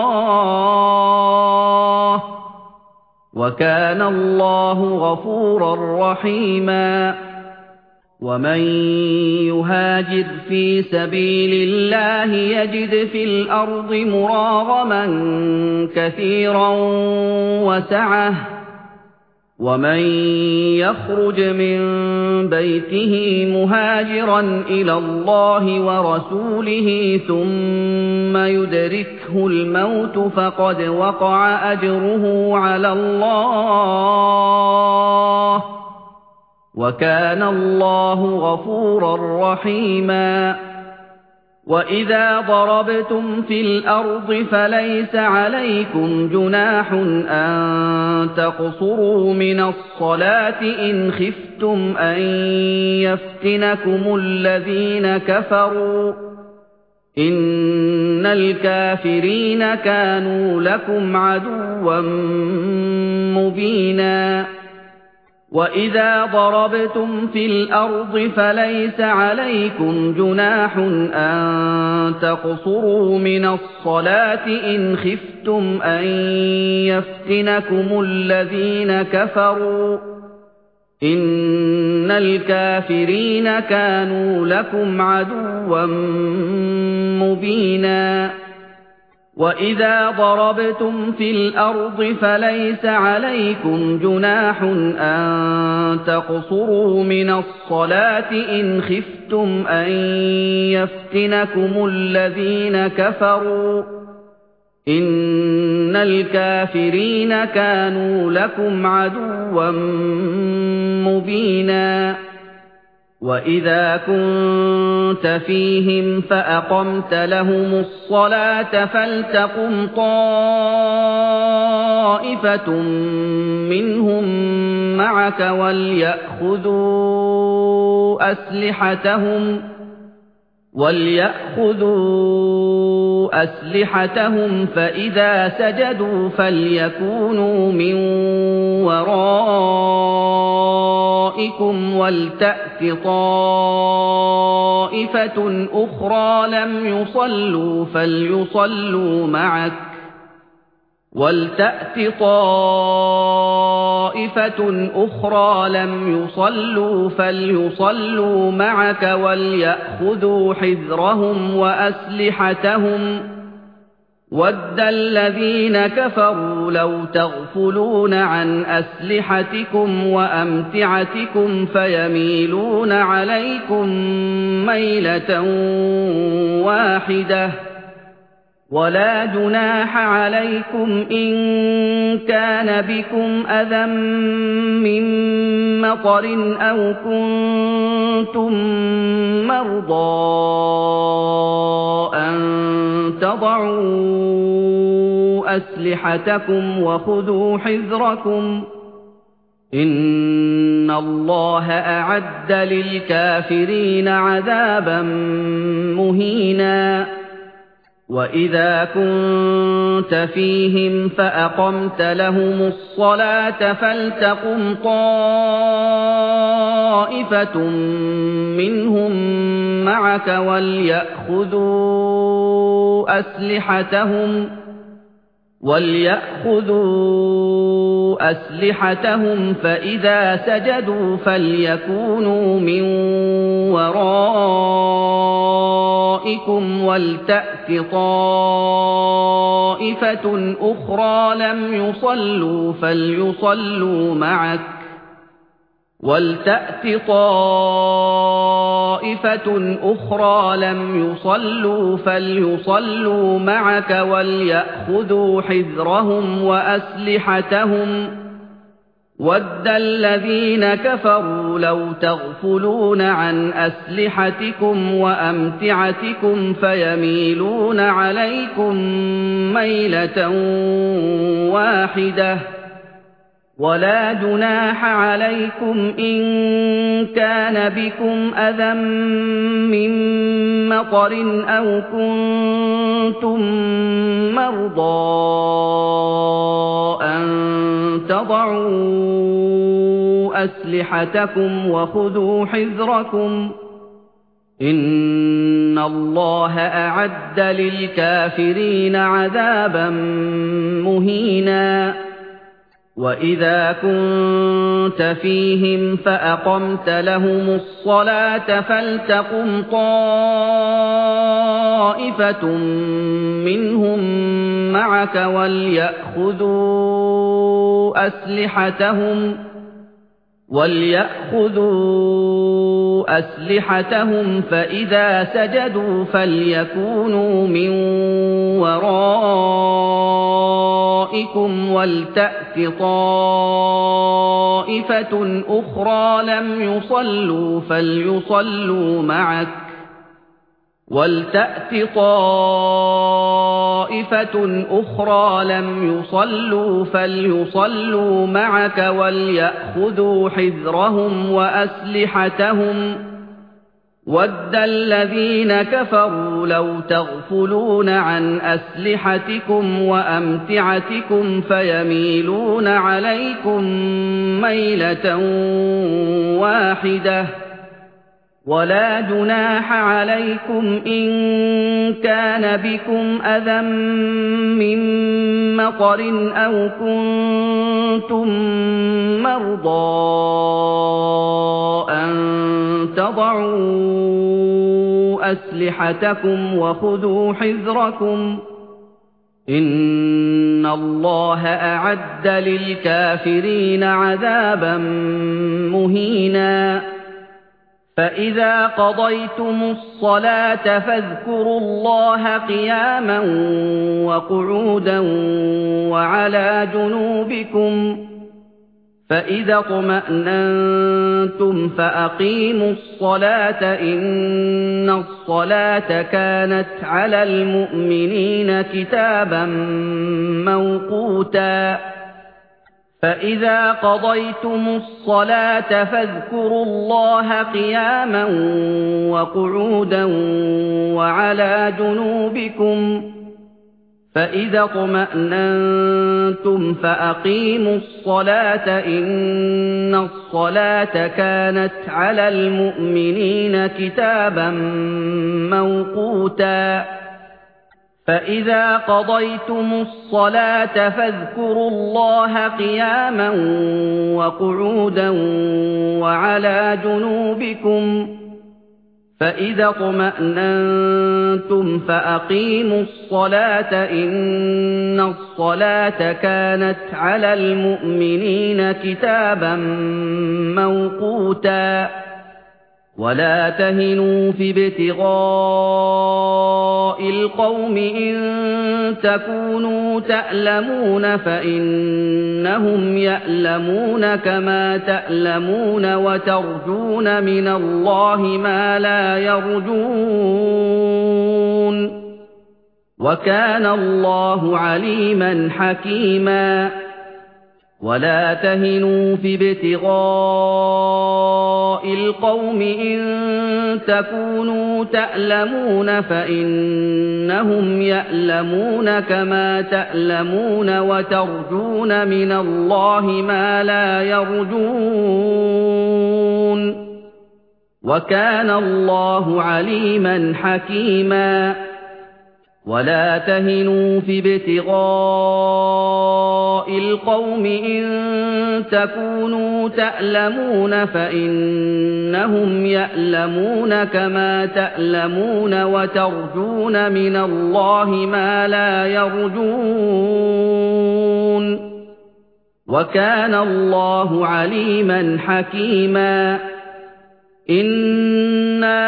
اللَّهِ وَكَانَ اللَّهُ غَفُورًا رَّحِيمًا وَمَن يُهَاجِرْ فِي سَبِيلِ اللَّهِ يَجِدْ فِي الْأَرْضِ مُرَاغَمًا كَثِيرًا وَسَعَةً وَمَن يَخْرُجْ مِن بَيْتِهِ مُهَاجِرًا إِلَى اللَّهِ وَرَسُولِهِ ثُمَّ يُدْرِكْهُ الْمَوْتُ فَقَدْ وَقَعَ أَجْرُهُ عَلَى اللَّهِ وَكَانَ اللَّهُ غَفُورًا رَّحِيمًا وَإِذَا ضَرَبْتُمْ فِي الْأَرْضِ فَلَيْسَ عَلَيْكُمْ جُنَاحٌ أَن تَقْصُرُوا مِنَ الصَّلَاةِ إِنْ خِفْتُمْ أَن يَفْتِنَكُمُ الَّذِينَ كَفَرُوا إِنَّ الْكَافِرِينَ كَانُوا لَكُمْ عَدُوًّا مُّبِينًا وَإِذَا ضَرَبْتُمْ فِي الْأَرْضِ فَلَيْسَ عَلَيْكُمْ جُنَاحٌ أَن تَقْصُرُوا مِنَ الصَّلَاةِ إِنْ خِفْتُمْ أَن يَفْتِنَكُمُ الَّذِينَ كَفَرُوا إِنَّ الْكَافِرِينَ كَانُوا لَكُمْ عَدُوًّا مُّبِينًا وَإِذَا ضَرَبْتُمْ فِي الْأَرْضِ فَلَيْسَ عَلَيْكُمْ جُنَاحٌ أَن تَقْصُرُوا مِنَ الصَّلَاةِ إِنْ خِفْتُمْ أَن يَفْتِنَكُمُ الَّذِينَ كَفَرُوا إِنَّ الْكَافِرِينَ كَانُوا لَكُمْ عَدُوًّا مُّبِينًا وَإِذَا كُنتَ فِيهِمْ فَأَقَمْتَ لَهُمُ الصَّلَاةَ فَلْتَقُمْ طَائِفَةٌ مِّنْهُم مَّعَكَ وَلْيَأْخُذُوا أَسْلِحَتَهُمْ وَلْيَأْخُذُوا أَسْلِحَتَهُمْ فَإِذَا سَجَدُوا فَلْيَكُونُوا مِن وَرَائِكُمْ وَلْتَأْتِ طَائِفَةٌ أُخْرَىٰ لَمْ يُصَلُّوا فَلْيُصَلُّوا مَعَكَ وَلْتَأْتِ طَائِفَةٌ أُخْرَىٰ لَمْ يُصَلُّوا فَلْيُصَلُّوا مَعَكَ وَلْيَأْخُذُوا حِذْرَهُمْ وَأَسْلِحَتَهُمْ وَدَّ الَّذِينَ كَفَرُوا لَوْ تَغْفُلُونَ عَنْ أَسْلِحَتِكُمْ وَأَمْتِعَتِكُمْ فَيَمِيلُونَ عَلَيْكُمْ مَيْلَةً وَاحِدَةً وَلَا جُنَاحَ عَلَيْكُمْ إِن كَانَ بِكُمْ أَذًى مِّن مَّطَرٍ أَوْ كُنتُم مَّرْضَىٰ أَن تَضَعُوا أَسْلِحَتَكُمْ وَخُذُوا حِذْرَكُمْ إِنَّ اللَّهَ أَعَدَّ لِلْكَافِرِينَ عَذَابًا مُّهِينًا وَإِذَا كُنتَ فِيهِمْ فَأَقَمْتَ لَهُمُ الصَّلَاةَ فَلْتَقُمْ طَائِفَةٌ مِّنْهُم مَّعَكَ وَلْيَأْخُذُوا أَسْلِحَتَهُمْ وَلْيَأْخُذُوا أَسْلِحَتَهُمْ فَإِذَا سَجَدُوا فَلْيَكُونُوا مِن وَرَائِكُمْ وَلْتَأْتِ طَائِفَةٌ أُخْرَىٰ لَمْ يُصَلُّوا فَلْيُصَلُّوا مَعَكَ وَلْتَأْتِ طَائِفَةٌ أُخْرَىٰ لَمْ يُصَلُّوا فَلْيُصَلُّوا مَعَكَ وَلْيَأْخُذُوا حِذْرَهُمْ وَأَسْلِحَتَهُمْ وَدَّ الَّذِينَ كَفَرُوا لَوْ تَغْفُلُونَ عَنْ أَسْلِحَتِكُمْ وَأَمْتِعَتِكُمْ فَيَمِيلُونَ عَلَيْكُمْ مَيْلَةً وَاحِدَةً وَلَا جُنَاحَ عَلَيْكُمْ إِن كَانَ بِكُمْ أَذًى مِّن مَّطَرٍ أَوْ كُنتُم مَّرْضَىٰ أَن تَضَعُوا أَسْلِحَتَكُمْ وَخُذُوا حِذْرَكُمْ إِنَّ اللَّهَ أَعَدَّ لِلْكَافِرِينَ عَذَابًا مُّهِينًا وَإِذَا كُنتَ فِيهِمْ فَأَقَمْتَ لَهُمُ الصَّلَاةَ فَلْتَقُمْ طَائِفَةٌ مِّنْهُم مَّعَكَ وَلْيَأْخُذُوا أَسْلِحَتَهُمْ وَلْيَأْخُذُوا أَسْلِحَتَهُمْ فَإِذَا سَجَدُوا فَلْيَكُونُوا مِن وَرَائِكُمْ وَلْتَأْتِ طَائِفَةٌ أُخْرَىٰ لَمْ يُصَلُّوا فَلْيُصَلُّوا مَعَكَ وَلْتَأْتِ طَائِفَةٌ أُخْرَىٰ لَمْ يُصَلُّوا فَلْيُصَلُّوا مَعَكَ وَلْيَأْخُذُوا حِذْرَهُمْ وَأَسْلِحَتَهُمْ وَدَّ الَّذِينَ كَفَرُوا لَوْ تَغْفُلُونَ عَنْ أَسْلِحَتِكُمْ وَأَمْتِعَتِكُمْ فَيَمِيلُونَ عَلَيْكُمْ مَيْلَةً وَاحِدَةً وَلَا جُنَاحَ عَلَيْكُمْ إِن كَانَ بِكُمْ أَذًى مِّن مَّطَرٍ أَوْ كُنتُم مَّرْضَىٰ أَن تَضَعُوا أَسْلِحَتَكُمْ وَخُذُوا حِذْرَكُمْ إِنَّ اللَّهَ أَعَدَّ لِلْكَافِرِينَ عَذَابًا مُّهِينًا فَإِذَا قَضَيْتُمُ الصَّلَاةَ فاذْكُرُوا اللَّهَ قِيَامًا وَقُعُودًا وَعَلَىٰ جُنُوبِكُمْ فَإِذَا اطْمَأْنَنتُمْ فَأَقِيمُوا الصَّلَاةَ إِنَّ الصَّلَاةَ كَانَتْ عَلَى الْمُؤْمِنِينَ كِتَابًا مَّوْقُوتًا فَإِذَا قَضَيْتُمُ الصَّلَاةَ فاذْكُرُوا اللَّهَ قِيَامًا وَقُعُودًا وَعَلَىٰ جُنُوبِكُمْ فَإِذَا اطْمَأْنَنتُمْ فَأَقِيمُوا الصَّلَاةَ إِنَّ الصَّلَاةَ كَانَتْ عَلَى الْمُؤْمِنِينَ كِتَابًا مَّوْقُوتًا فَإِذَا قَضَيْتُمُ الصَّلَاةَ فاذْكُرُوا اللَّهَ قِيَامًا وَقُعُودًا وَعَلَىٰ جُنُوبِكُمْ فَإِذَا اطْمَأْنَنتُمْ فَأَقِيمُوا الصَّلَاةَ إِنَّ الصَّلَاةَ كَانَتْ عَلَى الْمُؤْمِنِينَ كِتَابًا مَّوْقُوتًا وَلَا تَهِنُوا فِي ابْتِغَاءِ الْقَوْمِ إِن تَكُونُوا تَأْلَمُونَ فَإِنَّهُمْ يَأْلَمُونَ كَمَا تَأْلَمُونَ وَتَرْجُونَ مِنَ اللَّهِ مَا لَا يَرْجُونَ وَكَانَ اللَّهُ عَلِيمًا حَكِيمًا وَلَا تَهِنُوا فِي ابْتِغَاءِ الْقَوْمِ إِن تَكُونُوا تَأْلَمُونَ فَإِنَّهُمْ يَأْلَمُونَ كَمَا تَأْلَمُونَ وَتَرْجُونَ مِنَ اللَّهِ مَا لَا يَرْجُونَ وَكَانَ اللَّهُ عَلِيمًا حَكِيمًا وَلَا تَهِنُوا فِي ابْتِغَاءِ الْقَوْمِ إِن تَكُونُوا تَأْلَمُونَ فَإِنَّهُمْ يَأْلَمُونَ كَمَا تَأْلَمُونَ وَتَرْجُونَ مِنَ اللَّهِ مَا لَا يَرْجُونَ وَكَانَ اللَّهُ عَلِيمًا حَكِيمًا إِنَّا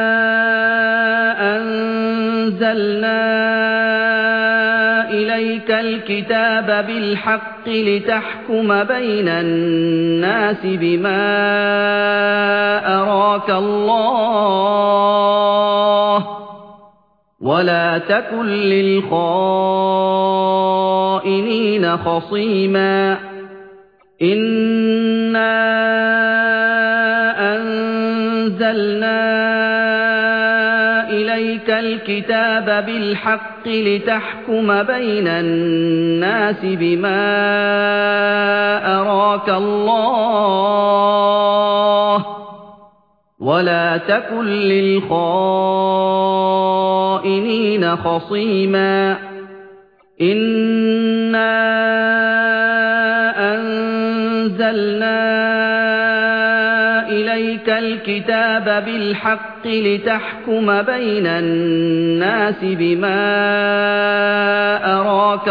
أَنزَلْنَا إِلَيْكَ الْكِتَابَ بِالْحَقِّ لِتَحْكُمَ بَيْنَ النَّاسِ بِمَا أَرَاكَ اللَّهُ وَلَا تَكُن لِّلْخَائِنِينَ خَصِيمًا إِنَّا أَنزَلْنَا إِلَيْكَ الْكِتَابَ بِالْحَقِّ لِتَحْكُمَ بَيْنَ النَّاسِ بِمَا أَرَاكَ اللَّهُ وَلَا تَكُن لِّلْخَائِنِينَ خَصِيمًا إِنَّا أَنزَلْنَا إِلَيْكَ الْكِتَابَ بِالْحَقِّ لِتَحْكُمَ بَيْنَ النَّاسِ بِمَا أَرَاكَ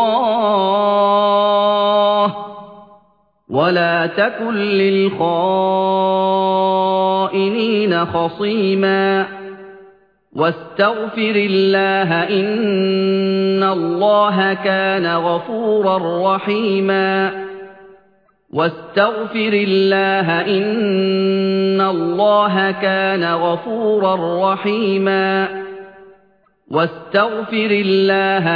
اللَّهُ وَلَا تَكُن لِّلْخَائِنِينَ خَصِيمًا وَاسْتَغْفِرِ اللَّهَ إِنَّ اللَّهَ كَانَ غَفُورًا رَّحِيمًا وَاسْتَغْفِرِ اللَّهَ إِنَّ اللَّهَ كَانَ غَفُورًا رَّحِيمًا وَاسْتَغْفِرِ اللَّهَ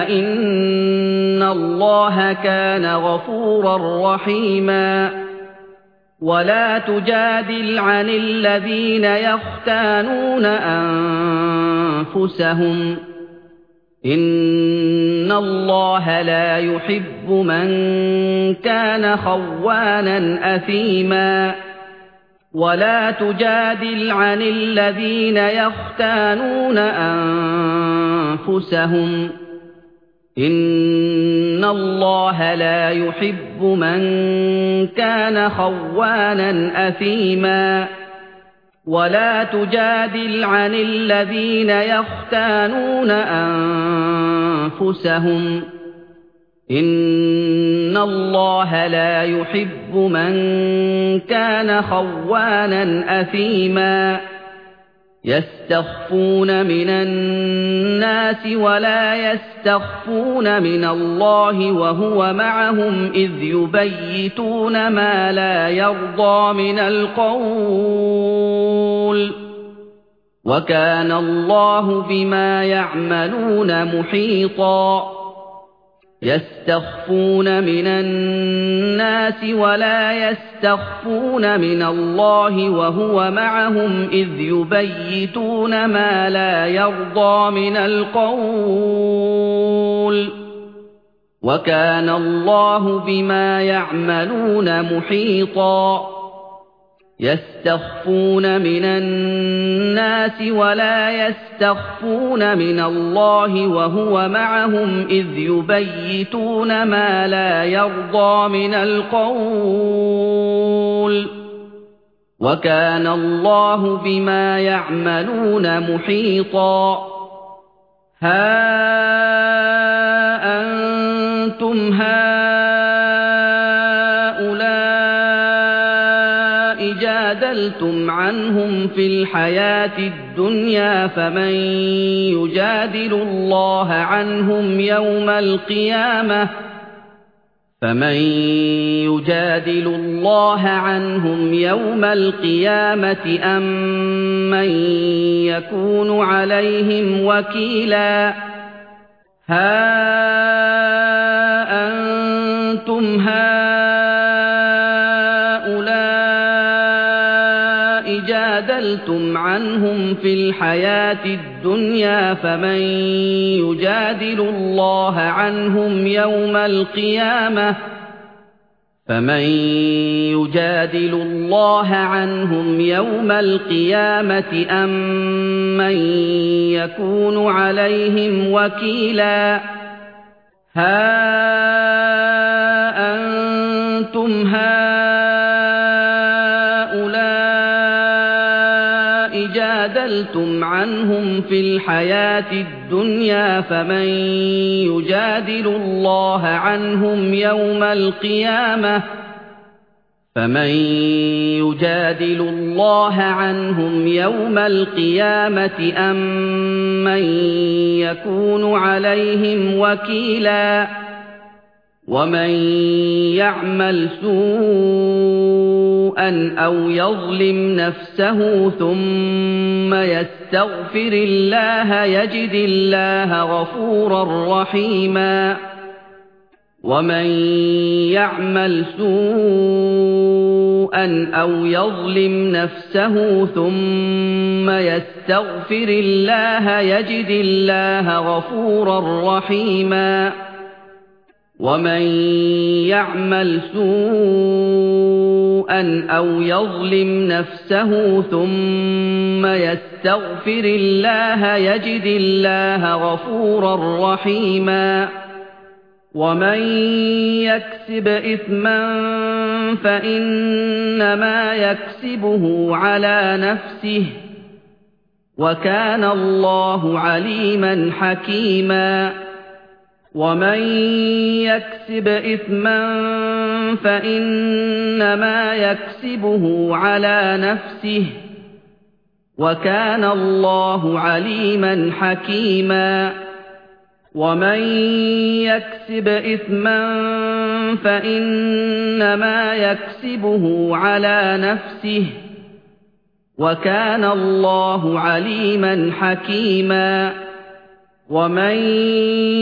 إِنَّ اللَّهَ كَانَ غَفُورًا رَّحِيمًا ولا تجادل عن الذين يختانون أنفسهم إن الله لا يحب من كان خوانا أثيما ولا تجادل عن الذين يختانون أنفسهم إن الله لا يحب من كان خوانا أثيما ولا تجادل عن الذين يختانون أنفسهم إن الله لا يحب من كان خوانا أثيما يستخفون من الناس ولا يستخفون من الله وهو معهم إذ يبيتون ما لا يرضى من القول وكان الله بما يعملون محيطا يستخفون من الناس ولا يستخفون من الله وهو معهم إذ يبيتون ما لا يرضى من القول وكان الله بما يعملون محيطا يستخفون من الناس ولا يستخفون من الله وهو معهم إذ يبيتون ما لا يرضى من القول وكان الله بما يعملون محيطا ها أنتم هؤلاء جادلتم عنهم في الحياة الدنيا فمن يجادل الله عنهم يوم القيامة فمن يجادل الله عنهم يوم القيامة أم من يكون عليهم وكيلا ها أنتم هؤلاء جادلتم عنهم في الحياة الدنيا فمن يجادل الله عنهم يوم القيامة فمن يجادل الله عنهم يوم القيامة أم من يكون عليهم وكيلا ها أنتم هؤلاء جادلتم عنهم في الحياة الدنيا فمن يجادل الله عنهم يوم القيامة فمن يجادل الله عنهم يوم القيامة أم من يكون عليهم وكيلا ومن يعمل سوءا أو يظلم نفسه ثم يستغفر الله يجد الله غفورا رحيما ومن يعمل سوءا أو يظلم نفسه ثم يستغفر الله يجد الله غفورا رحيما ومن يعمل سوءا أو يظلم نفسه ثم يستغفر الله يجد الله غفورا رحيما ومن يكسب إثما فإنما يكسبه على نفسه وكان الله عليما حكيما ومن يكسب إثما فإنما يكسبه على نفسه وكان الله عليما حكيما ومن يكسب إثما فإنما يكسبه على نفسه وكان الله عليما حكيما ومن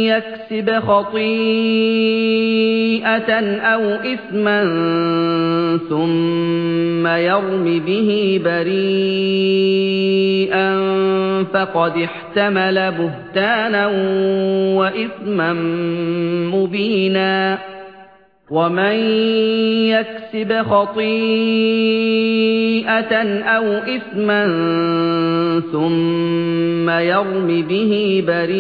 يكسب خطيئة أو إثما ثم يرم به بريئا فقد احتمل بهتانا وإثما مبينا ومن يكسب خطيئة أو إثما ثم يرم به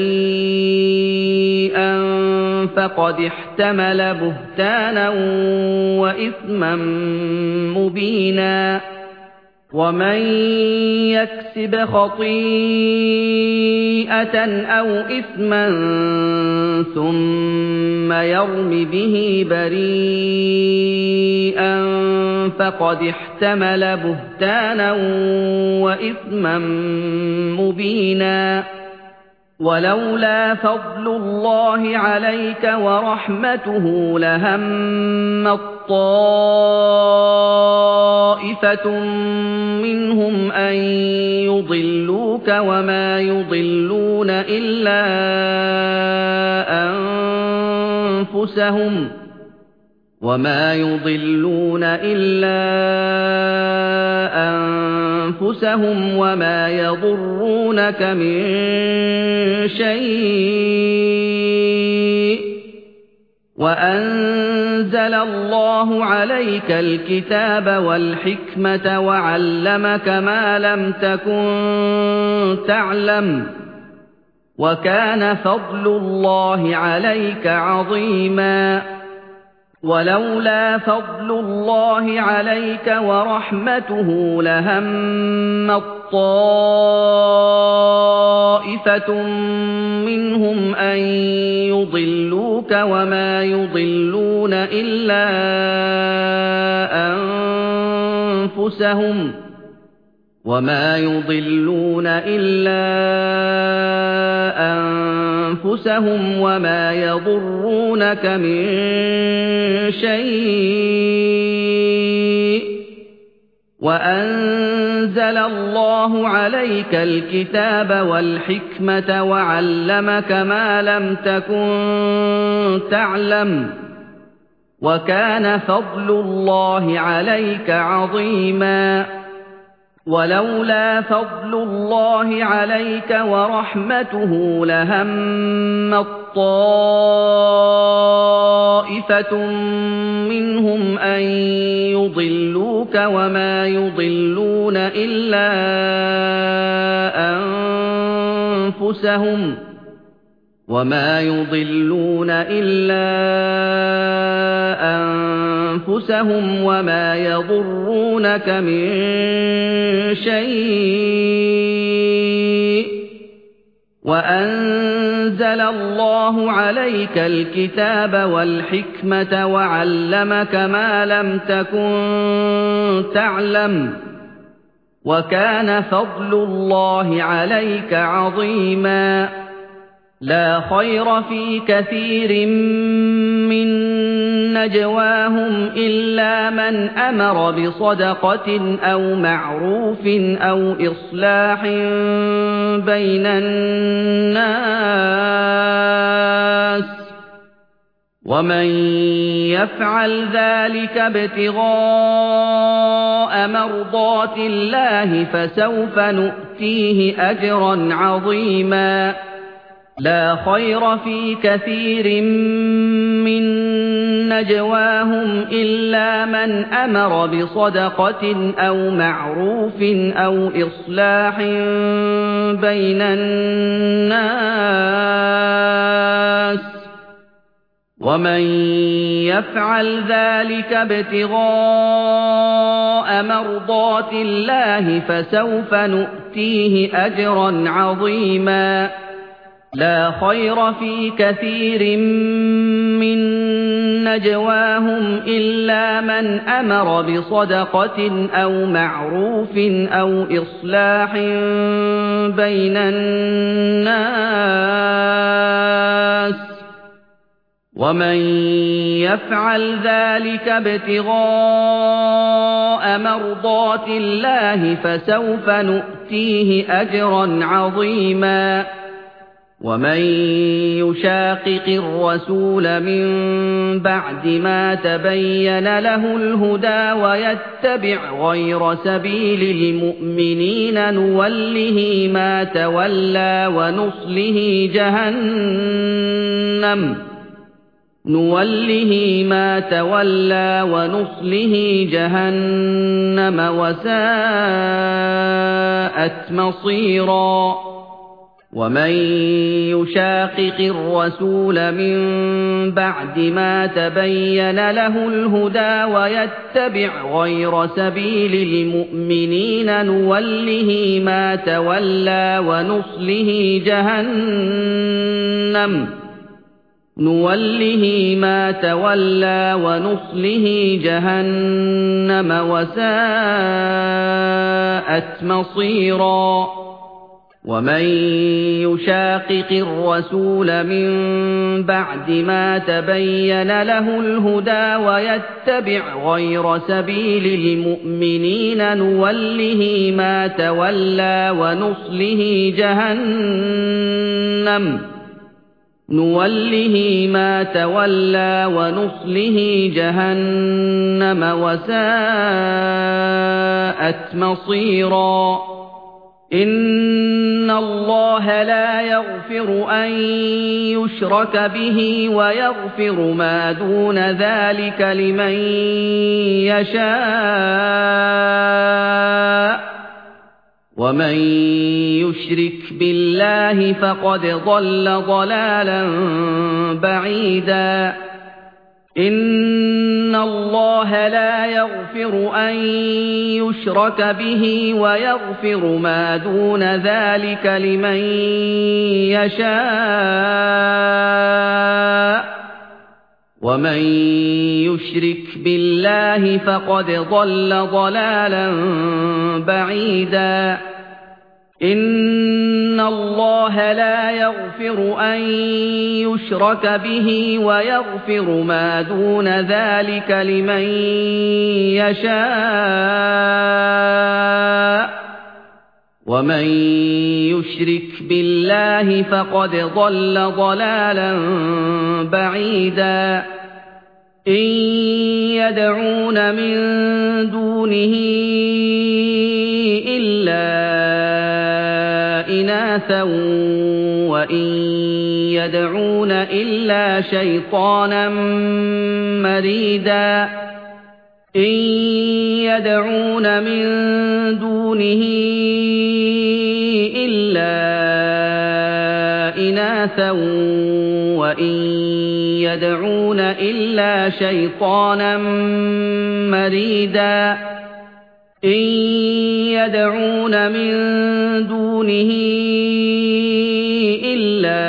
بريئا فقد احتمل بهتانا وإثما مبينا ومن يكسب خطيئة أو إثما ثم يرم به بريئا فقد احتمل بهتانا وإثما مبينا ولولا فضل الله عليك ورحمته لهمت طائفة منهم أن يضلوك وما يضلون إلا أنفسهم وما يضلون إلا أنفسهم وما يضرونك من شيء وأنزل الله عليك الكتاب والحكمة وعلمك ما لم تكن تعلم وكان فضل الله عليك عظيما ولولا فضل الله عليك ورحمته لهمت طائفة منهم أن يضلوك وما يضلون إلا أنفسهم وما يضلون إلا أنفسهم وما يضرونك من شيء وأنزل الله عليك الكتاب والحكمة وعلمك ما لم تكن تعلم وكان فضل الله عليك عظيما ولولا فضل الله عليك ورحمته لهمت طائفة منهم أن يضلوك وما يضلون إلا أنفسهم وما يضلون إلا أنفسهم وما يضرونك من شيء وأنزل الله عليك الكتاب والحكمة وعلمك ما لم تكن تعلم وكان فضل الله عليك عظيما لا خير في كثير من نجواهم إلا من أمر بصدقة أو معروف أو إصلاح بين الناس ومن يفعل ذلك ابتغاء مرضات الله فسوف نؤتيه أجرا عظيما لا خير في كثير من نجواهم إلا من أمر بصدقة أو معروف أو إصلاح بين الناس ومن يفعل ذلك ابتغاء مرضات الله فسوف نؤتيه أجرا عظيما لا خير في كثير من نجواهم إلا من أمر بصدقة أو معروف أو إصلاح بين الناس ومن يفعل ذلك ابتغاء مرضات الله فسوف نؤتيه أجرا عظيما ومن يشاقق الرسول من بعد ما تبين له الهدى ويتبع غير سبيل المؤمنين نوله ما تولى ونصله جهنم نوله ما تولى ونصله جهنم وساءت مصيرا ومن يشاقق الرسول من بعد ما تبين له الهدى ويتبع غير سبيل المؤمنين نوله ما تولى ونصله جهنم نوله ما تولى ونصله جهنم وساءت مصيرا ومن يشاقق الرسول من بعد ما تبين له الهدى ويتبع غير سبيل المؤمنين نوله ما تولى ونصله جهنم نوله ما تولى ونصله جهنم وساءت مصيرا إن الله لا يغفر أن يشرك به ويغفر ما دون ذلك لمن يشاء ومن يشرك بالله فقد ضل ضلالا بعيدا إن الله لا يغفر أن يشرك به ويغفر ما دون ذلك لمن يشاء ومن يشرك بالله فقد ضل ضلالا بعيدا إن الله لا يغفر أن يشرك به ويغفر ما دون ذلك لمن يشاء ومن يشرك بالله فقد ضل ضلالا بعيدا إن يدعون من دونه إلا إناثا وإن يدعون إلا شيطانا مريدا إن يدعون من دونه إلا إناثا وإن يدعون إلا شيطانا مريدا إن يدعون من دونه إلا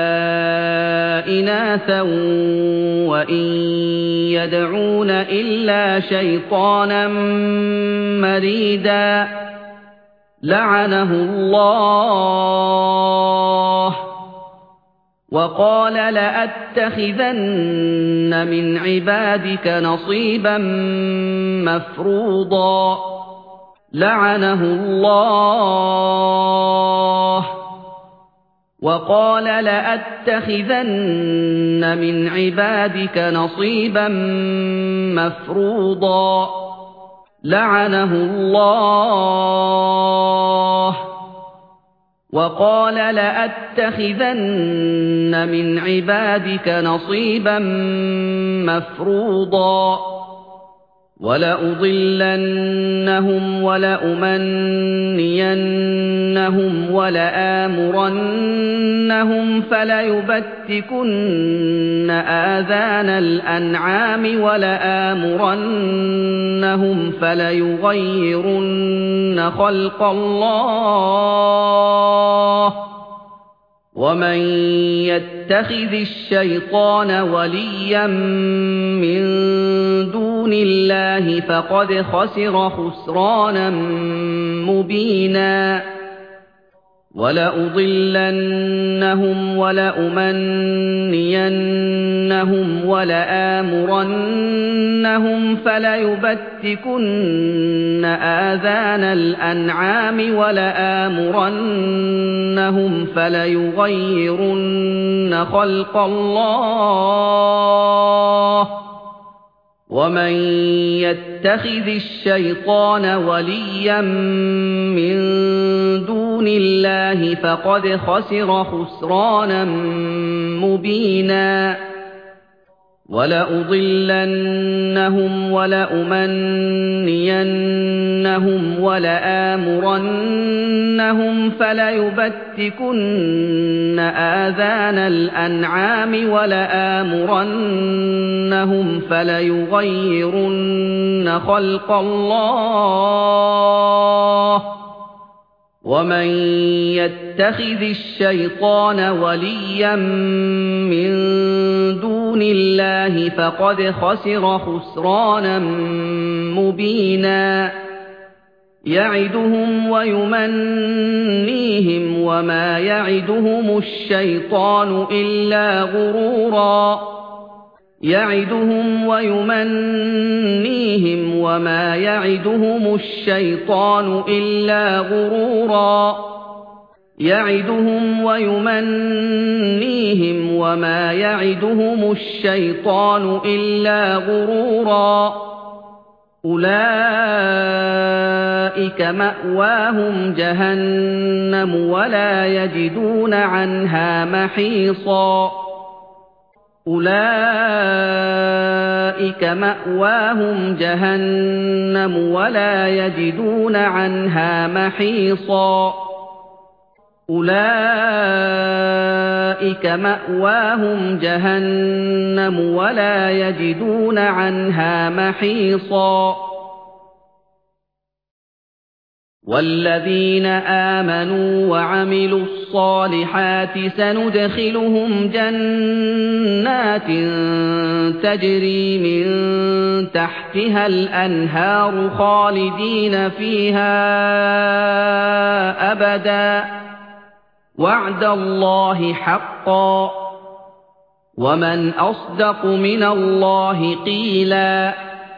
إناثا وإن يدعون إلا شيطانا مريدا لعنه الله وقال لأتخذن من عبادك نصيبا مفروضا لعنه الله وقال لأتخذن من عبادك نصيبا مفروضا لعنه الله وقال لأتخذن من عبادك نصيبا مفروضا ولأضلنهم ولأمنينهم ولآمرنهم فليبتكن آذان الأنعام ولآمرنهم فليغيرن خلق الله ومن يتخذ الشيطان وليا من دون الله فقد خسر خسرانا مبينا وَلَأُضِلَّنَّهُمْ وَلَأُمَنِّيَنَّهُمْ وَلَآمُرَنَّهُمْ فَلَيُبَتِّكُنَّ آذَانَ الْأَنْعَامِ وَلَآمُرَنَّهُمْ فَلَيُغَيِّرُنَّ خَلْقَ اللَّهِ ۚ وَمَن يَتَّخِذِ الشَّيْطَانَ وَلِيًّا مِّن دُونِ اللَّهِ فَقَدْ خَسِرَ خُسْرَانًا مُّبِينًا وَلَأُضِلَّنَّهُمْ وَلَأُمَنِّيَنَّهُمْ وَلَآمُرَنَّهُمْ فَلَيُبَتِّكُنَّ آذَانَ الْأَنْعَامِ وَلَآمُرَنَّهُمْ فَلَيُغَيِّرُنَّ خَلْقَ اللَّهِ ۚ وَمَن يَتَّخِذِ الشَّيْطَانَ وَلِيًّا مِّن دُونِ اللَّهِ فَقَدْ خَسِرَ خُسْرَانًا مُّبِينًا يَعِدُهُمْ وَيُمَنِّيهِمْ وَمَا يَعِدُهُمُ الشَّيْطَانُ إِلَّا غُرُورًا يَعِدُهُمْ وَيُمَنِّيهِمْ وَمَا يَعِدُهُمُ الشَّيْطَانُ إِلَّا غُرُورًا يَعِدُهُمْ وَيُمَنِّيهِمْ وَمَا يَعِدُهُمُ الشَّيْطَانُ إِلَّا غُرُورًا أُولَٰئِكَ مَأْوَاهُمْ جَهَنَّمُ وَلَا يَجِدُونَ عَنْهَا مَحِيصًا أُولَٰئِكَ مَأْوَاهُمْ جَهَنَّمُ وَلَا يَجِدُونَ عَنْهَا مَحِيصًا أُولَٰئِكَ مَأْوَاهُمْ جَهَنَّمُ وَلَا يَجِدُونَ عَنْهَا مَحِيصًا وَالَّذِينَ آمَنُوا وَعَمِلُوا الصَّالِحَاتِ سَنُدْخِلُهُمْ جَنَّاتٍ تَجْرِي مِن تَحْتِهَا الْأَنْهَارُ خَالِدِينَ فِيهَا أَبَدًا ۖ وَعْدَ اللَّهِ حَقًّا ۚ وَمَنْ أَصْدَقُ مِنَ اللَّهِ قِيلًا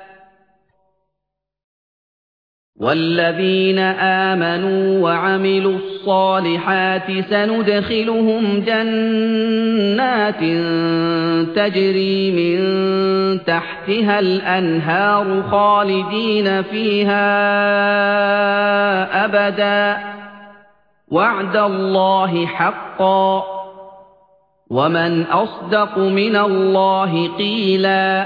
وَالَّذِينَ آمَنُوا وَعَمِلُوا الصَّالِحَاتِ سَنُدْخِلُهُمْ جَنَّاتٍ تَجْرِي مِن تَحْتِهَا الْأَنْهَارُ خَالِدِينَ فِيهَا أَبَدًا ۖ وَعْدَ اللَّهِ حَقًّا ۚ وَمَنْ أَصْدَقُ مِنَ اللَّهِ قِيلًا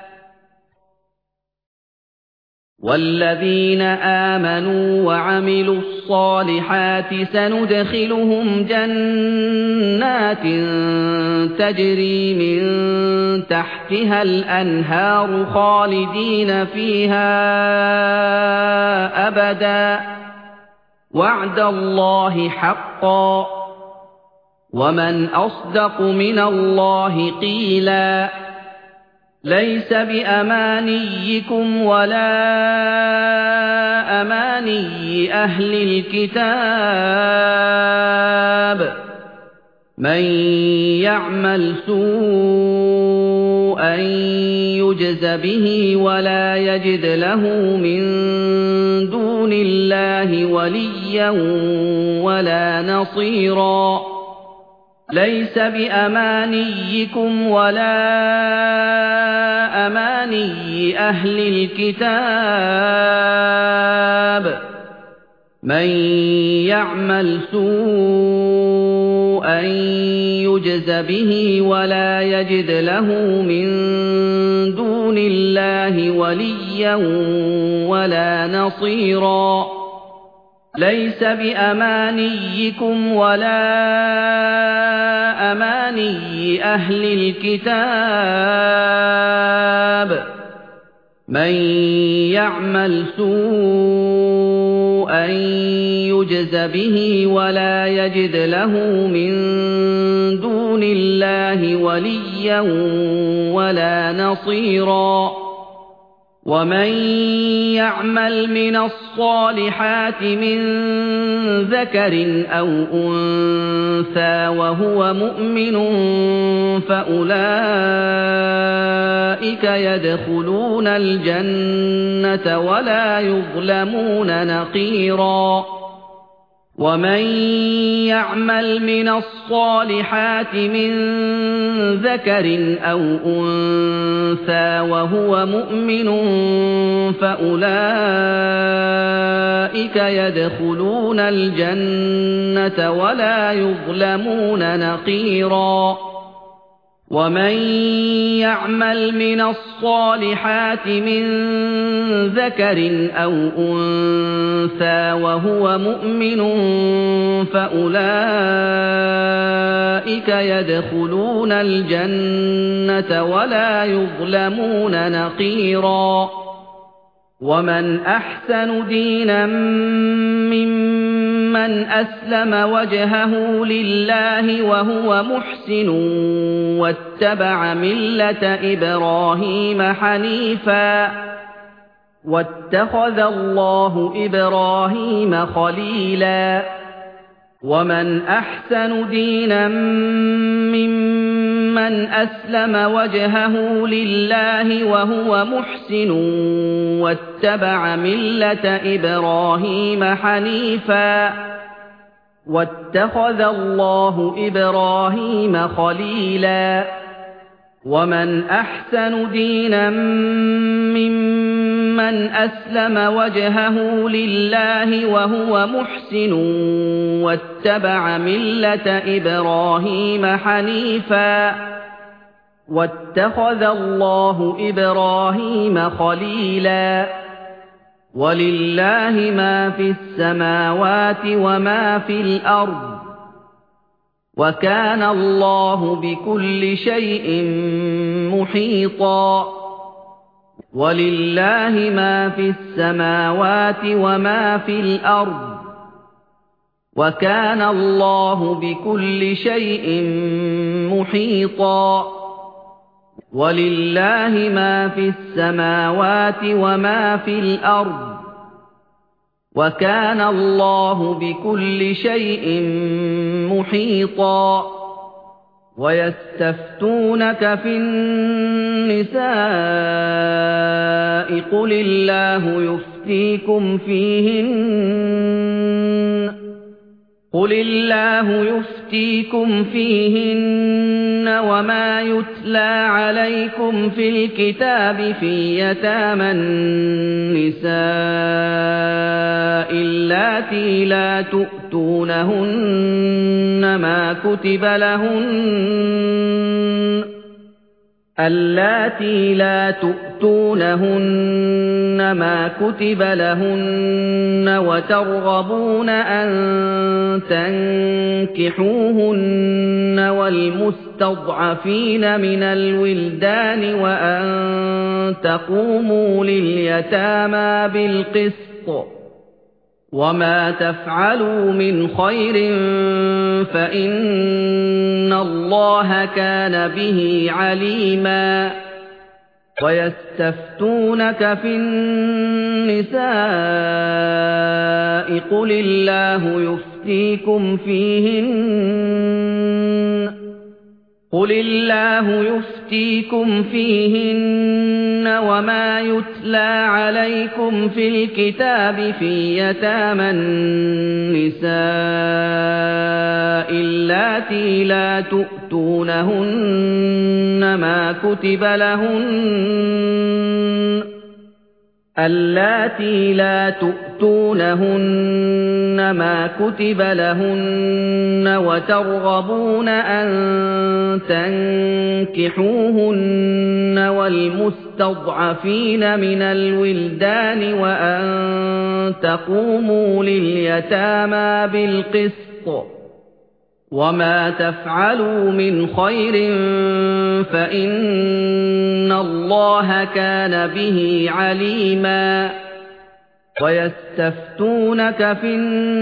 وَالَّذِينَ آمَنُوا وَعَمِلُوا الصَّالِحَاتِ سَنُدْخِلُهُمْ جَنَّاتٍ تَجْرِي مِن تَحْتِهَا الْأَنْهَارُ خَالِدِينَ فِيهَا أَبَدًا ۖ وَعْدَ اللَّهِ حَقًّا ۚ وَمَنْ أَصْدَقُ مِنَ اللَّهِ قِيلًا لَيْسَ بِأَمَانِيِّكُمْ وَلَا أَمَانِيِّ أَهْلِ الْكِتَابِ ۗ مَن يَعْمَلْ سُوءًا يُجْزَ بِهِ وَلَا يَجِدْ لَهُ مِن دُونِ اللَّهِ وَلِيًّا وَلَا نَصِيرًا لَيْسَ بِأَمَانِيِّكُمْ وَلَا أَمَانِيِّ أَهْلِ الْكِتَابِ ۗ مَن يَعْمَلْ سُوءًا يُجْزَ بِهِ وَلَا يَجِدْ لَهُ مِن دُونِ اللَّهِ وَلِيًّا وَلَا نَصِيرًا لَيْسَ بِأَمَانِيِّكُمْ وَلَا أَمَانِيِّ أَهْلِ الْكِتَابِ ۗ مَن يَعْمَلْ سُوءًا يُجْزَ بِهِ وَلَا يَجِدْ لَهُ مِن دُونِ اللَّهِ وَلِيًّا وَلَا نَصِيرًا وَمَن يَعْمَلْ مِنَ الصَّالِحَاتِ مِن ذكر أو أنثى وهو مؤمن فأولئك يدخلون الجنة ولا يظلمون نقيرا ومن يعمل من الصالحات من ذكر أو أنثى وهو مؤمن فأولئك يدخلون الجنة ولا يظلمون نقيرا ومن يعمل من الصالحات من ذكر أو أنثى وهو مؤمن فأولئك يدخلون الجنة ولا يظلمون نقيرا ومن أحسن دينا ممن أسلم وجهه لله وهو محسن واتبع ملة إبراهيم حنيفا واتخذ الله إبراهيم خليلا ومن أحسن دينا ممن أسلم وجهه لله وهو محسن واتبع ملة إبراهيم حنيفا واتخذ الله إبراهيم خليلا ومن أحسن دينا ممن أسلم وجهه لله وهو محسن واتبع ملة إبراهيم حنيفا واتخذ الله إبراهيم خليلا ولله ما في السماوات وما في الأرض وكان الله بكل شيء محيطا ولله ما في السماوات وما في الأرض وكان الله بكل شيء محيطا ولله ما في السماوات وما في الأرض وكان الله بكل شيء محيطا ويستفتونك في النساء قل الله يفتيكم فيهن قل الله يفتيكم فيهن وما يتلى عليكم في الكتاب في يتامى النساء اللاتي لا تؤتونهن ما كتب لهن اللاتي لا تؤتونهن ما كتب لهن وترغبون أن تنكحوهن والمستضعفين من الولدان وأن تقوموا لليتامى بالقسط وما تفعلوا من خير فإن الله كان به عليما ويستفتونك في النساء قل الله يفتيكم فيهن قل الله يفتيكم فيهن وما يتلى عليكم في الكتاب في يتامى النساء اللاتي لا تؤتونهن ما كتب لهن اللاتي لا تؤتونهن ما كتب لهن وترغبون أن تنكحوهن والمستضعفين من الولدان وأن تقوموا لليتامى بالقسط وما تفعلوا من خير فإن الله كان به عليما ويستفتونك في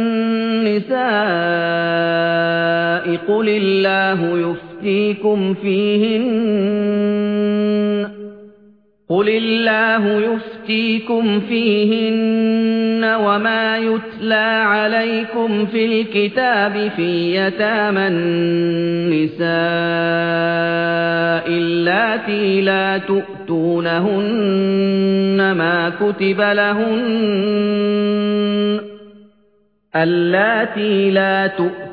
النساء قل الله يفتيكم فيهن قل الله يفتيكم يفتيكم فيهن وما يتلى عليكم في الكتاب في يتامى النساء اللاتي لا تؤتونهن ما كتب لهن اللاتي لا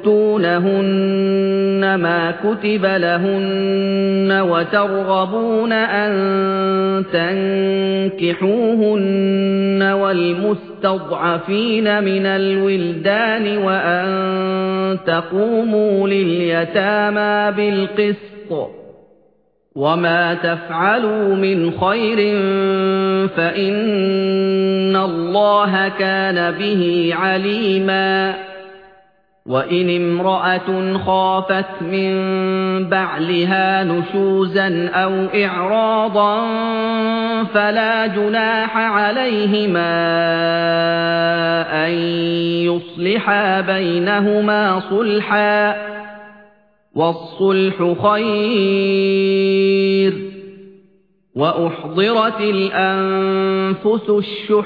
تؤتونهن ما كتب لهن وترغبون أن تنكحوهن والمستضعفين من الولدان وأن تقوموا لليتامى بالقسط وما تفعلوا من خير فإن الله كان به عليما وإن امرأة خافت من بعلها نشوزا أو إعراضا فلا جناح عليهما أن يصلحا بينهما صلحا والصلح خير وأحضرت الأنفس الشح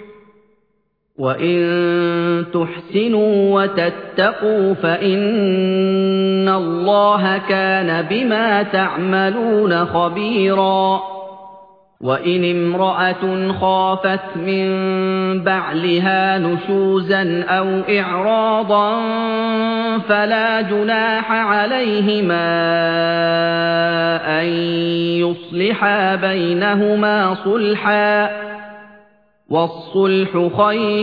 وإن تحسنوا وتتقوا فإن الله كان بما تعملون خبيرا وإن امرأة خافت من بعلها نشوزا أو إعراضا فلا جناح عليهما أن يصلحا بينهما صلحا والصلح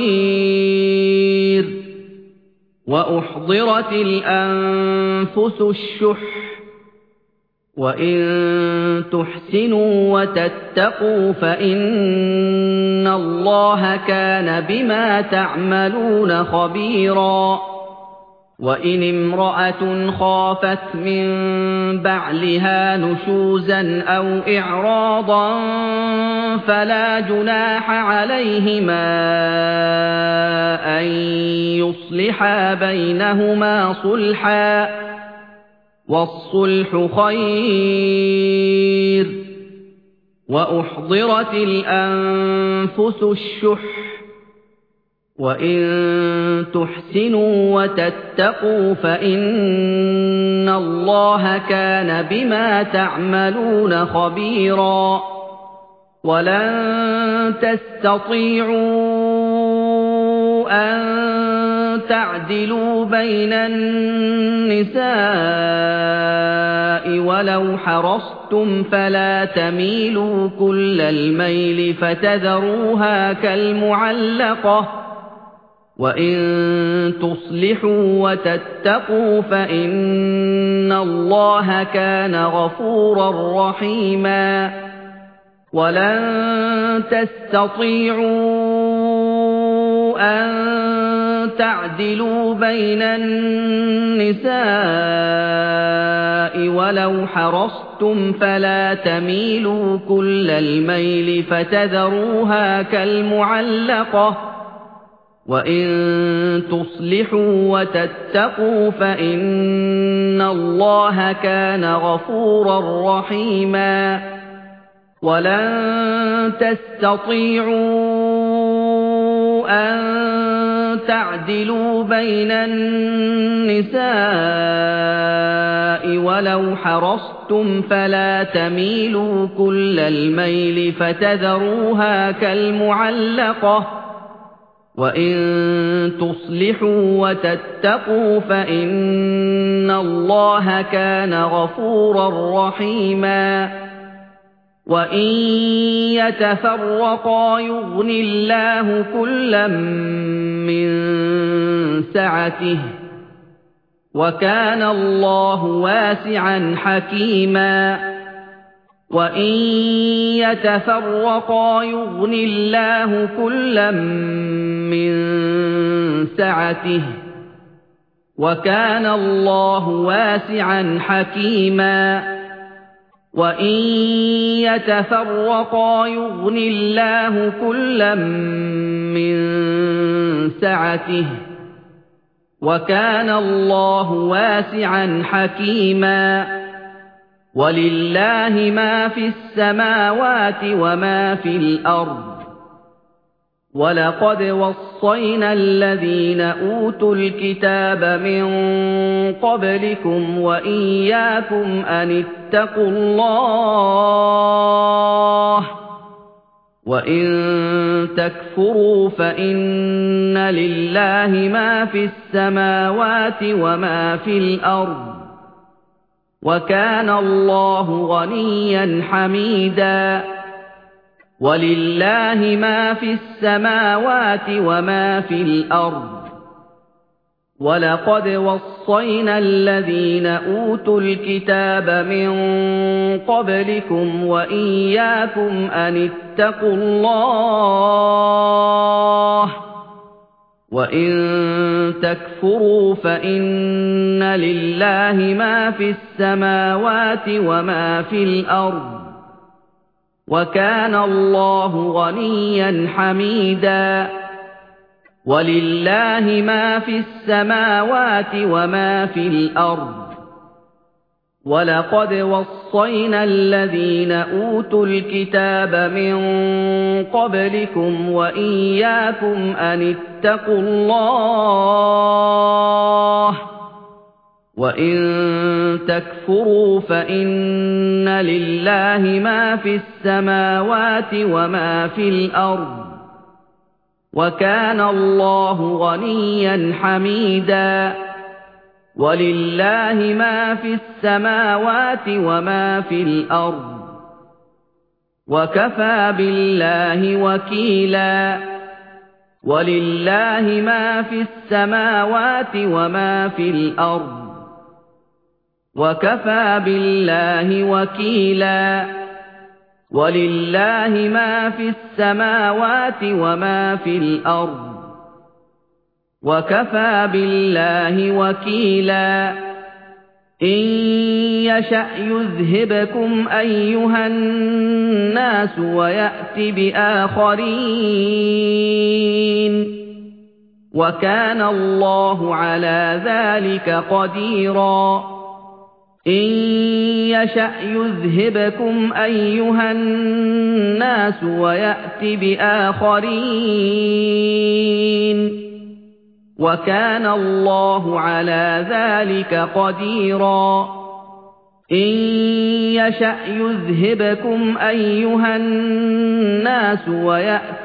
خير وأحضرت الأنفس الشح وإن تحسنوا وتتقوا فإن الله كان بما تعملون خبيرا وإن امرأة خافت من بعلها نشوزا أو إعراضا فلا جناح عليهما أن يصلحا بينهما صلحا والصلح خير وأحضرت الأنفس الشح وإن تحسنوا وتتقوا فإن الله كان بما تعملون خبيرا ولن تستطيعوا أن تعدلوا بين النساء ولو حرصتم فلا تميلوا كل الميل فتذروها كالمعلقة وإن تصلحوا وتتقوا فإن الله كان غفورا رحيما ولن تستطيعوا أن تعدلوا بين النساء ولو حرصتم فلا تميلوا كل الميل فتذروها كالمعلقة وإن تصلحوا وتتقوا فإن الله كان غفورا رحيما ولن تستطيعوا أن تعدلوا بين النساء ولو حرصتم فلا تميلوا كل الميل فتذروها كالمعلقة وإن تصلحوا وتتقوا فإن الله كان غفورا رحيما وإن يتفرقا يغن الله كلا من سعته وكان الله واسعا حكيما وإن يتفرقا يغن الله كلا من سعته وكان الله واسعا حكيما وإن يتفرقا يغن الله كلا من سعته وكان الله واسعا حكيما ولله ما في السماوات وما في الأرض وَلَقَدْ وَصَّيْنَا الَّذِينَ أُوتُوا الْكِتَابَ مِن قَبْلِكُمْ وَإِيَّاكُمْ أَنِ اتَّقُوا اللَّهَ ۚ وَإِن تَكْفُرُوا فَإِنَّ لِلَّهِ مَا فِي السَّمَاوَاتِ وَمَا فِي الْأَرْضِ ۚ وَكَانَ اللَّهُ غَنِيًّا حَمِيدًا. وَلِلَّهِ مَا فِي السَّمَاوَاتِ وَمَا فِي الْأَرْضِ ۚ وَلَقَدْ وَصَّيْنَا الَّذِينَ أُوتُوا الْكِتَابَ مِن قَبْلِكُمْ وَإِيَّاكُمْ أَنِ اتَّقُوا اللَّهَ ۚ وَإِن تَكْفُرُوا فَإِنَّ لِلَّهِ مَا فِي السَّمَاوَاتِ وَمَا فِي الْأَرْضِ ۚ وَكَانَ اللَّهُ غَنِيًّا حَمِيدًا. وَلِلَّهِ مَا فِي السَّمَاوَاتِ وَمَا فِي الْأَرْضِ ۚ وَلَقَدْ وَصَّيْنَا الَّذِينَ أُوتُوا الْكِتَابَ مِن قَبْلِكُمْ وَإِيَّاكُمْ أَنِ اتَّقُوا اللَّهَ ۚ وَإِن تَكْفُرُوا فَإِنَّ لِلَّهِ مَا فِي السَّمَاوَاتِ وَمَا فِي الْأَرْضِ ۚ وَكَانَ اللَّهُ غَنِيًّا حَمِيدًا. وَلِلَّهِ مَا فِي السَّمَاوَاتِ وَمَا فِي الْأَرْضِ ۚ وَكَفَىٰ بِاللَّهِ وَكِيلًا. وَلِلَّهِ مَا فِي السَّمَاوَاتِ وَمَا فِي الْأَرْضِ ۚ وَكَفَىٰ بِاللَّهِ وَكِيلًا. وَلِلَّهِ مَا فِي السَّمَاوَاتِ وَمَا فِي الْأَرْضِ ۚ وَكَفَىٰ بِاللَّهِ وَكِيلًا. إِن يَشَأْ يُذْهِبْكُمْ أَيُّهَا النَّاسُ وَيَأْتِ بِآخَرِينَ وَكَانَ اللَّهُ عَلَىٰ ذَٰلِكَ قَدِيرًا. إِن يَشَأْ يُذْهِبْكُمْ أَيُّهَا النَّاسُ وَيَأْتِ بِآخَرِينَ وَكَانَ اللَّهُ عَلَىٰ ذَٰلِكَ قَدِيرًا. إِن يَشَأْ يُذْهِبْكُمْ أَيُّهَا النَّاسُ وَيَأْتِ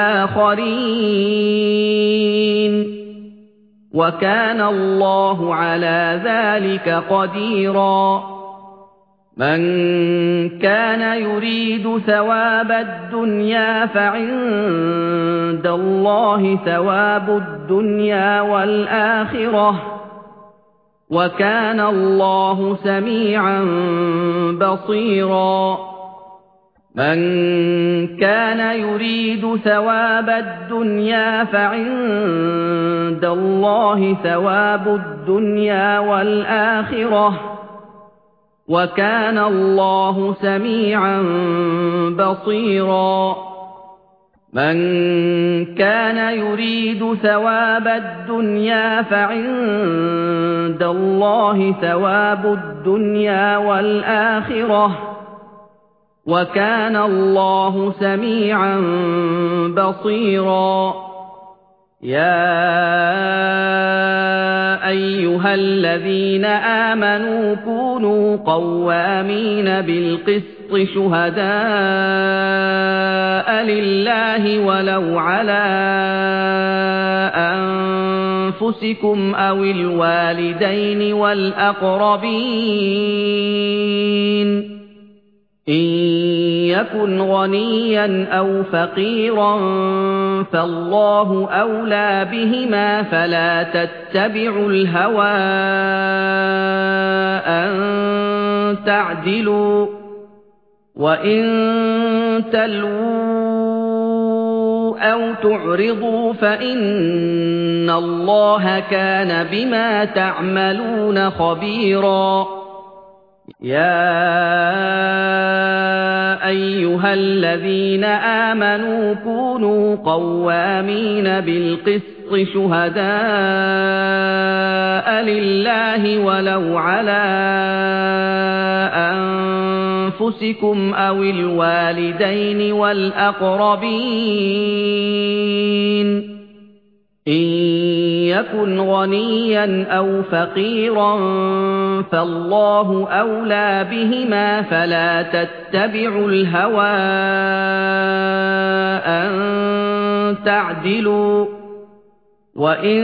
بِآخَرِينَ وَكَانَ اللَّهُ عَلَىٰ ذَٰلِكَ قَدِيرًا. مَن كَانَ يُرِيدُ ثَوَابَ الدُّنْيَا فَعِندَ اللَّهِ ثَوَابُ الدُّنْيَا وَالْآخِرَةِ ۚ وَكَانَ اللَّهُ سَمِيعًا بَصِيرًا. مَن كَانَ يُرِيدُ ثَوَابَ الدُّنْيَا فَعِندَ اللَّهِ ثَوَابُ الدُّنْيَا وَالْآخِرَةِ ۚ وَكَانَ اللَّهُ سَمِيعًا بَصِيرًا. مَن كَانَ يُرِيدُ ثَوَابَ الدُّنْيَا فَعِندَ اللَّهِ ثَوَابُ الدُّنْيَا وَالْآخِرَةِ ۚ وَكَانَ اللَّهُ سَمِيعًا بَصِيرًا. يَا أَيُّهَا الَّذِينَ آمَنُوا كُونُوا قَوَّامِينَ بِالْقِسْطِ شُهَدَاءَ لِلَّهِ وَلَوْ عَلَىٰ أَنفُسِكُمْ أَوِ الْوَالِدَيْنِ وَالْأَقْرَبِينَ إِن يَكُنْ غَنِيًّا أَوْ فَقِيرًا فَاللَّهُ أَوْلَىٰ بِهِمَا فَلَا تَتَّبِعُوا الْهَوَىٰ أَن تَعْدِلُوا ۚ وَإِن تَلْوُوا أَوْ تُعْرِضُوا فَإِنَّ اللَّهَ كَانَ بِمَا تَعْمَلُونَ خَبِيرًا. يَا أَيُّهَا الَّذِينَ آمَنُوا كُونُوا قَوَّامِينَ بِالْقِسْطِ شُهَدَاءَ لِلَّهِ وَلَوْ عَلَىٰ أنفسكم أو الوالدين والأقربين إن يكن غنيا أو فقيرا فالله أولى بهما فلا تتبعوا الهوى أن تعدلوا وإن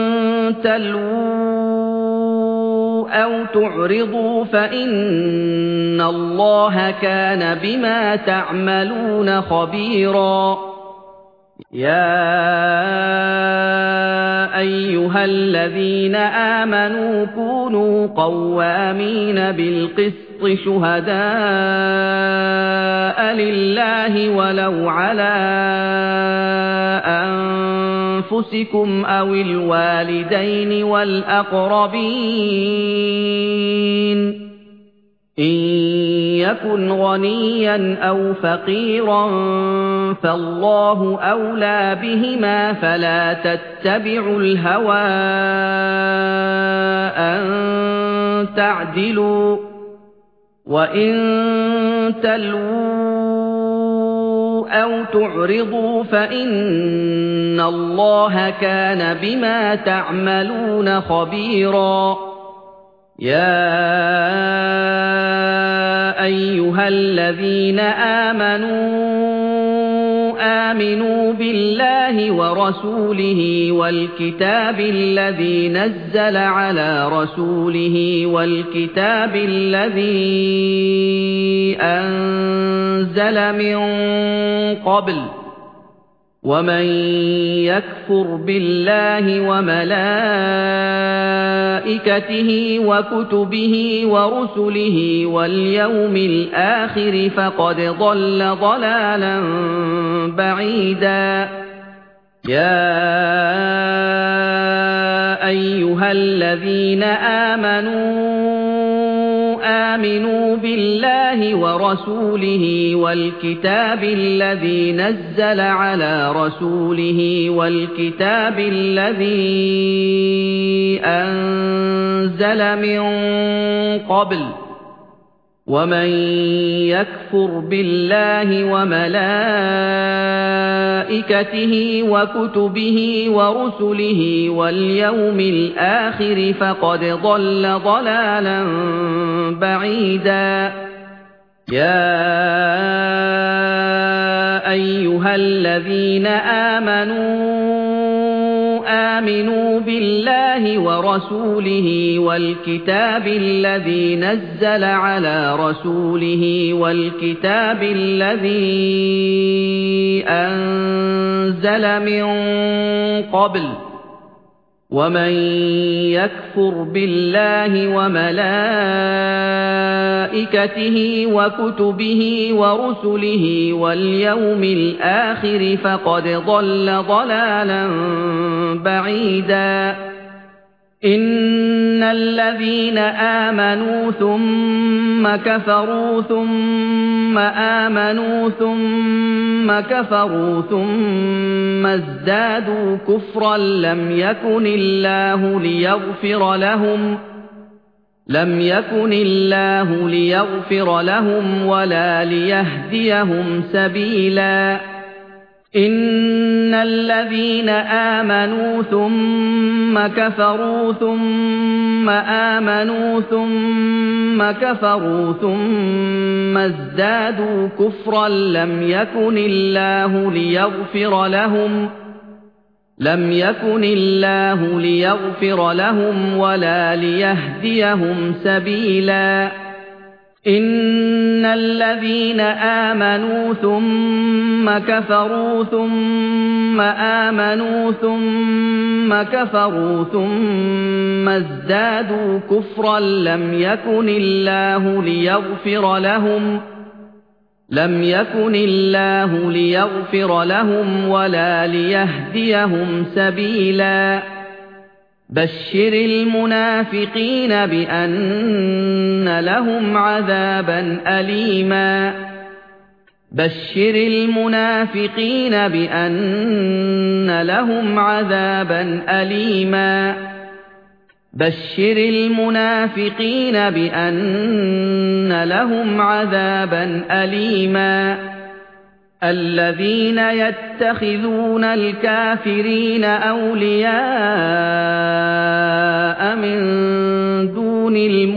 تلووا أو تعرضوا فإن الله كان بما تعملون خبيرا يا أيها الذين آمنوا كونوا قوامين بالقسط شهداء لله ولو على أنفسكم أو الوالدين والأقربين إن يكن غنيا أو فقيرا فالله أولى بهما فلا تتبعوا الهوى أن تعدلوا وإن تلووا أو تعرضوا فإن الله كان بما تعملون خبيرا يا أيها الذين آمنوا آمنوا بالله ورسوله والكتاب الذي نزل على رسوله والكتاب الذي أنزل من قبل ومن يكفر بالله وملائكته وكتبه ورسله واليوم الآخر فقد ضل ضلالا بعيدا يا أيها الذين آمنوا آمنوا بالله ورسوله والكتاب الذي نزل على رسوله والكتاب الذي أنزل من قبل ومن يكفر بالله وملائكته وكتبه ورسله واليوم الآخر فقد ضل ضلالا بعيدا يا أيها الذين آمنوا آمنوا بالله ورسوله والكتاب الذي نزل على رسوله والكتاب الذي أنزل من قبل ومن يكفر بالله وملائكته وكتبه ورسله واليوم الآخر فقد ضل ضلالا بعيدا إن الذين آمنوا ثم كفروا ثم آمنوا ثم كفروا ثم ازدادوا كفرا لم يكن الله ليغفر لهم لم يكن الله ليغفر لهم ولا ليهديهم سبيلا إن الذين آمنوا ثم كفروا ثم آمنوا ثم كفروا ثم ازدادوا كفرا لم يكن الله ليغفر لهم لم يكن الله ليغفر لهم ولا ليهديهم سبيلا إن الذين آمنوا ثم كفروا ثم آمنوا ثم كفروا ثم ازدادوا كفرا لم يكن الله ليغفر لهم لم يكن الله ليغفر لهم ولا ليهديهم سبيلا بشر المنافقين بأن لهم عذابا أليما بشر المنافقين بأن لهم عذابا أليما بشر المنافقين بأن لهم عذابا أليما الذين يتخذون الكافرين أولياء من دون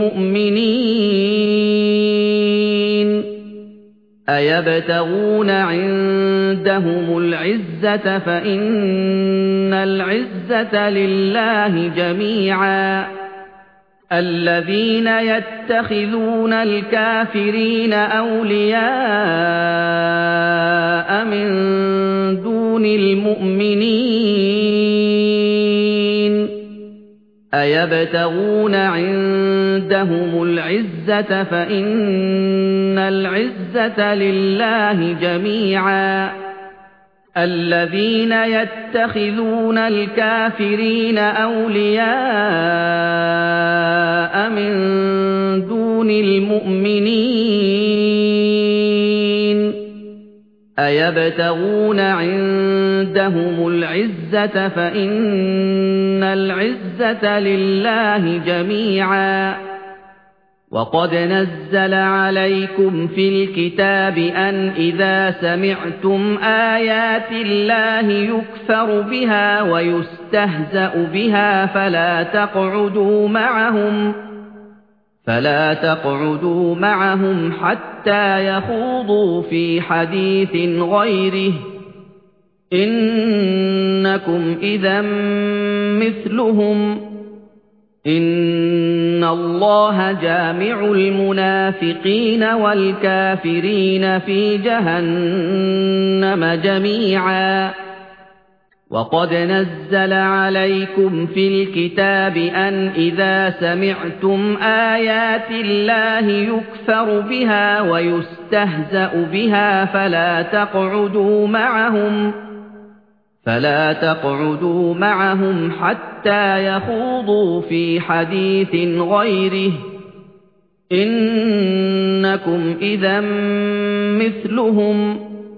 المؤمنين أيبتغون عندهم العزة فإن العزة لله جميعا الذين يتخذون الكافرين أولياء من دون المؤمنين أيبتغون عندهم العزة فإن العزة لله جميعا الذين يتخذون الكافرين أولياء من دون المؤمنين أيبتغون عندهم العزة فإن العزة لله جميعا وقد نزل عليكم في الكتاب أن إذا سمعتم آيات الله يكفر بها ويستهزأ بها فلا تقعدوا معهم فلا تقعدوا معهم حتى يخوضوا في حديث غيره إنكم إذا مثلهم إن الله جامع المنافقين والكافرين في جهنم جميعا وقد نزل عليكم في الكتاب أن إذا سمعتم آيات الله يكفر بها ويستهزأ بها فلا تقعدوا معهم فلا تقعدوا معهم حتى يخوضوا في حديث غيره إنكم إذا مثلهم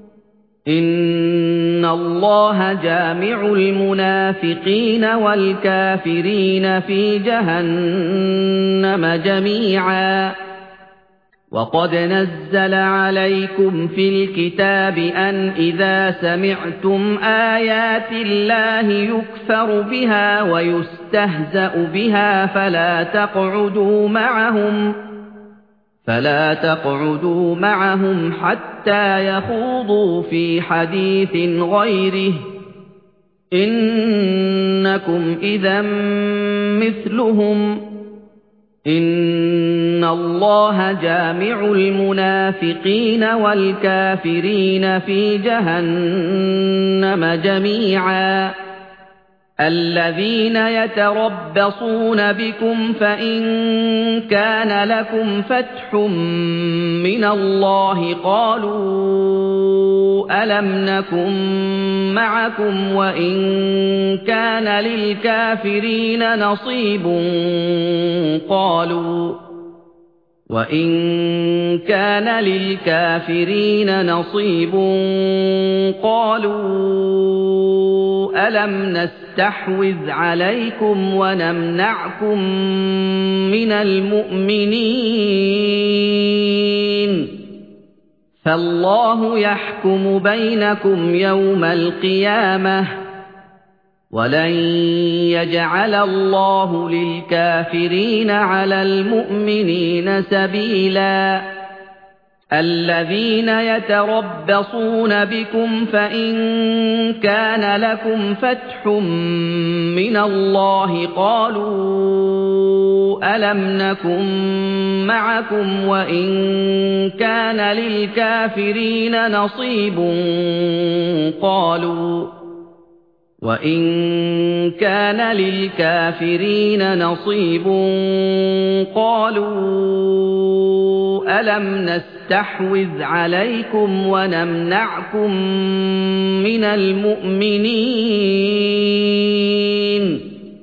إن الله جامع المنافقين والكافرين في جهنم جميعا وقد نزل عليكم في الكتاب أن إذا سمعتم آيات الله يكفر بها ويستهزأ بها فلا تقعدوا معهم فلا تقعدوا معهم حتى يخوضوا في حديث غيره إنكم إذا مثلهم إن الله جامع المنافقين والكافرين في جهنم جميعا الذين يتربصون بكم فإن كان لكم فتح من الله قالوا ألم نكن معكم وإن كان للكافرين نصيب قالوا وإن كان للكافرين نصيب قالوا ألم نستحوذ عليكم ونمنعكم من المؤمنين فالله يحكم بينكم يوم القيامة ولن يجعل الله للكافرين على المؤمنين سبيلا الذين يتربصون بكم فإن كان لكم فتح من الله قالوا ألم نكن معكم وإن كان للكافرين نصيب قالوا وإن كان للكافرين نصيب قالوا ألم نستحوذ عليكم ونمنعكم من المؤمنين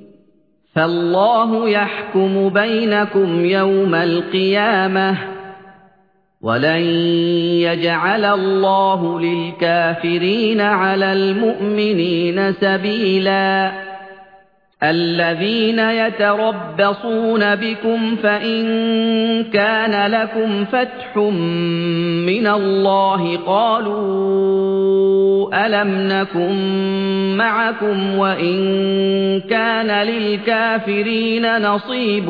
فالله يحكم بينكم يوم القيامة ولن يجعل الله للكافرين على المؤمنين سبيلا الذين يتربصون بكم فإن كان لكم فتح من الله قالوا ألم نكن معكم وإن كان للكافرين نصيب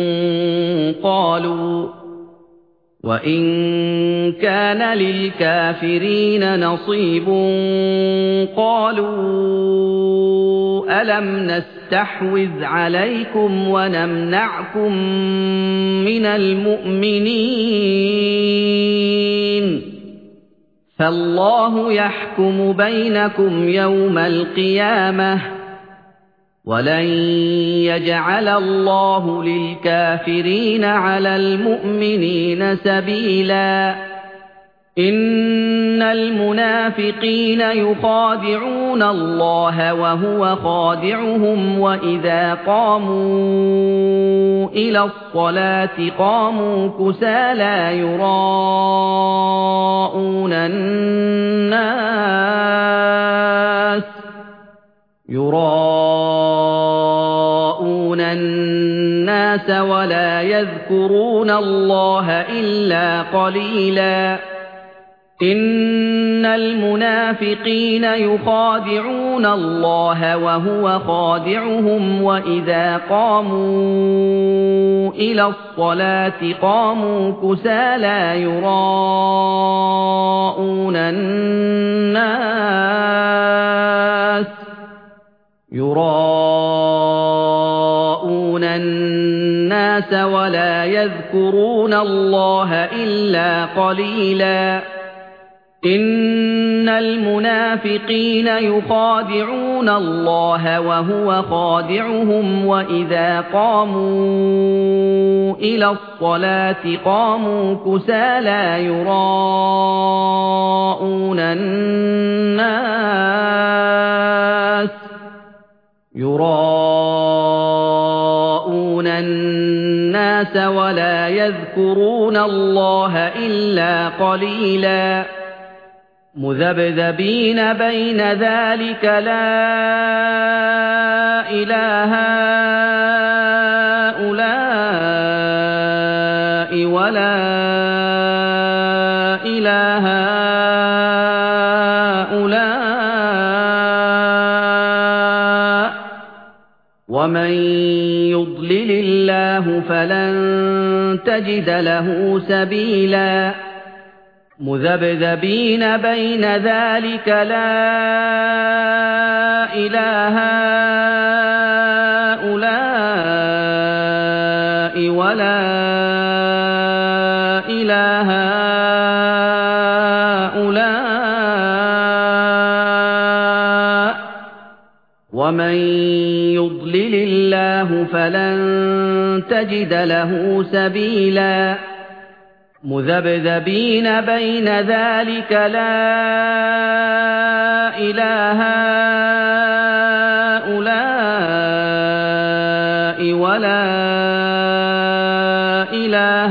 قالوا وإن كان للكافرين نصيب قالوا ألم نستحوذ عليكم ونمنعكم من المؤمنين فالله يحكم بينكم يوم القيامة ولن يجعل الله للكافرين على المؤمنين سبيلا إن المنافقين يخادعون الله وهو خادعهم وإذا قاموا إلى الصلاة قاموا كسالى يراءون الناس يراءون الناس ولا يذكرون الله إلا قليلا إن المنافقين يخادعون الله وهو خادعهم وإذا قاموا إلى الصلاة قاموا كسالى يراءون الناس يراءون الناس ولا يذكرون الله إلا قليلا إن المنافقين يخادعون الله وهو خادعهم وإذا قاموا إلى الصلاة قاموا كسالى يراءون الناس يراءون الناس ولا يذكرون الله إلا قليلا مذبذبين بين ذلك لا إله هؤلاء ولا إله هؤلاء ومن يضلل الله فلن تجد له سبيلا مذبذبين بين ذلك لا إله هؤلاء ولا إله هؤلاء ومن يضلل الله فلن تجد له سبيلا مذبذبين بين ذلك لا إله هؤلاء ولا إله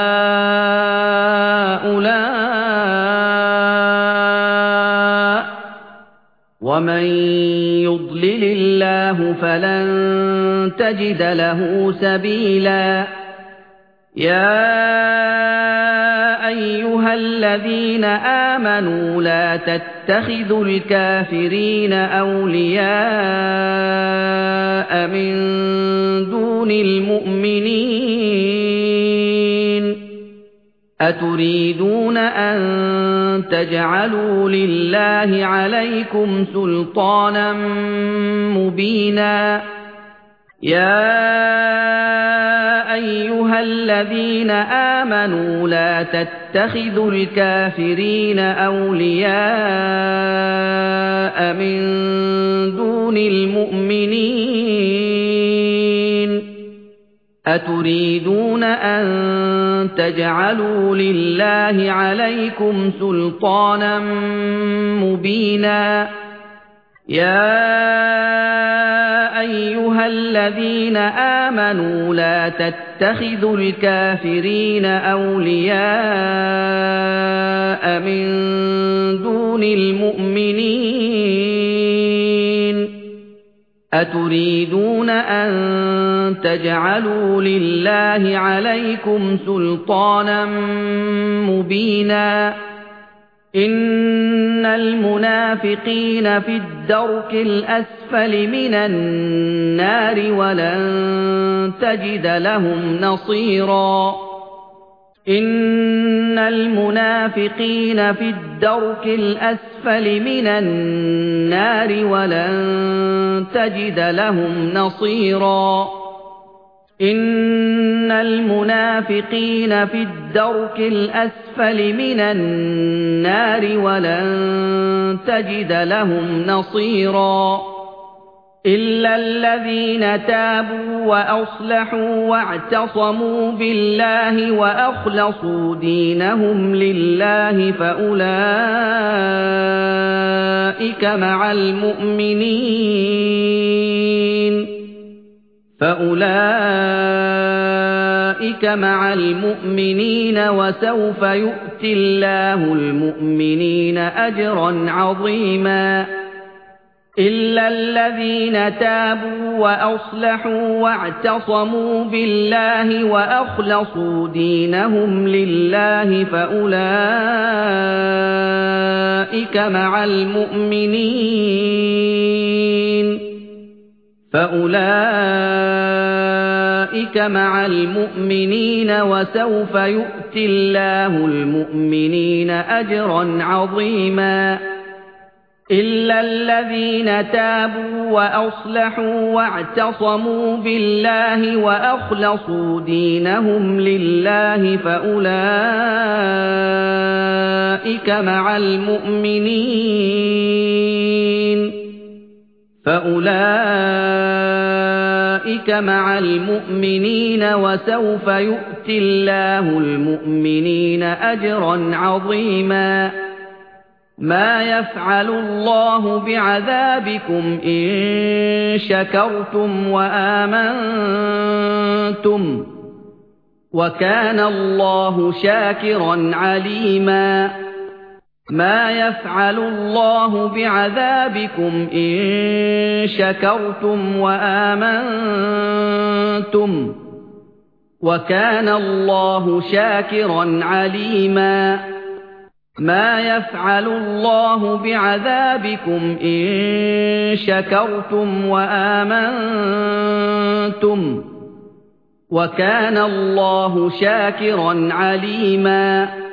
هؤلاء ومن يضلل الله فلن تجد له سبيلا يا أيها الذين آمنوا لا تتخذوا الكافرين أولياء من دون المؤمنين أتريدون أن تجعلوا لله عليكم سلطانا مبينا يا أيها الذين آمنوا لا تتخذوا الكافرين أولياء من دون المؤمنين أتريدون أن تجعلوا لله عليكم سلطانا مبينا يا أيها الذين آمنوا لا تتخذوا الكافرين أولياء من دون المؤمنين أتريدون أن تجعلوا لله عليكم سلطانا مبينا إن المنافقين في الدرك الأسفل من النار ولن تجد لهم نصيرا إن المنافقين في الدرك الأسفل من النار ولن تجد لهم نصيرا إن المنافقين في الدرك الأسفل من النار ولن تجد لهم نصيرا إلا الذين تابوا وأصلحوا واعتصموا بالله وأخلصوا دينهم لله فأولئك مع المؤمنين فأولئك مع المؤمنين وسوف يؤتي الله المؤمنين أجرا عظيما إلا الذين تابوا وأصلحوا واعتصموا بالله وأخلصوا دينهم لله فأولئك مع المؤمنين فأولئك مع المؤمنين وسوف يؤتي الله المؤمنين أجرا عظيما إلا الذين تابوا وأصلحوا واعتصموا بالله وأخلصوا دينهم لله فأولئك مع المؤمنين فأولئك مع المؤمنين وسوف يؤتي الله المؤمنين أجرا عظيما ما يفعل الله بعذابكم إن شكرتم وآمنتم وكان الله شاكرا عليما ما يفعل الله بعذابكم إن شكرتم وآمنتم وكان الله شاكرا عليما ما يفعل الله بعذابكم إن شكرتم وآمنتم وكان الله شاكرا عليما